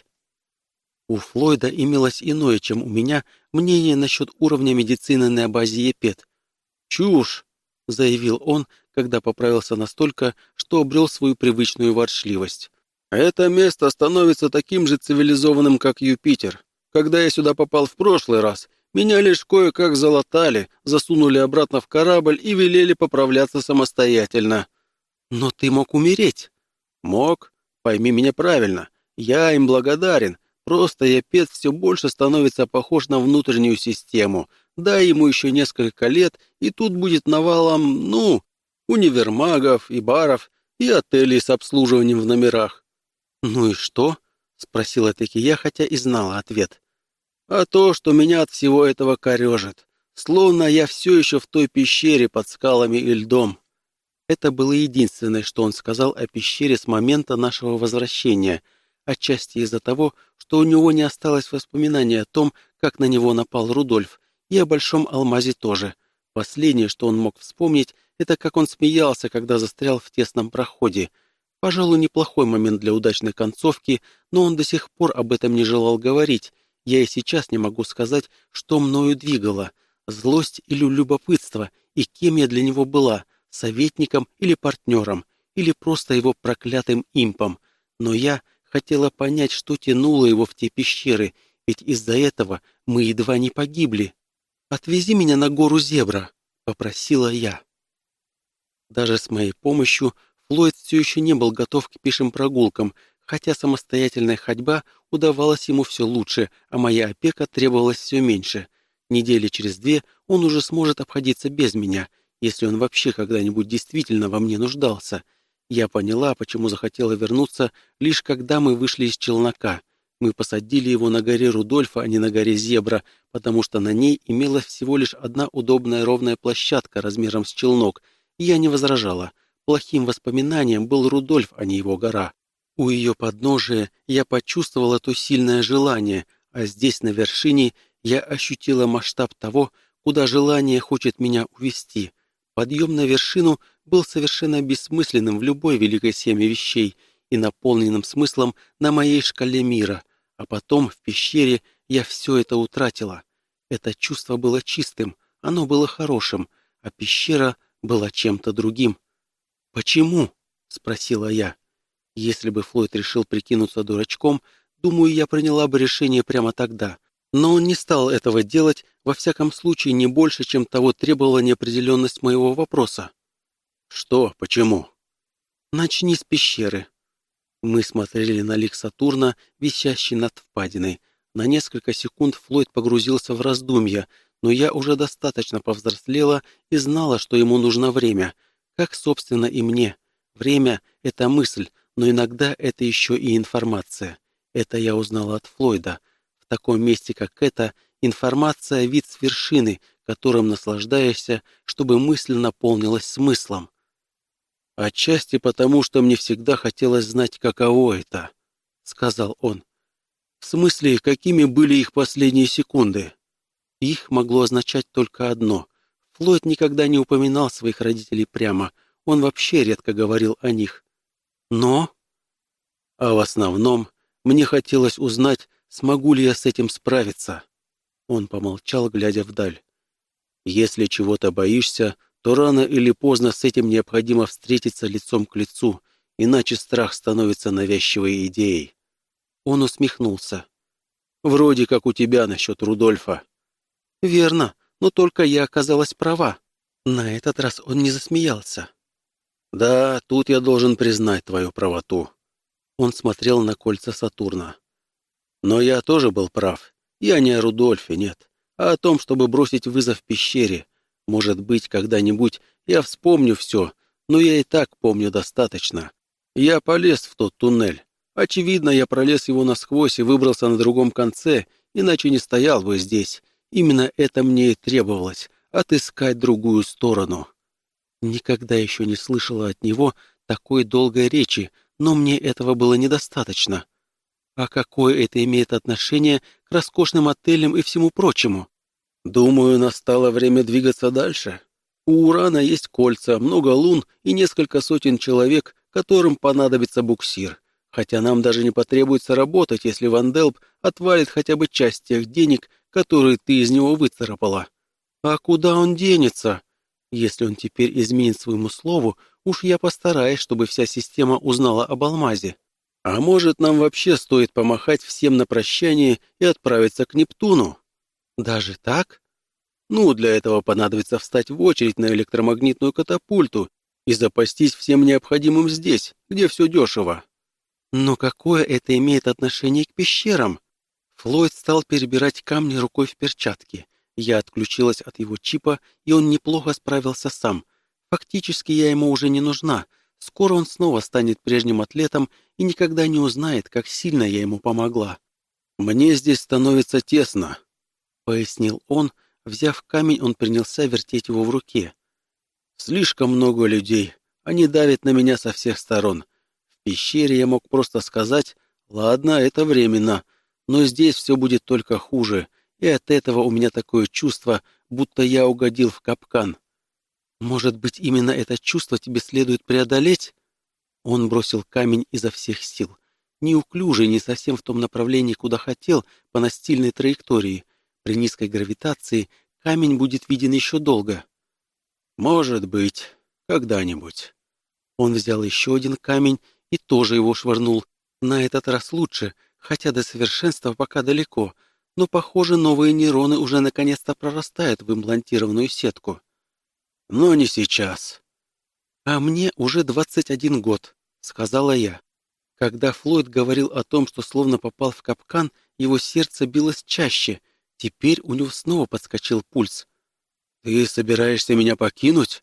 У Флойда имелось иное, чем у меня, мнение насчет уровня медицины на базе ЕПЕТ. «Чушь!» — заявил он, когда поправился настолько, что обрел свою привычную ворчливость. «Это место становится таким же цивилизованным, как Юпитер. Когда я сюда попал в прошлый раз, меня лишь кое-как залатали, засунули обратно в корабль и велели поправляться самостоятельно». «Но ты мог умереть». «Мог. Пойми меня правильно. Я им благодарен. Просто ЕПЕТ все больше становится похож на внутреннюю систему. Дай ему еще несколько лет, и тут будет навалом, универмагов и баров, и отелей с обслуживанием в номерах». «Ну и что?» — спросила-таки я, хотя и знала ответ. «А то, что меня от всего этого корежит. Словно я все еще в той пещере под скалами и льдом». Это было единственное, что он сказал о пещере с момента нашего возвращения, отчасти из-за того, что у него не осталось воспоминаний о том, как на него напал Рудольф, и о Большом Алмазе тоже. Последнее, что он мог вспомнить, это как он смеялся, когда застрял в тесном проходе. Пожалуй, неплохой момент для удачной концовки, но он до сих пор об этом не желал говорить. Я и сейчас не могу сказать, что мною двигало. Злость или любопытство, и кем я для него была, советником или партнером, или просто его проклятым импом. Но я хотела понять, что тянуло его в те пещеры, ведь из-за этого мы едва не погибли. «Отвези меня на гору Зебра», — попросила я. Даже с моей помощью Флойд все еще не был готов к пешим прогулкам, хотя самостоятельная ходьба удавалась ему все лучше, а моя опека требовалась все меньше. Недели через 2 он уже сможет обходиться без меня, если он вообще когда-нибудь действительно во мне нуждался. Я поняла, почему захотела вернуться, лишь когда мы вышли из челнока. Мы посадили его на горе Рудольфа, а не на горе Зебра, потому что на ней имелась всего лишь одна удобная ровная площадка размером с челнок, и я не возражала. Плохим воспоминанием был Рудольф, а не его гора. У ее подножия я почувствовала то сильное желание, а здесь, на вершине, я ощутила масштаб того, куда желание хочет меня увести. Подъем на вершину был совершенно бессмысленным в любой великой схеме вещей и наполненным смыслом на моей шкале мира, а потом в пещере я все это утратила. Это чувство было чистым, оно было хорошим, а пещера была чем-то другим. «Почему?» — спросила я. Если бы Флойд решил прикинуться дурачком, думаю, я приняла бы решение прямо тогда. Но он не стал этого делать, во всяком случае, не больше, чем того требовала неопределенность моего вопроса. «Что? Почему?» «Начни с пещеры». Мы смотрели на лик Сатурна, висящий над впадиной. На несколько секунд Флойд погрузился в раздумья, но я уже достаточно повзрослела и знала, что ему нужно время. Как, собственно, и мне. Время — это мысль, но иногда это еще и информация. Это я узнала от Флойда. В таком месте, как это, информация — вид с вершины, которым наслаждаешься, чтобы мысль наполнилась смыслом. «Отчасти потому, что мне всегда хотелось знать, каково это», — сказал он. «В смысле, какими были их последние секунды?» Их могло означать только одно. Флойд никогда не упоминал своих родителей прямо, он вообще редко говорил о них. Но... А в основном мне хотелось узнать, смогу ли я с этим справиться. Он помолчал, глядя вдаль. «Если чего-то боишься, то рано или поздно с этим необходимо встретиться лицом к лицу, иначе страх становится навязчивой идеей». Он усмехнулся. «Вроде как у тебя насчет Рудольфа». «Верно, но только я оказалась права». На этот раз он не засмеялся. «Да, тут я должен признать твою правоту». Он смотрел на кольца Сатурна. «Но я тоже был прав. Я не о Рудольфе, нет, а о том, чтобы бросить вызов пещере. Может быть, когда-нибудь я вспомню все, но я и так помню достаточно. Я полез в тот туннель. Очевидно, я пролез его насквозь и выбрался на другом конце, иначе не стоял бы здесь. Именно это мне и требовалось — отыскать другую сторону». Никогда еще не слышала от него такой долгой речи, но мне этого было недостаточно. А какое это имеет отношение к роскошным отелям и всему прочему? Думаю, настало время двигаться дальше. У Урана есть кольца, много лун и несколько сотен человек, которым понадобится буксир. Хотя нам даже не потребуется работать, если Ван Делп отвалит хотя бы часть тех денег, которые ты из него выцарапала. А куда он денется? Если он теперь изменит своему слову, уж я постараюсь, чтобы вся система узнала об алмазе. А может, нам вообще стоит помахать всем на прощание и отправиться к Нептуну? Даже так? Ну, для этого понадобится встать в очередь на электромагнитную катапульту и запастись всем необходимым здесь, где все дешево. Но какое это имеет отношение к пещерам? Флойд стал перебирать камни рукой в перчатке. Я отключилась от его чипа, и он неплохо справился сам. Фактически я ему уже не нужна. Скоро он снова станет прежним атлетом и никогда не узнает, как сильно я ему помогла. «Мне здесь становится тесно», — пояснил он. Взяв камень, он принялся вертеть его в руке. «Слишком много людей. Они давят на меня со всех сторон. В пещере я мог просто сказать: ладно, это временно, но здесь все будет только хуже, и от этого у меня такое чувство, будто я угодил в капкан». «Может быть, именно это чувство тебе следует преодолеть?» Он бросил камень изо всех сил. Неуклюже, не совсем в том направлении, куда хотел, по настильной траектории. При низкой гравитации камень будет виден еще долго. «Может быть, когда-нибудь». Он взял еще один камень и тоже его швырнул. На этот раз лучше, хотя до совершенства пока далеко, но, похоже, новые нейроны уже наконец-то прорастают в имплантированную сетку. Но не сейчас. «А мне уже 21 год», — сказала я. Когда Флойд говорил о том, что словно попал в капкан, его сердце билось чаще. Теперь у него снова подскочил пульс. «Ты собираешься меня покинуть?»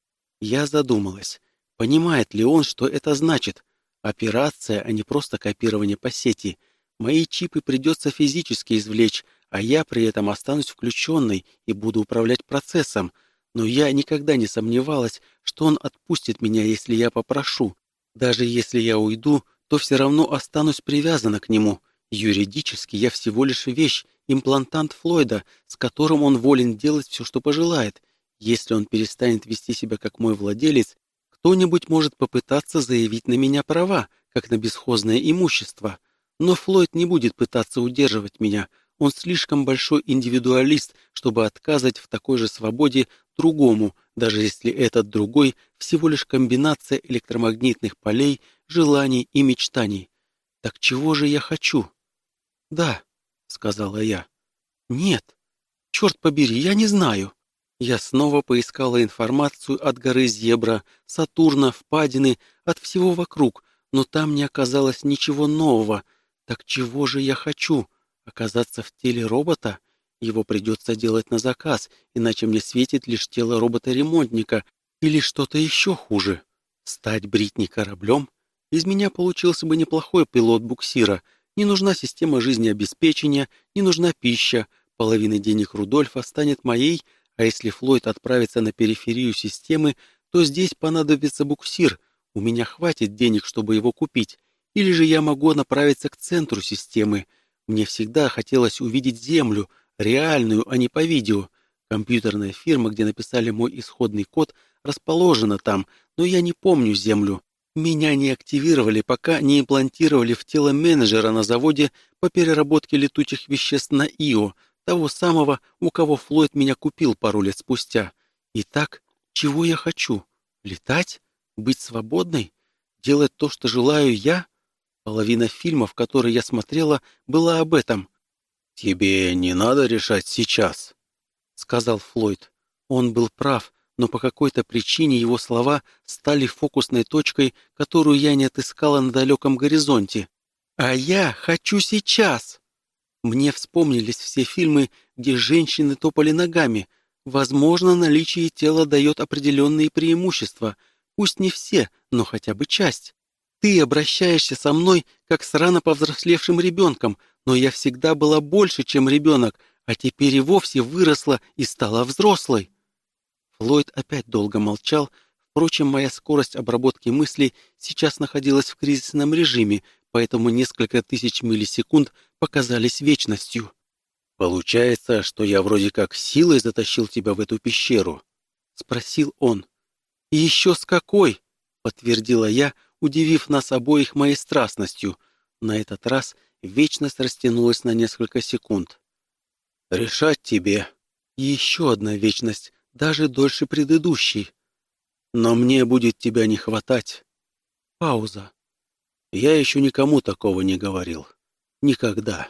Я задумалась. Понимает ли он, что это значит? Операция, а не просто копирование по сети. Мои чипы придется физически извлечь, а я при этом останусь включенной и буду управлять процессом. Но я никогда не сомневалась, что он отпустит меня, если я попрошу. Даже если я уйду, то все равно останусь привязана к нему. Юридически я всего лишь вещь, имплантант Флойда, с которым он волен делать все, что пожелает. Если он перестанет вести себя как мой владелец, кто-нибудь может попытаться заявить на меня права, как на бесхозное имущество. Но Флойд не будет пытаться удерживать меня. Он слишком большой индивидуалист, чтобы отказывать в такой же свободе другому, даже если этот другой всего лишь комбинация электромагнитных полей, желаний и мечтаний. Так чего же я хочу? «Да», — сказала я. «Нет. Черт побери, я не знаю». Я снова поискала информацию от горы Зебра, Сатурна, впадины, от всего вокруг, но там не оказалось ничего нового. Так чего же я хочу? Оказаться в теле робота? Его придется делать на заказ, иначе мне светит лишь тело робота-ремонтника или что-то еще хуже. Стать Бритни кораблем? Из меня получился бы неплохой пилот буксира. Не нужна система жизнеобеспечения, не нужна пища. Половина денег Рудольфа станет моей, а если Флойд отправится на периферию системы, то здесь понадобится буксир. У меня хватит денег, чтобы его купить. Или же я могу направиться к центру системы. Мне всегда хотелось увидеть Землю, реальную, а не по видео. Компьютерная фирма, где написали мой исходный код, расположена там, но я не помню Землю. Меня не активировали, пока не имплантировали в тело менеджера на заводе по переработке летучих веществ на Ио, того самого, у кого Флойд меня купил пару лет спустя. Итак, чего я хочу? Летать? Быть свободной? Делать то, что желаю я? Половина фильмов, которые я смотрела, была об этом. «Тебе не надо решать сейчас», — сказал Флойд. Он был прав, но по какой-то причине его слова стали фокусной точкой, которую я не отыскала на далеком горизонте. «А я хочу сейчас!» Мне вспомнились все фильмы, где женщины топали ногами. Возможно, наличие тела дает определенные преимущества. Пусть не все, но хотя бы часть. Ты обращаешься со мной, как с рано повзрослевшим ребенком, но я всегда была больше, чем ребенок, а теперь и вовсе выросла и стала взрослой. Флойд опять долго молчал. Впрочем, моя скорость обработки мыслей сейчас находилась в кризисном режиме, поэтому несколько тысяч миллисекунд показались вечностью. «Получается, что я вроде как силой затащил тебя в эту пещеру?» — спросил он. «И еще с какой?» — подтвердила я, удивив нас обоих моей страстностью. На этот раз вечность растянулась на несколько секунд. «Решать тебе». И еще одна вечность, даже дольше предыдущей. «Но мне будет тебя не хватать». Пауза. «Я еще никому такого не говорил. Никогда».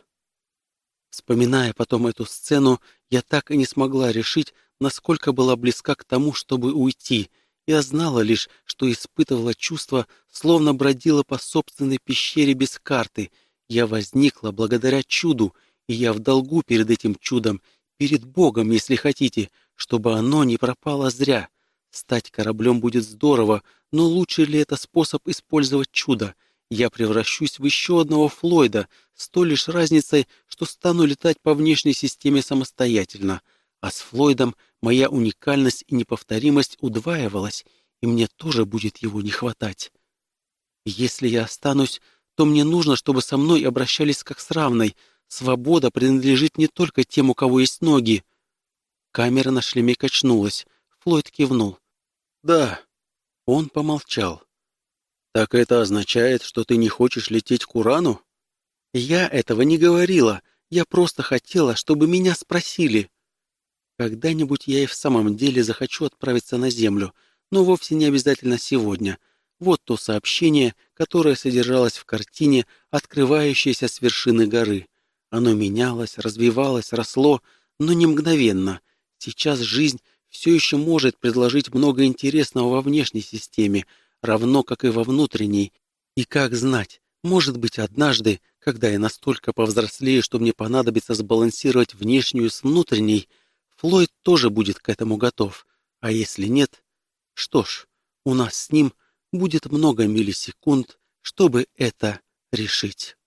Вспоминая потом эту сцену, я так и не смогла решить, насколько была близка к тому, чтобы уйти. Я знала лишь, что испытывала чувство, словно бродила по собственной пещере без карты. Я возникла благодаря чуду, и я в долгу перед этим чудом, перед Богом, если хотите, чтобы оно не пропало зря. Стать кораблем будет здорово, но лучше ли это способ использовать чудо? Я превращусь в еще одного Флойда, с той лишь разницей, что стану летать по внешней системе самостоятельно. А с Флойдом моя уникальность и неповторимость удваивалась, и мне тоже будет его не хватать. Если я останусь, то мне нужно, чтобы со мной обращались как с равной. Свобода принадлежит не только тем, у кого есть ноги. Камера на шлеме качнулась. Флойд кивнул. «Да». Он помолчал. «Так это означает, что ты не хочешь лететь к Урану?» «Я этого не говорила. Я просто хотела, чтобы меня спросили». Когда-нибудь я и в самом деле захочу отправиться на Землю, но вовсе не обязательно сегодня. Вот то сообщение, которое содержалось в картине, открывающейся с вершины горы. Оно менялось, развивалось, росло, но не мгновенно. Сейчас жизнь все еще может предложить много интересного во внешней системе, равно как и во внутренней. И как знать, может быть, однажды, когда я настолько повзрослею, что мне понадобится сбалансировать внешнюю с внутренней, Флойд тоже будет к этому готов. А если нет, что ж, у нас с ним будет много миллисекунд, чтобы это решить.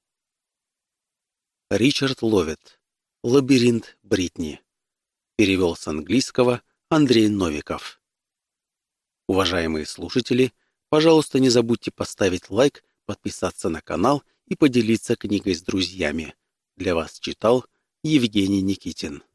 Ричард Ловет. Лабиринт Бритни. Перевел с английского Андрей Новиков. Уважаемые слушатели, пожалуйста, не забудьте поставить лайк, подписаться на канал и поделиться книгой с друзьями. Для вас читал Евгений Никитин.